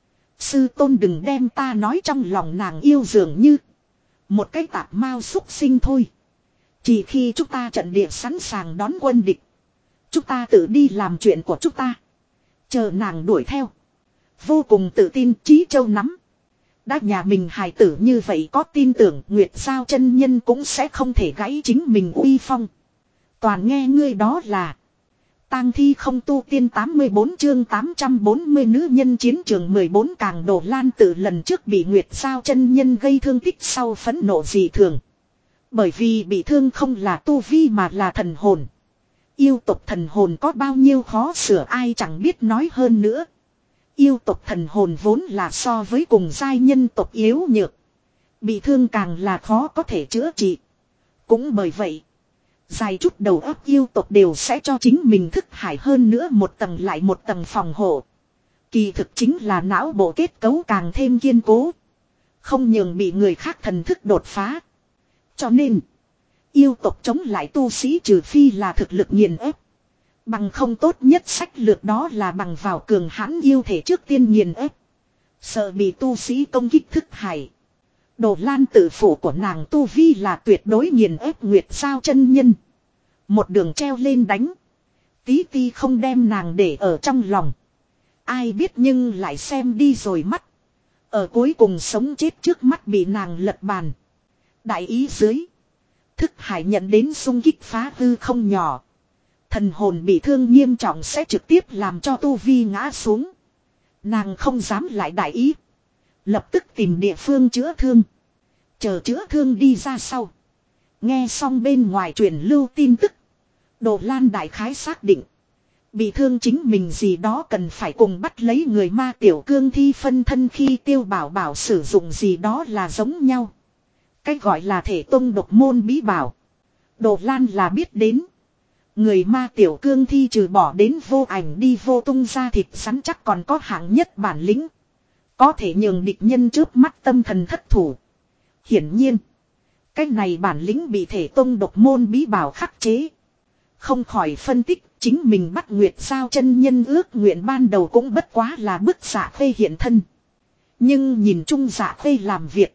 Sư tôn đừng đem ta nói trong lòng nàng yêu dường như. Một cái tạp mao xúc sinh thôi. Chỉ khi chúng ta trận địa sẵn sàng đón quân địch. Chúng ta tự đi làm chuyện của chúng ta. Chờ nàng đuổi theo. Vô cùng tự tin Chí Châu nắm. Đã nhà mình hài tử như vậy có tin tưởng Nguyệt Sao chân nhân cũng sẽ không thể gãy chính mình uy phong. Toàn nghe ngươi đó là. Tang thi không tu tiên 84 chương 840 nữ nhân chiến trường 14 càng Đồ Lan tự lần trước bị Nguyệt Sao chân nhân gây thương tích sau phẫn nộ dị thường. Bởi vì bị thương không là tu vi mà là thần hồn. Yêu tộc thần hồn có bao nhiêu khó sửa ai chẳng biết nói hơn nữa. Yêu tộc thần hồn vốn là so với cùng giai nhân tộc yếu nhược. Bị thương càng là khó có thể chữa trị. Cũng bởi vậy. Dài chút đầu óc yêu tộc đều sẽ cho chính mình thức hải hơn nữa một tầng lại một tầng phòng hộ. Kỳ thực chính là não bộ kết cấu càng thêm kiên cố. Không nhường bị người khác thần thức đột phá. Cho nên. Yêu tộc chống lại tu sĩ trừ phi là thực lực nghiền ép. Bằng không tốt nhất sách lược đó là bằng vào cường hãn yêu thể trước tiên nghiền ép. Sợ bị tu sĩ công kích thức hải. Đồ Lan tự phủ của nàng tu vi là tuyệt đối nghiền ép Nguyệt Sao chân nhân. Một đường treo lên đánh. Tí ti không đem nàng để ở trong lòng. Ai biết nhưng lại xem đi rồi mắt. Ở cuối cùng sống chết trước mắt bị nàng lật bàn. Đại ý dưới. Thức hải nhận đến xung kích phá hư không nhỏ. Thần hồn bị thương nghiêm trọng sẽ trực tiếp làm cho tu vi ngã xuống. Nàng không dám lại đại ý. Lập tức tìm địa phương chữa thương. Chờ chữa thương đi ra sau. Nghe xong bên ngoài truyền lưu tin tức. Đồ Lan đại khái xác định. Bị thương chính mình gì đó cần phải cùng bắt lấy người ma tiểu cương thi phân thân khi Tiêu Bảo Bảo sử dụng gì đó là giống nhau. Cách gọi là thể tông độc môn bí bảo. Đồ Lan là biết đến. Người ma tiểu cương thi trừ bỏ đến vô ảnh đi vô tung ra thịt rắn chắc còn có hạng nhất bản lĩnh. Có thể nhường địch nhân trước mắt tâm thần thất thủ. Hiển nhiên. Cái này bản lĩnh bị thể tông độc môn bí bảo khắc chế. Không khỏi phân tích chính mình bắt Nguyệt Sao chân nhân ước nguyện ban đầu cũng bất quá là bức Dạ Khê hiện thân. Nhưng nhìn chung Dạ Khê làm việc.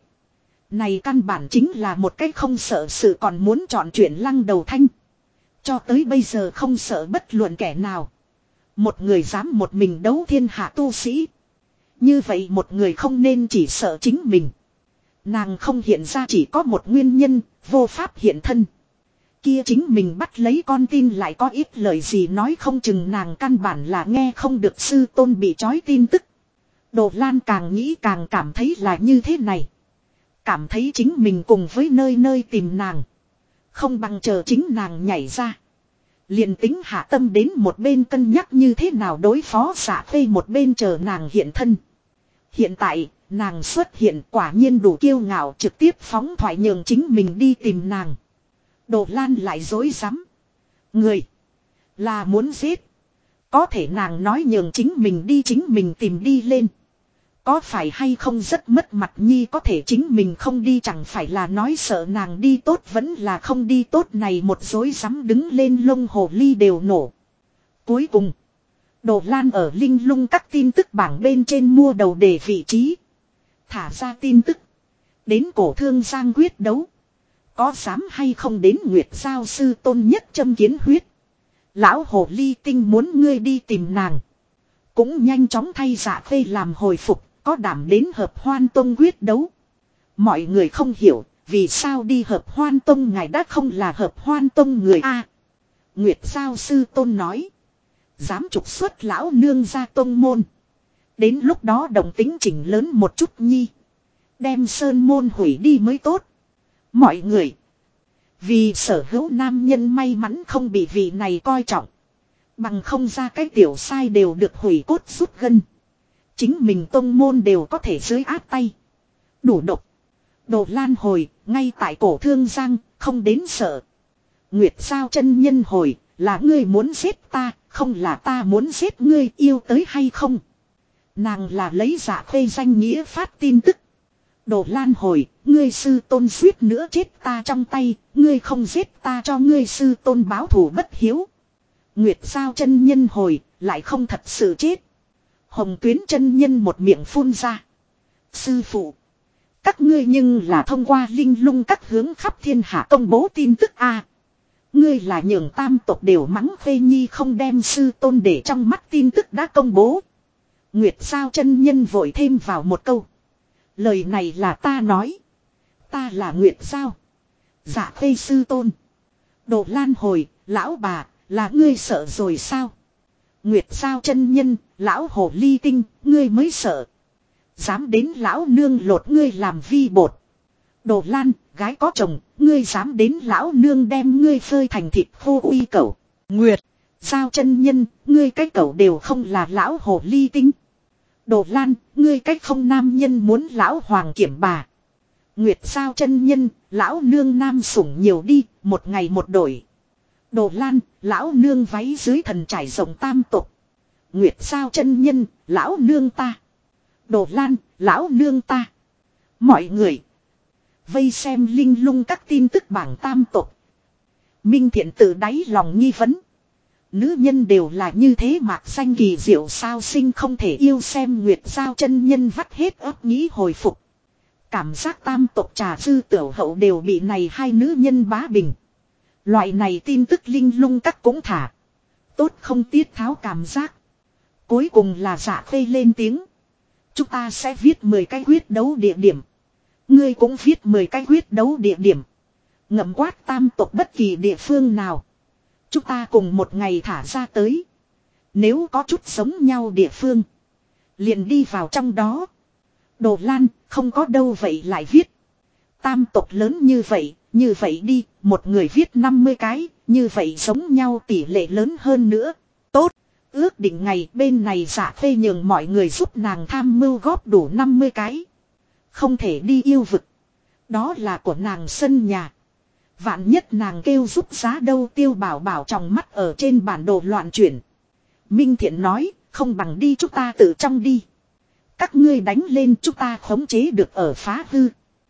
Này căn bản chính là một cái không sợ sự còn muốn chọn chuyện lăng đầu thanh. Cho tới bây giờ không sợ bất luận kẻ nào. Một người dám một mình đấu thiên hạ tu sĩ. Như vậy một người không nên chỉ sợ chính mình. Nàng không hiện ra chỉ có một nguyên nhân, vô pháp hiện thân. Kia chính mình bắt lấy con tin lại có ít lời gì nói, không chừng nàng căn bản là nghe không được sư tôn bị trói tin tức. Đồ Lan càng nghĩ càng cảm thấy là như thế này. Cảm thấy chính mình cùng với nơi nơi tìm nàng. Không bằng chờ chính nàng nhảy ra. Liền tính hạ tâm đến một bên cân nhắc như thế nào đối phó Dạ Khê, một bên chờ nàng hiện thân. Hiện tại, nàng xuất hiện quả nhiên đủ kiêu ngạo, trực tiếp phóng thoại nhường chính mình đi tìm nàng. Đồ Lan lại dối rắm. Người là muốn giết. Có thể nàng nói nhường chính mình đi, chính mình tìm đi lên. Có phải hay không rất mất mặt nhi, có thể chính mình không đi chẳng phải là nói sợ nàng đi tốt vẫn là không đi tốt, này một dối rắm đứng lên lông hồ ly đều nổ. Cuối cùng, Đồ Lan ở linh lung các tin tức bảng bên trên mua đầu đề vị trí. Thả ra tin tức. Đến cổ thương giang quyết đấu. Có dám hay không đến Nguyệt Giao sư tôn nhất châm kiến huyết. Lão hồ ly tinh muốn ngươi đi tìm nàng. Cũng nhanh chóng thay Dạ Khê làm hồi phục. Có đảm đến Hợp Hoan Tông quyết đấu. Mọi người không hiểu vì sao đi Hợp Hoan Tông, ngài đã không là Hợp Hoan Tông người a. Nguyệt Giao sư tôn nói. Dám trục xuất lão nương ra tông môn. Đến lúc đó đồng tính chỉnh lớn một chút nhi. Đem sơn môn hủy đi mới tốt. Mọi người. Vì sở hữu nam nhân may mắn không bị vị này coi trọng. Bằng không ra cái tiểu sai đều được hủy cốt rút gân. Chính mình tông môn đều có thể dưới áp tay. Đủ độc. Đồ Lan hồi, ngay tại cổ thương giang, không đến sợ. Nguyệt Giao chân nhân hồi, là ngươi muốn giết ta, không là ta muốn giết ngươi, yêu tới hay không? Nàng là lấy Dạ Khê danh nghĩa phát tin tức. Đồ Lan hồi, ngươi sư tôn suýt nữa chết ta trong tay, ngươi không giết ta cho ngươi sư tôn báo thù bất hiếu. Nguyệt Giao chân nhân hồi, lại không thật sự chết. Hồng Tuyến chân nhân một miệng phun ra. Sư phụ, các ngươi nhưng là thông qua linh lung các hướng khắp thiên hạ công bố tin tức a. Ngươi là nhường tam tộc đều mắng Khê Nhi không đem sư tôn để trong mắt, tin tức đã công bố. Nguyệt Giao chân nhân vội thêm vào một câu. Lời này là ta nói. Ta là Nguyệt Giao. Dạ Khê sư tôn. Đồ Lan hồi, lão bà, là ngươi sợ rồi sao? Nguyệt Giao chân nhân, lão hồ ly tinh, ngươi mới sợ. Dám đến lão nương lột ngươi làm vi bột. Đồ Lan, gái có chồng, ngươi dám đến lão nương đem ngươi phơi thành thịt khô uy cẩu. Nguyệt Giao chân nhân, ngươi cái cẩu đều không là lão hồ ly tinh. Đồ Lan, ngươi cách không nam nhân muốn lão hoàng kiểm bà. Nguyệt Giao chân nhân, lão nương nam sủng nhiều đi, một ngày một đổi. Đồ Lan, lão nương váy dưới thần trải rộng tam tục. Nguyệt Giao chân nhân, lão nương ta. Đồ Lan, lão nương ta. Mọi người vây xem linh lung các tin tức bảng tam tục. Minh Thiện tự đáy lòng nghi vấn. Nữ nhân đều là như thế, mạc xanh kỳ diệu sao sinh không thể yêu, xem Nguyệt Giao chân nhân vắt hết óc nghĩ hồi phục. Cảm giác tam tộc trà sư tiểu hậu đều bị này hai nữ nhân bá bình. Loại này tin tức linh lung các cũng thả. Tốt không tiết tháo cảm giác. Cuối cùng là Dạ Khê lên tiếng. Chúng ta sẽ viết 10 cái quyết đấu địa điểm. Ngươi cũng viết 10 cái quyết đấu địa điểm. Ngậm quát tam tộc bất kỳ địa phương nào. Chúng ta cùng một ngày thả ra tới. Nếu có chút giống nhau địa phương, liền đi vào trong đó. Đồ Lan, không có đâu vậy lại viết. Tam tộc lớn như vậy đi, một người viết 50 cái, như vậy giống nhau tỷ lệ lớn hơn nữa. Tốt, ước định ngày bên này Dạ Khê nhường mọi người giúp nàng tham mưu góp đủ 50 cái. Không thể đi yêu vực. Đó là của nàng sân nhà. Vạn nhất nàng kêu giúp giá đâu, Tiêu Bảo Bảo trong mắt ở trên bản đồ loạn chuyển. Minh Thiện nói, không bằng đi chúng ta tự trong đi. Các ngươi đánh lên chúng ta khống chế được ở phá hư.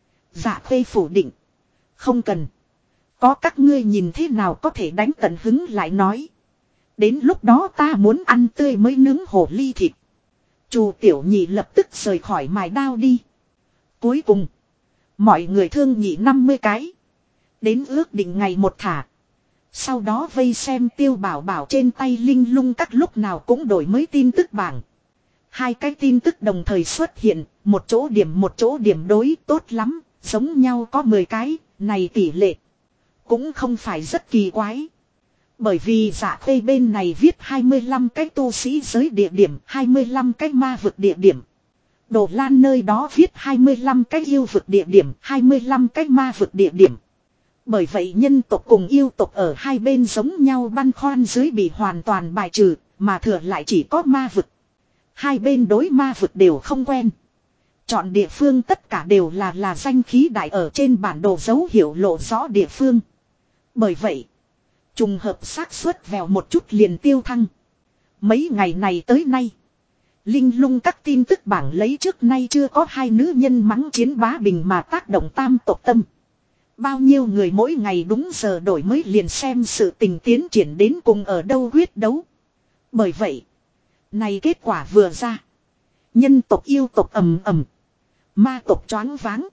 Dạ Khê phủ định. Không cần. Có các ngươi nhìn thế nào có thể đánh tận hứng lại nói. Đến lúc đó ta muốn ăn tươi mới nướng hồ ly thịt. Chu Tiểu Nhị lập tức rời khỏi mài đao đi. Cuối cùng, mọi người thương nghị 50 cái. Đến ước định ngày một thả. Sau đó vây xem Tiêu Bảo Bảo trên tay linh lung các lúc nào cũng đổi mới tin tức bảng. Hai cái tin tức đồng thời xuất hiện, một chỗ điểm đối tốt lắm, giống nhau có 10 cái, này tỷ lệ. Cũng không phải rất kỳ quái. Bởi vì Dạ Khê bên này viết 25 cái tu sĩ giới địa điểm, 25 cái ma vực địa điểm. Đồ Lan nơi đó viết 25 cái yêu vực địa điểm, 25 cái ma vực địa điểm. Bởi vậy nhân tộc cùng yêu tộc ở hai bên giống nhau băn khoăn dưới bị hoàn toàn bài trừ, mà thừa lại chỉ có ma vực. Hai bên đối ma vực đều không quen. Chọn địa phương tất cả đều là danh khí đại ở trên bản đồ dấu hiệu lộ rõ địa phương. Bởi vậy, trùng hợp xác suất vèo một chút liền tiêu thăng. Mấy ngày này tới nay, Linh Lung các tin tức bảng lấy trước nay chưa có hai nữ nhân mắng chiến bá bình mà tác động tam tộc tâm. Bao nhiêu người mỗi ngày đúng giờ đổi mới liền xem sự tình tiến triển đến cùng ở đâu quyết đấu. Bởi vậy, này kết quả vừa ra. Nhân tộc yêu tộc ầm ầm. Ma tộc choáng váng.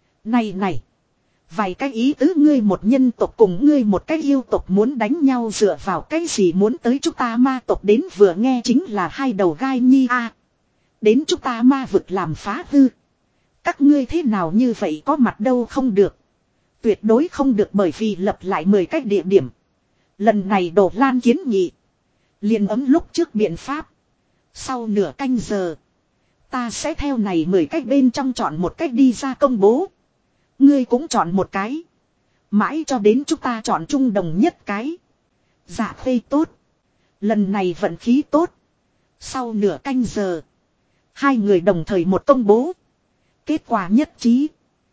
Này. Vài cái ý tứ ngươi một nhân tộc cùng ngươi một cái yêu tộc muốn đánh nhau dựa vào cái gì muốn tới chúng ta ma tộc đến vừa nghe chính là hai đầu gai nhi a. Đến chúng ta ma vực làm phá hư. Các ngươi thế nào như vậy có mặt đâu không được. Tuyệt đối không được bởi vì lập lại 10 cái địa điểm. Lần này Đồ Lan kiến nghị. Liền ấm lúc trước biện pháp. Sau nửa canh giờ. Ta sẽ theo này 10 cách bên trong chọn một cách đi ra công bố. Ngươi cũng chọn một cái. Mãi cho đến chúng ta chọn chung đồng nhất cái. Dạ Khê tốt. Lần này vận khí tốt. Sau nửa canh giờ. Hai người đồng thời một công bố. Kết quả nhất trí.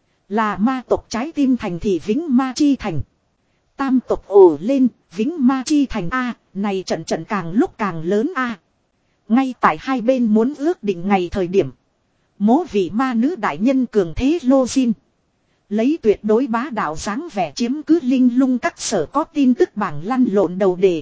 Là ma tộc trái tim thành thị Vĩnh Ma Chi Thành. Tam tộc ồ lên. Vĩnh Ma Chi Thành A. Này trận càng lúc càng lớn A. Ngay tại hai bên muốn ước định ngày thời điểm. Mố vị ma nữ đại nhân cường thế lô xin. Lấy tuyệt đối bá đạo dáng vẻ chiếm cứ Linh Lung các sở có tin tức bảng lăn lộn đầu đề.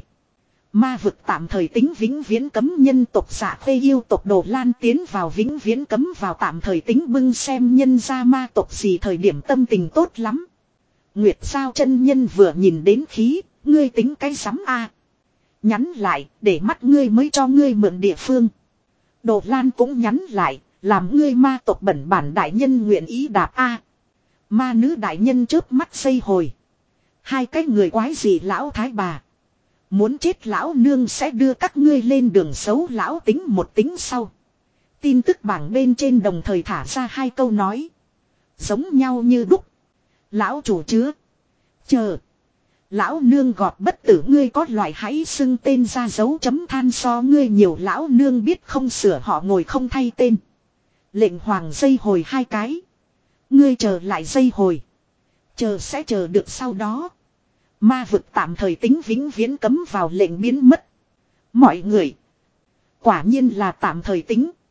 Ma vực tạm thời tính vĩnh viễn cấm nhân tộc Dạ Khê yêu tộc Đồ Lan tiến vào vĩnh viễn cấm vào tạm thời tính bưng xem nhân ra ma tộc gì thời điểm tâm tình tốt lắm. Nguyệt Sao chân nhân vừa nhìn đến khí, ngươi tính cái sắm a. Nhắn lại, để mắt ngươi mới cho ngươi mượn địa phương. Đồ Lan cũng nhắn lại, làm ngươi ma tộc bẩn bản đại nhân nguyện ý đạp a. Ma nữ đại nhân chớp mắt xây hồi. Hai cái người quái gì lão thái bà. Muốn chết lão nương sẽ đưa các ngươi lên đường xấu lão tính một tính sau. Tin tức bảng bên trên đồng thời thả ra hai câu nói. Giống nhau như đúc. Lão chủ chứa. Chờ. Lão nương gọt bất tử ngươi có loại hãy xưng tên ra dấu chấm than so ngươi nhiều lão nương biết không sửa họ ngồi không thay tên. Lệnh hoàng dây hồi hai cái. Ngươi chờ lại dây hồi. Chờ sẽ chờ được sau đó. Ma vực tạm thời tính vĩnh viễn cấm vào lệnh biến mất. Mọi người. Quả nhiên là tạm thời tính.